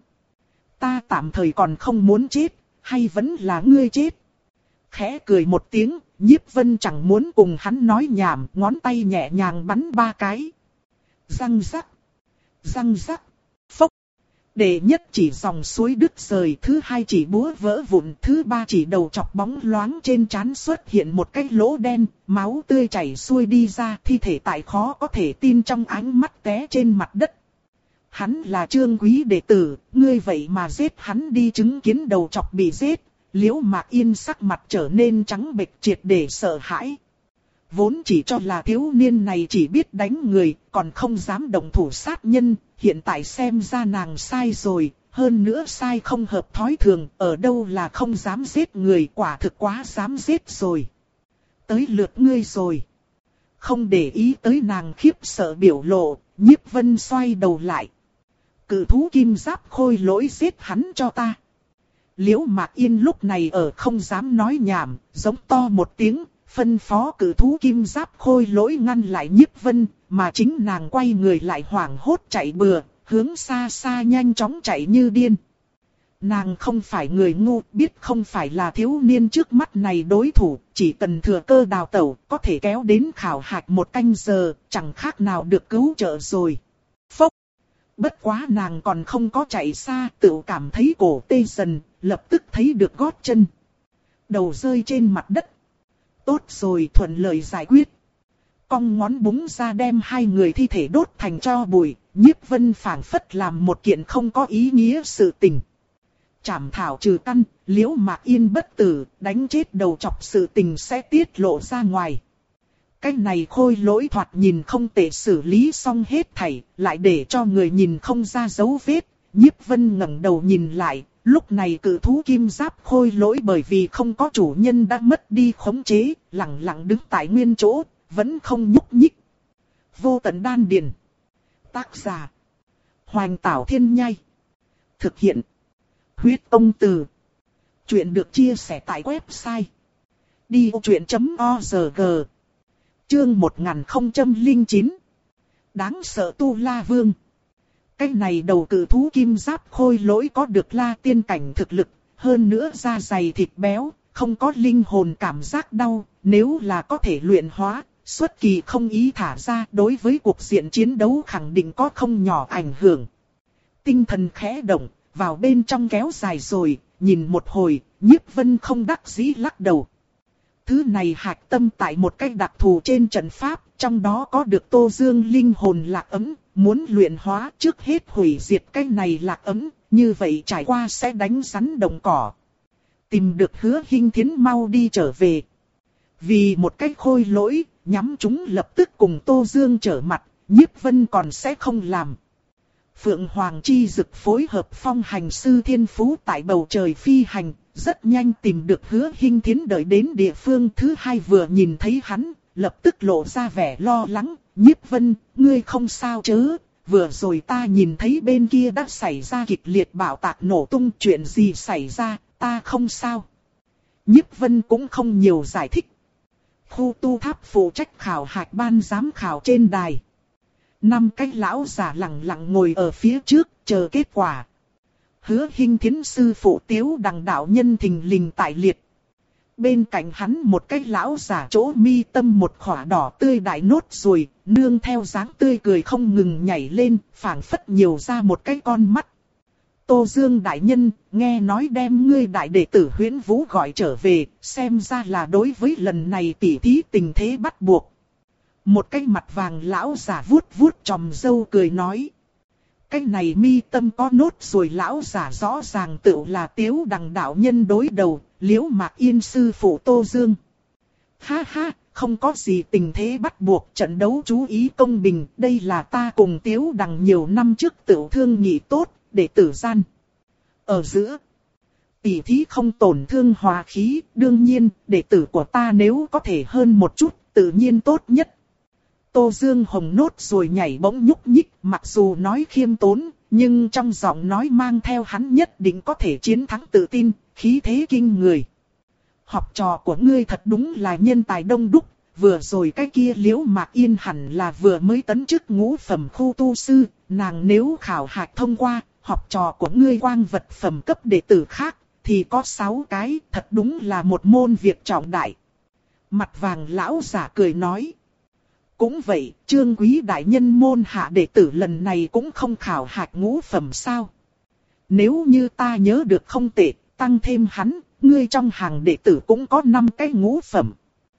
Ta tạm thời còn không muốn chết, hay vẫn là ngươi chết? Khẽ cười một tiếng, Nhiếp Vân chẳng muốn cùng hắn nói nhảm, ngón tay nhẹ nhàng bắn ba cái. Răng rắc, răng rắc, phốc. Đệ nhất chỉ dòng suối đứt rời, thứ hai chỉ búa vỡ vụn, thứ ba chỉ đầu chọc bóng loáng trên trán xuất hiện một cái lỗ đen, máu tươi chảy xuôi đi ra, thi thể tại khó có thể tin trong ánh mắt té trên mặt đất. Hắn là Trương Quý đệ tử, ngươi vậy mà giết hắn đi. Chứng kiến đầu chọc bị giết, Liễu Mạc Yên sắc mặt trở nên trắng bệch, triệt để sợ hãi. Vốn chỉ cho là thiếu niên này chỉ biết đánh người, còn không dám động thủ sát nhân, hiện tại xem ra nàng sai rồi, hơn nữa sai không hợp thói thường, ở đâu là không dám giết người, quả thực quá dám giết rồi. Tới lượt ngươi rồi. Không để ý tới nàng khiếp sợ biểu lộ, Nhiếp Vân xoay đầu lại. Cự thú kim giáp khôi lỗi giết hắn cho ta. Liễu Mạc Yên lúc này ở không dám nói nhảm, giống to một tiếng, phân phó cự thú kim giáp khôi lỗi ngăn lại Nhiếp Vân, mà chính nàng quay người lại hoảng hốt chạy bừa, hướng xa xa nhanh chóng chạy như điên. Nàng không phải người ngu, biết không phải là thiếu niên trước mắt này đối thủ, chỉ cần thừa cơ đào tẩu, có thể kéo đến khảo hạch một canh giờ, chẳng khác nào được cứu trợ rồi. Phốc! Bất quá nàng còn không có chạy xa, tự cảm thấy cổ tê dần, lập tức thấy được gót chân. Đầu rơi trên mặt đất. Tốt rồi, thuận lợi giải quyết. Cong ngón búng ra đem hai người thi thể đốt thành tro bụi, Nhiếp Vân phảng phất làm một kiện không có ý nghĩa sự tình. Trảm thảo trừ căn, Liễu Mạc Yên bất tử, đánh chết đầu chọc sự tình sẽ tiết lộ ra ngoài. Cái này khôi lỗi thoạt nhìn không tệ, xử lý xong hết thảy, lại để cho người nhìn không ra dấu vết. Nhiếp Vân ngẩng đầu nhìn lại, Lúc này cự thú kim giáp khôi lỗi bởi vì không có chủ nhân đã mất đi khống chế, lặng lặng đứng tại nguyên chỗ, vẫn không nhúc nhích. Vô tận đan điền. Tác giả: Hoành Tảo Thiên Nhai. Thực hiện: Huyết Tông Từ. Chuyện được chia sẻ tại website đi ô chuyện chấm org. Chương một nghìn không trăm lẻ chín. Đáng sợ Tu La Vương. Cái này đầu cự thú kim giáp khôi lỗi có được la tiên cảnh thực lực, hơn nữa da dày thịt béo, không có linh hồn cảm giác đau, nếu là có thể luyện hóa, xuất kỳ không ý thả ra, đối với cuộc diện chiến đấu khẳng định có không nhỏ ảnh hưởng. Tinh thần khẽ động, vào bên trong kéo dài rồi, nhìn một hồi, Nhiếp Vân không đắc dĩ lắc đầu. Thứ này hạch tâm tại một cách đặc thù trên trận pháp, trong đó có được Tô Dương linh hồn lạc ấm, muốn luyện hóa trước hết hủy diệt cái này lạc ấm, như vậy trải qua sẽ đánh rắn đồng cỏ. Tìm được Hứa Hinh Thiến mau đi trở về. Vì một cách khôi lỗi, nhắm chúng lập tức cùng Tô Dương trở mặt, Nhiếp Vân còn sẽ không làm. Phượng Hoàng Chi Dực phối hợp Phong Hành Sư Thiên Phú tại bầu trời phi hành, rất nhanh tìm được Hứa Hinh Thiến, đợi đến địa phương thứ hai vừa nhìn thấy hắn, lập tức lộ ra vẻ lo lắng. Nhiếp Vân, ngươi không sao chứ? Vừa rồi ta nhìn thấy bên kia đã xảy ra kịch liệt bạo tạc nổ tung, chuyện gì xảy ra, ta không sao. Nhiếp Vân cũng không nhiều giải thích. Khu tu tháp phụ trách khảo hạch ban giám khảo trên đài. Năm cái lão già lặng lặng ngồi ở phía trước, chờ kết quả. Hứa Hinh Thiến sư phụ Tiếu Đằng đạo nhân thình lình tại liệt. Bên cạnh hắn một cái lão già chỗ mi tâm một khỏa đỏ tươi đại nốt ruồi, nương theo dáng tươi cười không ngừng nhảy lên, phảng phất nhiều ra một cái con mắt. Tô Dương đại nhân, nghe nói đem ngươi đại đệ tử Huyễn Vũ gọi trở về, xem ra là đối với lần này tỉ thí tình thế bắt buộc. Một cái mặt vàng lão già vuốt vuốt chòm râu cười nói. Cái này mi tâm có nốt ruồi lão già rõ ràng tự là Tiếu Đằng đạo nhân đối đầu, Liễu Mạc Yên sư phụ Tô Dương. Ha ha, không có gì tình thế bắt buộc, trận đấu chú ý công bình, đây là ta cùng Tiếu Đằng nhiều năm trước tự thương nghị tốt, để tử gian. Ở giữa, tỷ thí không tổn thương hòa khí, đương nhiên, đệ tử của ta nếu có thể hơn một chút, tự nhiên tốt nhất. Tô Dương hồng nốt rồi nhảy bỗng nhúc nhích, mặc dù nói khiêm tốn, nhưng trong giọng nói mang theo hắn nhất định có thể chiến thắng tự tin, khí thế kinh người. Học trò của ngươi thật đúng là nhân tài đông đúc, vừa rồi cái kia Liễu Mạc Yên hẳn là vừa mới tấn chức ngũ phẩm khu tu sư, nàng nếu khảo hạch thông qua, học trò của ngươi quang vật phẩm cấp đệ tử khác, thì có sáu cái, thật đúng là một môn việc trọng đại. Mặt vàng lão giả cười nói. Cũng vậy, Trương Quý đại nhân môn hạ đệ tử lần này cũng không khảo hạch ngũ phẩm sao. Nếu như ta nhớ được không tệ, tăng thêm hắn, ngươi trong hàng đệ tử cũng có năm cái ngũ phẩm.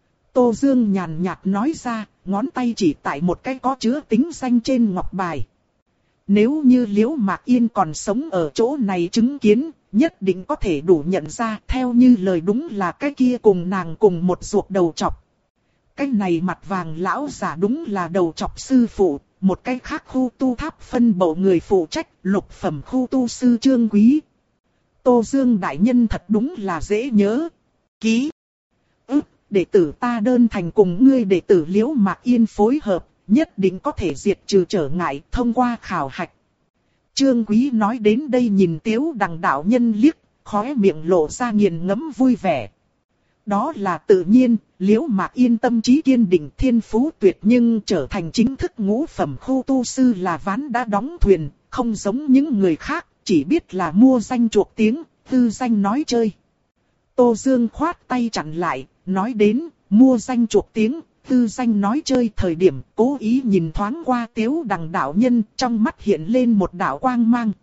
Tô Dương nhàn nhạt nói ra, ngón tay chỉ tại một cái có chứa tính danh trên ngọc bài. Nếu như Liễu Mạc Yên còn sống ở chỗ này chứng kiến, nhất định có thể đủ nhận ra, theo như lời đúng là cái kia cùng nàng cùng một ruột đầu chọc. Cái này mặt vàng lão giả đúng là đầu chọc sư phụ, một cái khác khu tu tháp phân bộ người phụ trách, lục phẩm khu tu sư Trương Quý. Tô Dương đại nhân thật đúng là dễ nhớ. Ký. Ức, đệ tử ta đơn thành cùng ngươi đệ tử Liễu Mạc Yên phối hợp, nhất định có thể diệt trừ trở ngại thông qua khảo hạch. Trương Quý nói đến đây nhìn Tiếu Đằng đạo nhân liếc, khóe miệng lộ ra nghiền ngẫm vui vẻ. Đó là tự nhiên, Liễu Mạc Yên tâm trí kiên định thiên phú tuyệt, nhưng trở thành chính thức ngũ phẩm khu tu sư là ván đã đóng thuyền, không giống những người khác, chỉ biết là mua danh chuộc tiếng, tư danh nói chơi. Tô Dương khoát tay chặn lại, nói đến, mua danh chuộc tiếng, tư danh nói chơi thời điểm, cố ý nhìn thoáng qua Tiếu Đằng đạo nhân, trong mắt hiện lên một đạo quang mang.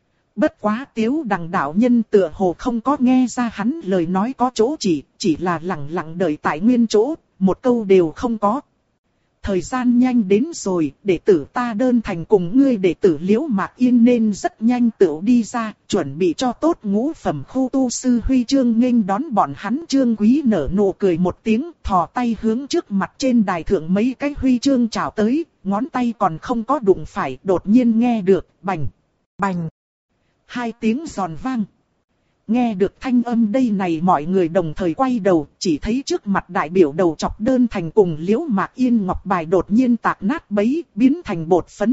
Bất quá Tiếu Đằng đạo nhân tựa hồ không có nghe ra hắn lời nói có chỗ chỉ, chỉ là lặng lặng đợi tại nguyên chỗ, một câu đều không có. Thời gian nhanh đến rồi, đệ tử ta đơn thành cùng ngươi đệ tử Liễu Mạc Yên nên rất nhanh tựu đi ra, chuẩn bị cho tốt ngũ phẩm khu tu sư huy chương nghênh đón bọn hắn. Trương Quý nở nụ cười một tiếng, thò tay hướng trước mặt trên đài thượng mấy cái huy chương chào tới, ngón tay còn không có đụng phải, đột nhiên nghe được, bành, bành. Hai tiếng giòn vang. Nghe được thanh âm đây này mọi người đồng thời quay đầu, chỉ thấy trước mặt đại biểu đầu chọc đơn thành cùng Liễu Mạc Yên ngọc bài đột nhiên tạc nát bấy, biến thành bột phấn.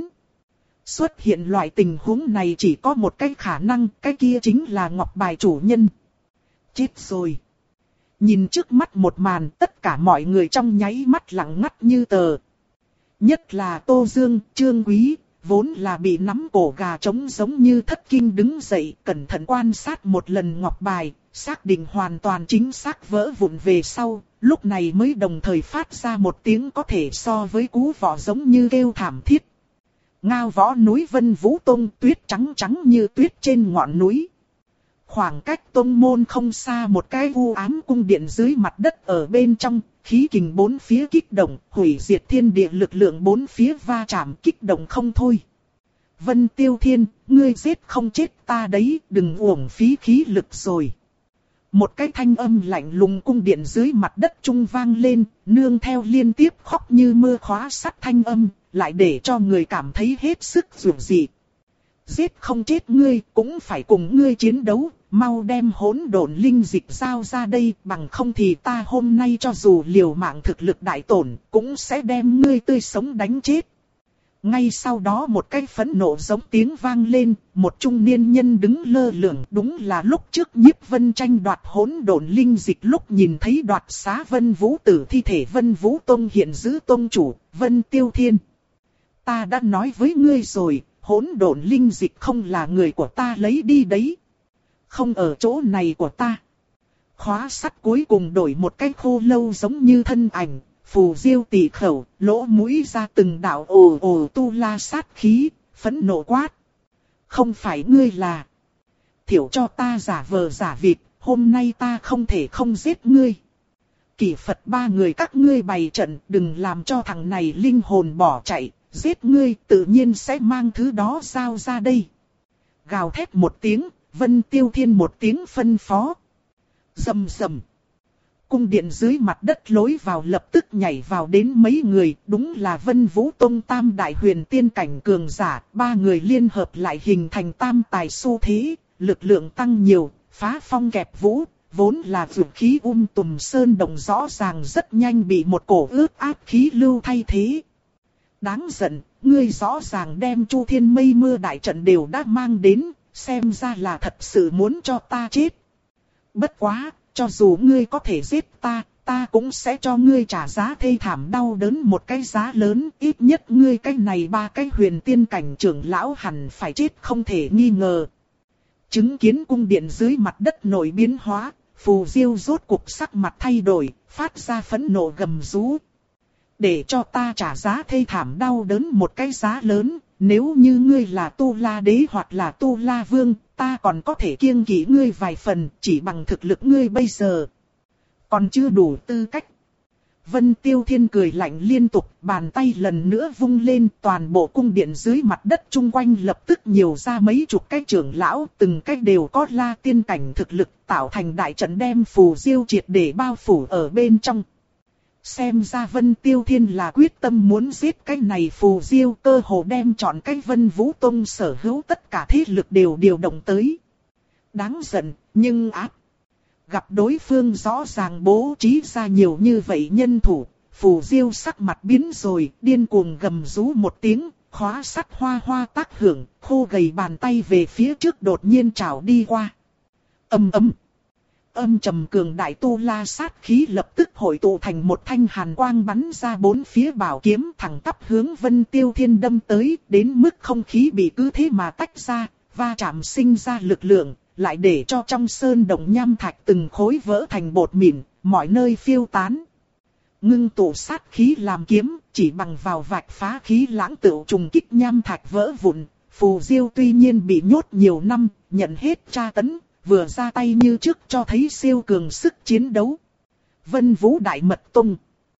Xuất hiện loại tình huống này chỉ có một cái khả năng, cái kia chính là ngọc bài chủ nhân. Chết rồi. Nhìn trước mắt một màn, tất cả mọi người trong nháy mắt lặng ngắt như tờ. Nhất là Tô Dương, Trương Quý, vốn là bị nắm cổ gà trống giống như thất kinh đứng dậy, cẩn thận quan sát một lần ngọc bài, xác định hoàn toàn chính xác vỡ vụn về sau, lúc này mới đồng thời phát ra một tiếng có thể so với cú vọ giống như kêu thảm thiết. Ngao võ núi Vân Vũ Tông, tuyết trắng trắng như tuyết trên ngọn núi. Khoảng cách tông môn không xa một cái u ám cung điện dưới mặt đất ở bên trong, khí kình bốn phía kích động, hủy diệt thiên địa lực lượng bốn phía va chạm kích động không thôi. Vân Tiêu Thiên, ngươi giết không chết ta đấy, đừng uổng phí khí lực rồi. Một cái thanh âm lạnh lùng cung điện dưới mặt đất trung vang lên, nương theo liên tiếp khóc như mưa khóa sắt thanh âm, lại để cho người cảm thấy hết sức dữ dị. Giết không chết ngươi, cũng phải cùng ngươi chiến đấu, mau đem hỗn độn linh dịch giao ra đây, bằng không thì ta hôm nay cho dù liều mạng thực lực đại tổn, cũng sẽ đem ngươi tươi sống đánh chết. Ngay sau đó một cái phẫn nộ giống tiếng vang lên, một trung niên nhân đứng lơ lửng, đúng là lúc trước Nhiếp Vân tranh đoạt hỗn độn linh dịch lúc nhìn thấy đoạt xá Vân Vũ Tử thi thể Vân Vũ Tông hiện giữ tông chủ, Vân Tiêu Thiên. Ta đã nói với ngươi rồi, hỗn độn linh dịch không là người của ta lấy đi đấy. Không ở chỗ này của ta. Khóa sắt cuối cùng đổi một cái khô lâu giống như thân ảnh, phù diêu tỳ khẩu, lỗ mũi ra từng đạo ồ ồ tu la sát khí, phẫn nộ quát. Không phải ngươi là. Thiểu cho ta giả vờ giả vịt, hôm nay ta không thể không giết ngươi. Kỷ Phật ba người các ngươi bày trận, đừng làm cho thằng này linh hồn bỏ chạy. Giết ngươi tự nhiên sẽ mang thứ đó giao ra đây. Gào thét một tiếng, Vân Tiêu Thiên một tiếng phân phó. Rầm rầm. Cung điện dưới mặt đất lối vào lập tức nhảy vào đến mấy người, đúng là Vân Vũ Tông tam đại huyền tiên cảnh cường giả, ba người liên hợp lại hình thành tam tài xu thế, lực lượng tăng nhiều, phá phong kẹp vũ, vốn là vượt khí um tùm sơn đồng rõ ràng rất nhanh bị một cổ ướt áp khí lưu thay thế. Đáng giận, ngươi rõ ràng đem Chu Thiên mây mưa đại trận đều đã mang đến, xem ra là thật sự muốn cho ta chết. Bất quá, cho dù ngươi có thể giết ta, ta cũng sẽ cho ngươi trả giá thê thảm đau đớn một cái giá lớn, ít nhất ngươi cái này ba cái huyền tiên cảnh trưởng lão hẳn phải chết không thể nghi ngờ. Chứng kiến cung điện dưới mặt đất nổi biến hóa, phù diêu rốt cuộc sắc mặt thay đổi, phát ra phẫn nộ gầm rú. Để cho ta trả giá thê thảm đau đớn một cái giá lớn, nếu như ngươi là Tu La Đế hoặc là Tu La Vương, ta còn có thể kiêng kỵ ngươi vài phần, chỉ bằng thực lực ngươi bây giờ. Còn chưa đủ tư cách. Vân Tiêu Thiên cười lạnh liên tục, bàn tay lần nữa vung lên, toàn bộ cung điện dưới mặt đất chung quanh lập tức nhiều ra mấy chục cái trưởng lão, từng cái đều có la tiên cảnh thực lực, tạo thành đại trận đem phù diêu triệt để bao phủ ở bên trong. Xem ra Vân Tiêu Thiên là quyết tâm muốn giết cái này phù diêu, cơ hồ đem chọn cái Vân Vũ Tông sở hữu tất cả thế lực đều điều động tới. Đáng giận, nhưng áp. Gặp đối phương rõ ràng bố trí ra nhiều như vậy nhân thủ, phù diêu sắc mặt biến rồi, điên cuồng gầm rú một tiếng, khóa sắt hoa hoa tác hưởng, khô gầy bàn tay về phía trước đột nhiên trào đi qua. Âm ầm. Âm trầm cường đại tu la sát khí lập tức hội tụ thành một thanh hàn quang bắn ra bốn phía bảo kiếm thẳng tắp hướng Vân Tiêu Thiên đâm tới, đến mức không khí bị cứ thế mà tách ra, va chạm sinh ra lực lượng, lại để cho trong sơn động nham thạch từng khối vỡ thành bột mịn, mọi nơi phiêu tán. Ngưng tụ sát khí làm kiếm, chỉ bằng vào vạch phá khí lãng tựu trùng kích nham thạch vỡ vụn, phù diêu tuy nhiên bị nhốt nhiều năm, nhận hết tra tấn. Vừa ra tay như trước cho thấy siêu cường sức chiến đấu. Vân Vũ Đại Mật Tông.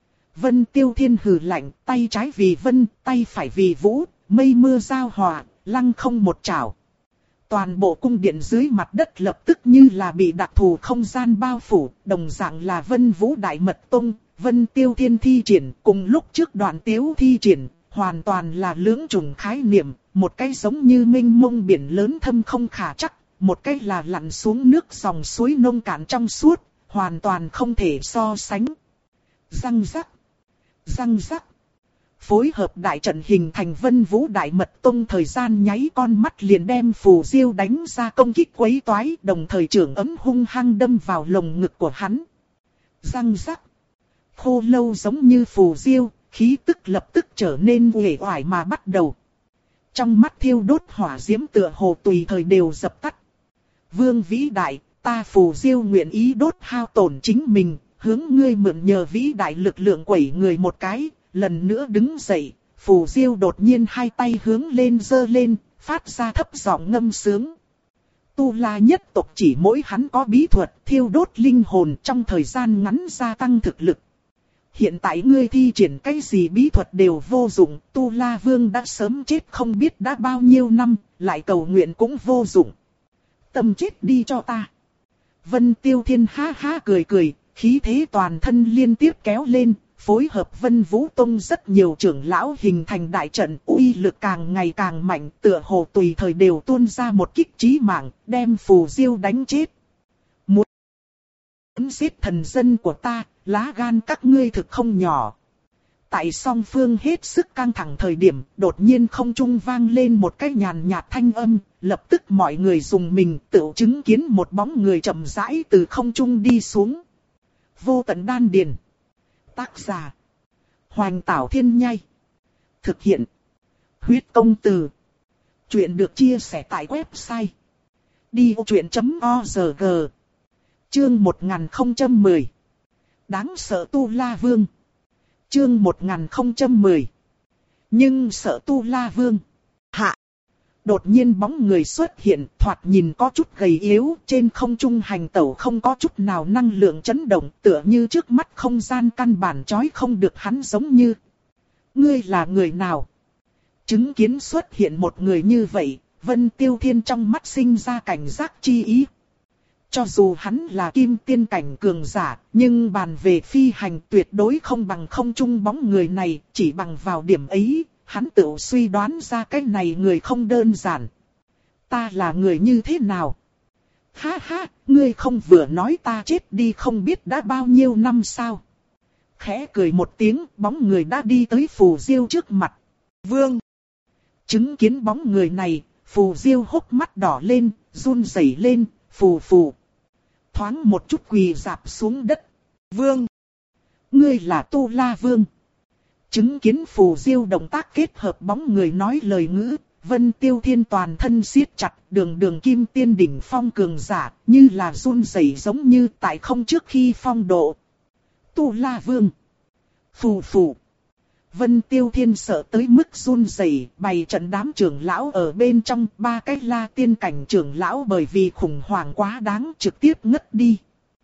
Vân Tiêu Thiên hừ lạnh, tay trái vì Vân, tay phải vì Vũ, mây mưa giao hòa, lăng không một chảo. Toàn bộ cung điện dưới mặt đất lập tức như là bị đặc thù không gian bao phủ, đồng dạng là Vân Vũ Đại Mật Tông, Vân Tiêu Thiên thi triển, cùng lúc trước Đoạn Tiếu thi triển, hoàn toàn là lưỡng trùng khái niệm, một cái giống như mênh mông biển lớn thâm không khả chắc. một cái là lặn xuống nước dòng suối nông cạn trong suốt, hoàn toàn không thể so sánh. Răng rắc, răng rắc. Phối hợp đại trận hình thành Vân Vũ Đại Mật Tông, thời gian nháy con mắt liền đem phù diêu đánh ra công kích quấy toái, đồng thời trưởng ấm hung hăng đâm vào lồng ngực của hắn. Răng rắc. Khô lâu giống như phù diêu, khí tức lập tức trở nên uể oải mà bắt đầu. Trong mắt thiêu đốt hỏa diễm tựa hồ tùy thời đều dập tắt. Vương vĩ đại, ta phù diêu nguyện ý đốt hao tổn chính mình, hướng ngươi mượn nhờ vĩ đại lực lượng quẩy người một cái. Lần nữa đứng dậy, phù diêu đột nhiên hai tay hướng lên giơ lên, phát ra thấp giọng ngâm sướng. Tu La nhất tộc chỉ mỗi hắn có bí thuật thiêu đốt linh hồn, trong thời gian ngắn gia tăng thực lực. Hiện tại ngươi thi triển cái gì bí thuật đều vô dụng, Tu La Vương đã sớm chết không biết đã bao nhiêu năm, lại cầu nguyện cũng vô dụng. Tâm chết đi cho ta. Vân Tiêu Thiên ha ha cười cười, khí thế toàn thân liên tiếp kéo lên. Phối hợp Vân Vũ Tông rất nhiều trưởng lão hình thành đại trận, uy lực càng ngày càng mạnh, tựa hồ tùy thời đều tuôn ra một kích chí mạng, đem phù diêu đánh chết. Muốn giết thần dân của ta, lá gan các ngươi thực không nhỏ. Tại song phương hết sức căng thẳng thời điểm, đột nhiên không trung vang lên một cái nhàn nhạt thanh âm, lập tức mọi người dùng mình tự chứng kiến một bóng người chậm rãi từ không trung đi xuống. Vô Tận Đan Điền. Tác giả Hoành Tảo Thiên Nhai. Thực hiện Huyết Công Từ. Chuyện được chia sẻ tại website đi vô chuyện chấm org. Chương một nghìn không trăm mười. Đáng sợ Tu La Vương. Chương một nghìn không trăm mười. Nhưng sợ Tu La Vương. Hạ. Đột nhiên bóng người xuất hiện, thoạt nhìn có chút gầy yếu, trên không trung hành tẩu không có chút nào năng lượng chấn động, tựa như trước mắt không gian căn bản trói không được hắn giống như. Ngươi là người nào? Chứng kiến xuất hiện một người như vậy, Vân Tiêu Thiên trong mắt sinh ra cảnh giác chi ý. Cho dù hắn là kim tiên cảnh cường giả, nhưng bàn về phi hành tuyệt đối không bằng không trung bóng người này, chỉ bằng vào điểm ấy. Hắn tự suy đoán ra cái này người không đơn giản. Ta là người như thế nào? Ha ha, ngươi không vừa nói ta chết đi không biết đã bao nhiêu năm sao? Khẽ cười một tiếng, bóng người đã đi tới phù diêu trước mặt. Vương! Chứng kiến bóng người này, phù diêu hốc mắt đỏ lên, run rẩy lên, phù phù. Thoáng một chút quỳ rạp xuống đất. Vương! Ngươi là Tu La Vương! Chứng kiến phù diêu động tác kết hợp bóng người nói lời ngữ, Vân Tiêu Thiên toàn thân siết chặt, đường đường kim tiên đỉnh phong cường giả, như là run rẩy giống như tại không trước khi phong độ. Tu La Vương. Phù phù. Vân Tiêu Thiên sợ tới mức run rẩy, bày trận đám trưởng lão ở bên trong, ba cái La tiên cảnh trưởng lão bởi vì khủng hoảng quá đáng trực tiếp ngất đi.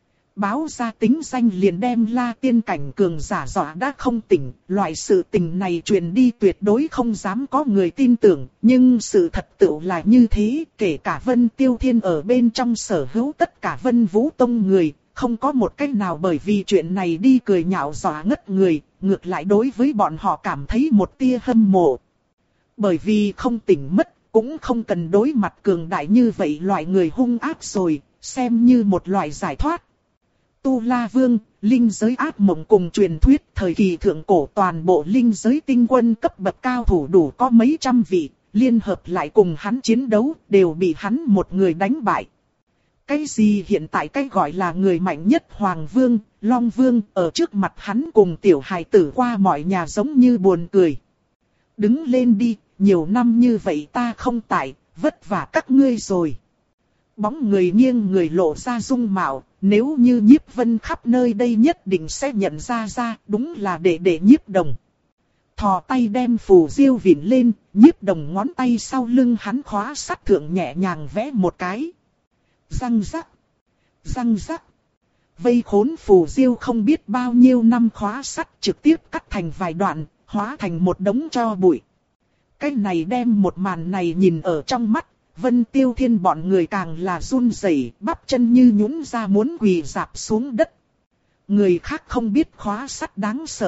Báo ra tính danh liền đem La tiên cảnh cường giả dọa đã không tỉnh, loại sự tình này truyền đi tuyệt đối không dám có người tin tưởng, nhưng sự thật tựu là như thế, kể cả Vân Tiêu Thiên ở bên trong sở hữu tất cả Vân Vũ Tông người, không có một cách nào bởi vì chuyện này đi cười nhạo dọa ngất người, ngược lại đối với bọn họ cảm thấy một tia hâm mộ. Bởi vì không tỉnh mất, cũng không cần đối mặt cường đại như vậy loại người hung ác rồi, xem như một loại giải thoát. Tu La Vương, linh giới ác mộng cùng truyền thuyết thời kỳ thượng cổ toàn bộ linh giới tinh quân cấp bậc cao thủ đủ có mấy trăm vị, liên hợp lại cùng hắn chiến đấu, đều bị hắn một người đánh bại. Cái gì hiện tại cái gọi là người mạnh nhất Hoàng Vương, Long Vương, ở trước mặt hắn cùng tiểu hài tử qua mọi nhà giống như buồn cười. Đứng lên đi, nhiều năm như vậy ta không tại, vất vả các ngươi rồi. Bóng người nghiêng người lộ ra dung mạo, nếu như Nhiếp Vân khắp nơi đây nhất định sẽ nhận ra ra, đúng là để để Nhiếp Đồng. Thò tay đem phù diêu vịn lên, Nhiếp Đồng ngón tay sau lưng hắn khóa sắt thượng nhẹ nhàng vẽ một cái. Răng rắc, răng rắc. Vây khốn phù diêu không biết bao nhiêu năm khóa sắt trực tiếp cắt thành vài đoạn, hóa thành một đống tro bụi. Cái này đem một màn này nhìn ở trong mắt. Vân Tiêu Thiên bọn người càng là run rẩy, bắp chân như nhũn ra muốn quỳ rạp xuống đất. Người khác không biết khóa sắt đáng sợ,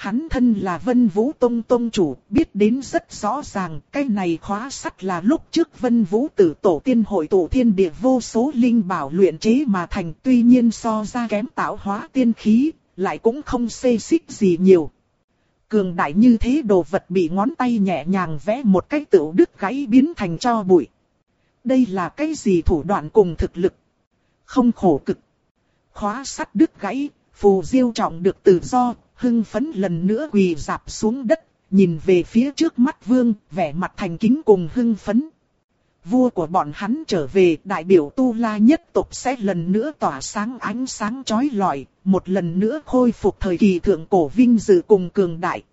Hắn thân là Vân Vũ Tông Tông chủ, biết đến rất rõ ràng, cái này khóa sắt là lúc trước Vân Vũ Tử tổ tiên hội tụ thiên địa vô số linh bảo luyện chế mà thành, tuy nhiên so ra kém tạo hóa tiên khí, lại cũng không xê xích gì nhiều. Cường đại như thế đồ vật bị ngón tay nhẹ nhàng vẽ một cái tựu đứt gãy biến thành tro bụi. Đây là cái gì thủ đoạn cùng thực lực? Không khổ cực. Khóa sắt đứt gãy, Phù Diêu trọng được tự do, hưng phấn lần nữa quỳ rạp xuống đất, nhìn về phía trước mắt vương, vẻ mặt thành kính cùng hưng phấn. Vua của bọn hắn trở về, đại biểu Tu La nhất tộc sẽ lần nữa tỏa sáng ánh sáng chói lọi, một lần nữa khôi phục thời kỳ thượng cổ vinh dự cùng cường đại.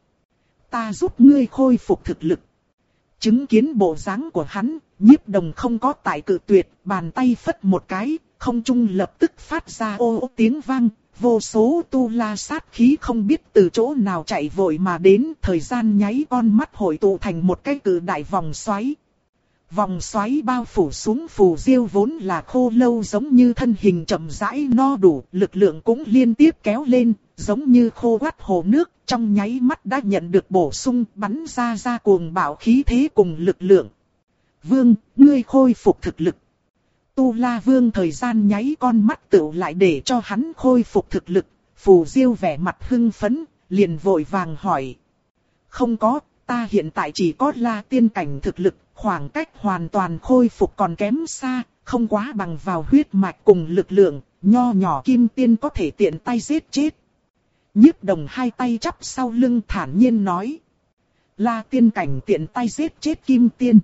Ta giúp ngươi khôi phục thực lực. Chứng kiến bộ dáng của hắn, Nhiếp Đồng không có tại cự tuyệt, bàn tay phất một cái, không trung lập tức phát ra ô ô tiếng vang. Vô số tu la sát khí không biết từ chỗ nào chạy vội mà đến, thời gian nháy con mắt hội tụ thành một cái cự đại vòng xoáy. Vòng xoáy bao phủ xuống Phù Diêu vốn là khô lâu giống như thân hình chậm rãi no đủ, lực lượng cũng liên tiếp kéo lên, giống như khô quắt hồ nước, trong nháy mắt đã nhận được bổ sung, bắn ra ra cuồng bạo khí thế cùng lực lượng. Vương, ngươi khôi phục thực lực. Tu La Vương thời gian nháy con mắt tựu lại để cho hắn khôi phục thực lực, Phù Diêu vẻ mặt hưng phấn, liền vội vàng hỏi. Không có, ta hiện tại chỉ có La tiên cảnh thực lực, khoảng cách hoàn toàn khôi phục còn kém xa, không quá bằng vào huyết mạch cùng lực lượng, nho nhỏ kim tiên có thể tiện tay giết chết. Nhiếp Đồng hai tay chắp sau lưng thản nhiên nói. La tiên cảnh tiện tay giết chết kim tiên.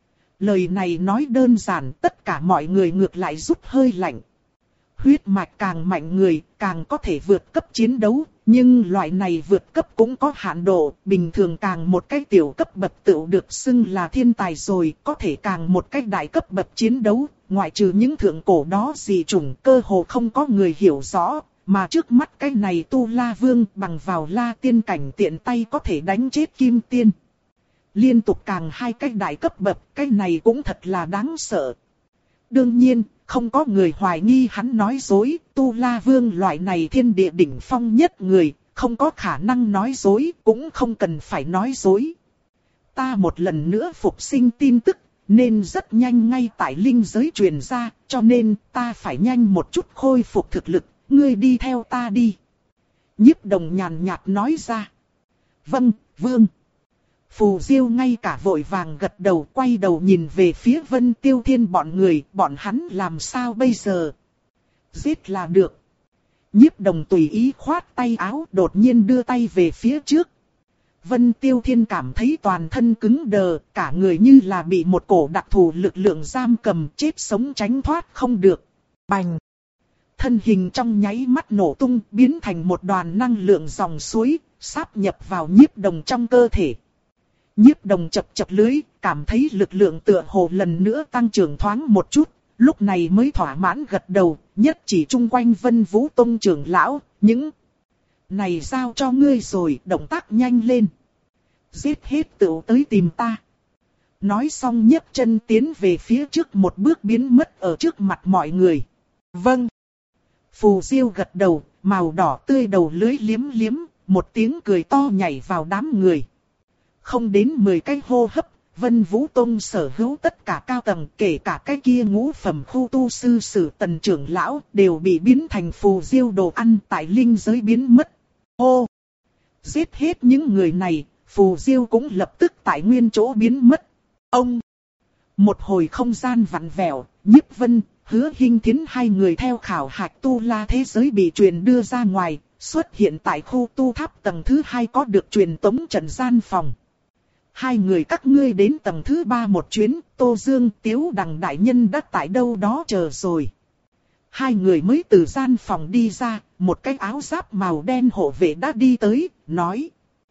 Lời này nói đơn giản, tất cả mọi người ngược lại rút hơi lạnh. Huyết mạch càng mạnh người, càng có thể vượt cấp chiến đấu, nhưng loại này vượt cấp cũng có hạn độ, bình thường càng một cái tiểu cấp bậc tựu được xưng là thiên tài rồi, có thể càng một cái đại cấp bậc chiến đấu, ngoại trừ những thượng cổ đó dị chủng cơ hồ không có người hiểu rõ, mà trước mắt cái này Tu La Vương bằng vào La tiên cảnh tiện tay có thể đánh chết kim tiên. Liên tục càng hai cái đại cấp bậc, cái này cũng thật là đáng sợ. Đương nhiên, không có người hoài nghi hắn nói dối, Tu La Vương loại này thiên địa đỉnh phong nhất người, không có khả năng nói dối, cũng không cần phải nói dối. Ta một lần nữa phục sinh tin tức, nên rất nhanh ngay tại linh giới truyền ra, cho nên ta phải nhanh một chút khôi phục thực lực, ngươi đi theo ta đi. Nhiếp Đồng nhàn nhạt nói ra. Vâng, Vương. Phù Diêu ngay cả vội vàng gật đầu, quay đầu nhìn về phía Vân Tiêu Thiên bọn người, bọn hắn làm sao bây giờ? Giết là được. Nhiếp Đồng tùy ý khoát tay áo, đột nhiên đưa tay về phía trước. Vân Tiêu Thiên cảm thấy toàn thân cứng đờ, cả người như là bị một cổ đặc thù lực lượng giam cầm, chết sống tránh thoát không được. Bành! Thân hình trong nháy mắt nổ tung, biến thành một đoàn năng lượng dòng suối, sáp nhập vào Nhiếp Đồng trong cơ thể. Nhiếp Đồng chập chập lưỡi, cảm thấy lực lượng tựa hồ lần nữa tăng trưởng thoáng một chút, lúc này mới thỏa mãn gật đầu, nhất chỉ chung quanh Vân Vũ Tông trưởng lão, những này giao cho ngươi rồi, động tác nhanh lên. Giết hết tựu tới tìm ta. Nói xong nhấc chân tiến về phía trước một bước biến mất ở trước mặt mọi người. Vâng. Phù Diêu gật đầu, màu đỏ tươi đầu lưỡi liếm liếm, một tiếng cười to nhảy vào đám người. Không đến mười cái hô hấp, Vân Vũ Tông sở hữu tất cả cao tầng, kể cả cái kia ngũ phẩm khu tu sư Sử Tần trưởng lão, đều bị biến thành Phù Diêu đồ ăn tại linh giới biến mất. Hô! Giết hết những người này, Phù Diêu cũng lập tức tại nguyên chỗ biến mất. Ông! Một hồi không gian vặn vẹo, Nhiếp Vân, Hứa Hinh Thiến hai người theo khảo hạch tu la thế giới bị truyền đưa ra ngoài, xuất hiện tại khu tu tháp tầng thứ hai có được truyền tống trận gian phòng. Hai người các ngươi đến tầng thứ ba một chuyến, Tô Dương, Tiếu Đằng đại nhân đã tại đâu đó chờ rồi. Hai người mới từ gian phòng đi ra, một cái áo giáp màu đen hộ vệ đã đi tới, nói.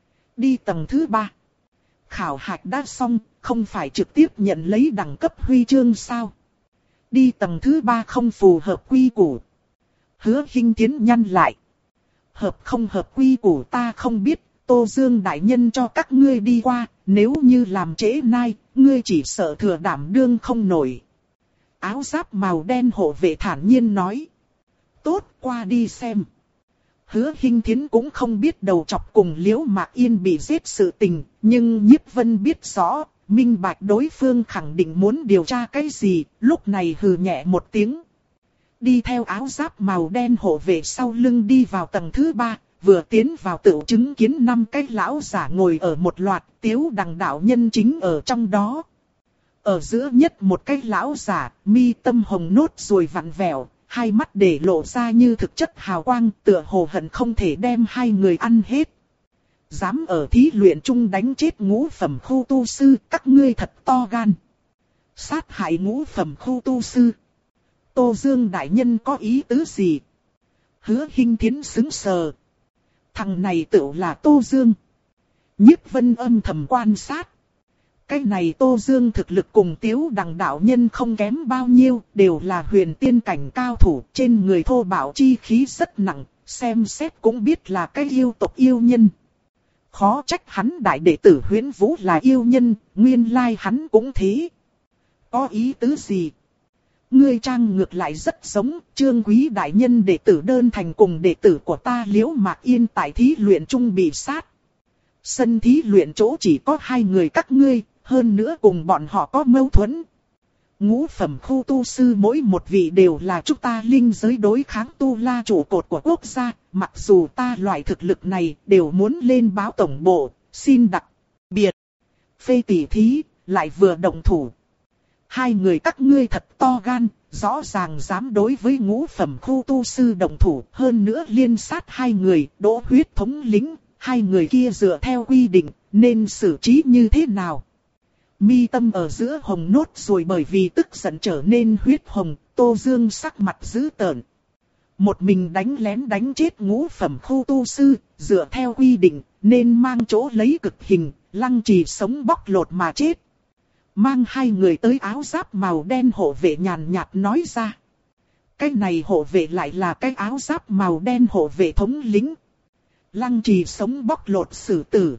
Đi tầng thứ ba. Khảo hạch đã xong, không phải trực tiếp nhận lấy đẳng cấp huy chương sao? Đi tầng thứ ba không phù hợp quy củ. Hứa Hinh Thiến nhăn lại. Hợp không hợp quy củ ta không biết, Tô Dương đại nhân cho các ngươi đi qua, nếu như làm trễ nai, ngươi chỉ sợ thừa đảm đương không nổi. Áo giáp màu đen hộ vệ thản nhiên nói. Tốt, qua đi xem. Hứa Hinh Thiến cũng không biết đầu chọc cùng Liễu Mạc Yên bị giết sự tình, nhưng Nhiếp Vân biết rõ, minh bạch đối phương khẳng định muốn điều tra cái gì, lúc này hừ nhẹ một tiếng. Đi theo áo giáp màu đen hộ vệ sau lưng đi vào tầng thứ ba, vừa tiến vào tự chứng kiến năm cái lão giả ngồi ở một loạt, Tiếu Đằng đạo nhân chính ở trong đó. Ở giữa nhất một cái lão giả, mi tâm hồng nốt ruồi vặn vẹo, hai mắt để lộ ra như thực chất hào quang, tựa hồ hận không thể đem hai người ăn hết. Dám ở thí luyện chung đánh chết ngũ phẩm khu tu sư, các ngươi thật to gan. Sát hại ngũ phẩm khu tu sư. Tô Dương đại nhân có ý tứ gì? Hứa Hinh Thiến sững sờ. Thằng này tựu là Tô Dương. Nhiếp Vân âm thầm quan sát. Cái này Tô Dương thực lực cùng Tiếu Đằng đạo nhân không kém bao nhiêu, đều là huyền tiên cảnh cao thủ, trên người thô bạo chi khí rất nặng, xem xét cũng biết là cái yêu tộc yêu nhân. Khó trách hắn đại đệ tử Huyễn Vũ là yêu nhân, nguyên lai hắn cũng thế. Có ý tứ gì? Ngươi trang ngược lại rất giống, Trương Quý đại nhân đệ tử Đơn Thành cùng đệ tử của ta Liễu Mạc Yên tại thí luyện chung bị sát. Sân thí luyện chỗ chỉ có hai người các ngươi, hơn nữa cùng bọn họ có mâu thuẫn. Ngũ phẩm khu tu sư mỗi một vị đều là chúng ta linh giới đối kháng tu la trụ cột của quốc gia, mặc dù ta loại thực lực này đều muốn lên báo tổng bộ, xin đặc biệt. Phê tỷ thí, lại vừa động thủ. Hai người các ngươi thật to gan, rõ ràng dám đối với ngũ phẩm khu tu sư động thủ, hơn nữa liên sát hai người, Đỗ Huyết thống lĩnh, hai người kia dựa theo quy định, nên xử trí như thế nào? Mi tâm ở giữa hồng nốt rồi bởi vì tức giận trở nên huyết hồng, Tô Dương sắc mặt dữ tợn. Một mình đánh lén đánh chết ngũ phẩm khu tu sư, dựa theo quy định, nên mang chỗ lấy cực hình, Lăng Trì sống bóc lột mà chết. Mang hai người tới áo giáp màu đen hộ vệ nhàn nhạt nói ra. Cái này hộ vệ lại là cái áo giáp màu đen hộ vệ thống lĩnh. Lăng Trì sống bóc lột xử tử.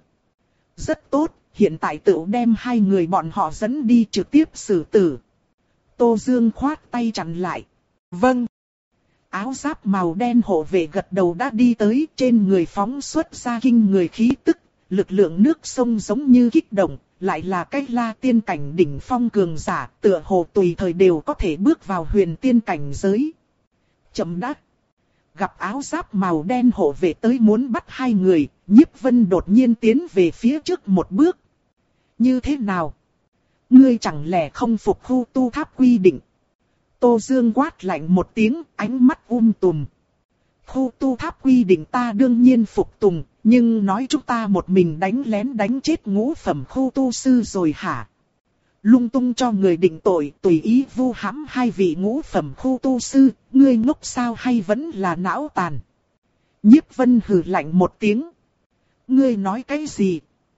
Rất tốt, hiện tại tự đem hai người bọn họ dẫn đi trực tiếp xử tử. Tô Dương khoát tay chặn lại. Vâng. Áo giáp màu đen hộ vệ gật đầu đã đi tới, trên người phóng xuất ra kinh người khí tức, lực lượng nước sông giống như kích động, lại là cái la tiên cảnh đỉnh phong cường giả, tựa hồ tùy thời đều có thể bước vào huyền tiên cảnh giới. Chậm đã. Gặp áo giáp màu đen hộ vệ tới muốn bắt hai người, Nhiếp Vân đột nhiên tiến về phía trước một bước. Như thế nào? Ngươi chẳng lẽ không phục khu tu tháp quy định? Tô Dương quát lạnh một tiếng, ánh mắt um tùm. Khu tu tháp quy định ta đương nhiên phục tùng, nhưng nói chúng ta một mình đánh lén đánh chết ngũ phẩm khu tu sư rồi hả? Lung tung cho người định tội, tùy ý vu hãm hai vị ngũ phẩm khu tu sư, ngươi ngốc sao hay vẫn là não tàn? Nhiếp Vân hừ lạnh một tiếng. Ngươi nói cái gì?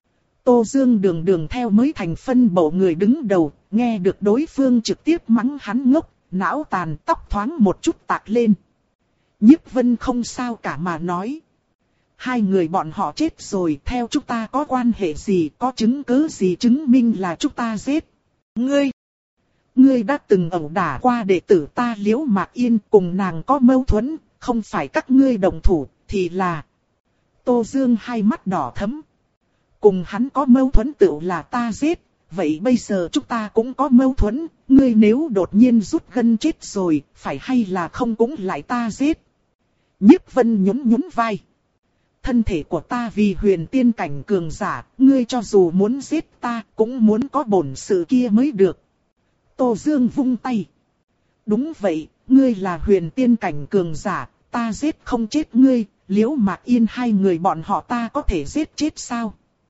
Tô Dương đường đường theo mới thành phân bộ người đứng đầu, nghe được đối phương trực tiếp mắng hắn ngốc, não tàn, tóc thoáng một chút tạc lên. Nhiếp Vân không sao cả mà nói. Hai người bọn họ chết rồi, theo chúng ta có quan hệ gì, có chứng cứ gì chứng minh là chúng ta giết. Ngươi, ngươi đã từng ẩu đả qua đệ tử ta Liễu Mạc Yên, cùng nàng có mâu thuẫn, không phải các ngươi đồng thủ, thì là... Tô Dương hai mắt đỏ thẫm. Cùng hắn có mâu thuẫn tự là ta giết, vậy bây giờ chúng ta cũng có mâu thuẫn, ngươi nếu đột nhiên rút gân chết rồi, phải hay là không cũng lại ta giết. Nhiếp Vân nhún nhún vai. Thân thể của ta vì huyền tiên cảnh cường giả, ngươi cho dù muốn giết ta, cũng muốn có bổn sự kia mới được. Tô Dương vung tay. Đúng vậy, ngươi là huyền tiên cảnh cường giả, ta giết không chết ngươi, Liễu Mạc Yên hai người bọn họ ta có thể giết chết sao?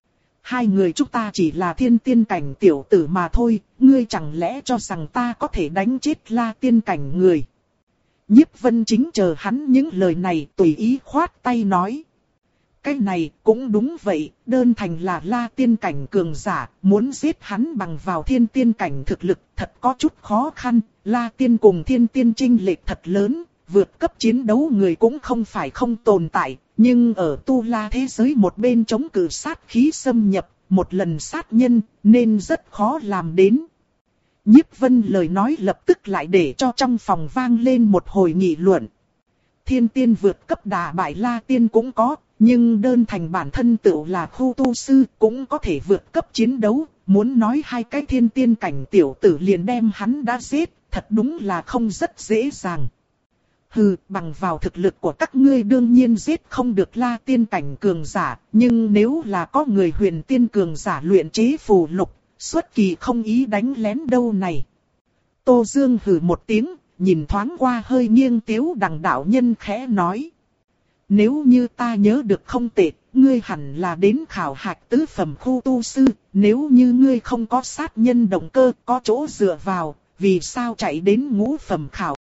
Hai người chúng ta chỉ là thiên tiên cảnh tiểu tử mà thôi, ngươi chẳng lẽ cho rằng ta có thể đánh chết la tiên cảnh người? Nhiếp Vân chính chờ hắn những lời này tùy ý khoát tay nói. Cái này cũng đúng vậy, Đơn Thành là la tiên cảnh cường giả, muốn giết hắn bằng vào thiên tiên cảnh thực lực thật có chút khó khăn, la tiên cùng thiên tiên chênh lệch thật lớn, vượt cấp chiến đấu người cũng không phải không tồn tại, nhưng ở tu la thế giới một bên chống cự sát khí xâm nhập, một lần sát nhân, nên rất khó làm đến. Nhiếp Vân lời nói lập tức lại để cho trong phòng vang lên một hồi nghị luận. Thiên tiên vượt cấp đả bại La Tiên cũng có, nhưng đơn thành bản thân tựu là khu tu sư cũng có thể vượt cấp chiến đấu. Muốn nói hai cái thiên tiên cảnh tiểu tử liền đem hắn đã giết, thật đúng là không rất dễ dàng. Hừ, bằng vào thực lực của các ngươi đương nhiên giết không được La Tiên cảnh cường giả, nhưng nếu là có người huyền tiên cường giả luyện chế phù lục, xuất kỳ không ý đánh lén đâu này. Tô Dương hừ một tiếng, nhìn thoáng qua hơi nghiêng Tiếu Đằng đạo nhân khẽ nói. Nếu như ta nhớ được không tệ, ngươi hẳn là đến khảo hạch tứ phẩm khu tu sư, nếu như ngươi không có sát nhân động cơ, có chỗ dựa vào, vì sao chạy đến ngũ phẩm khảo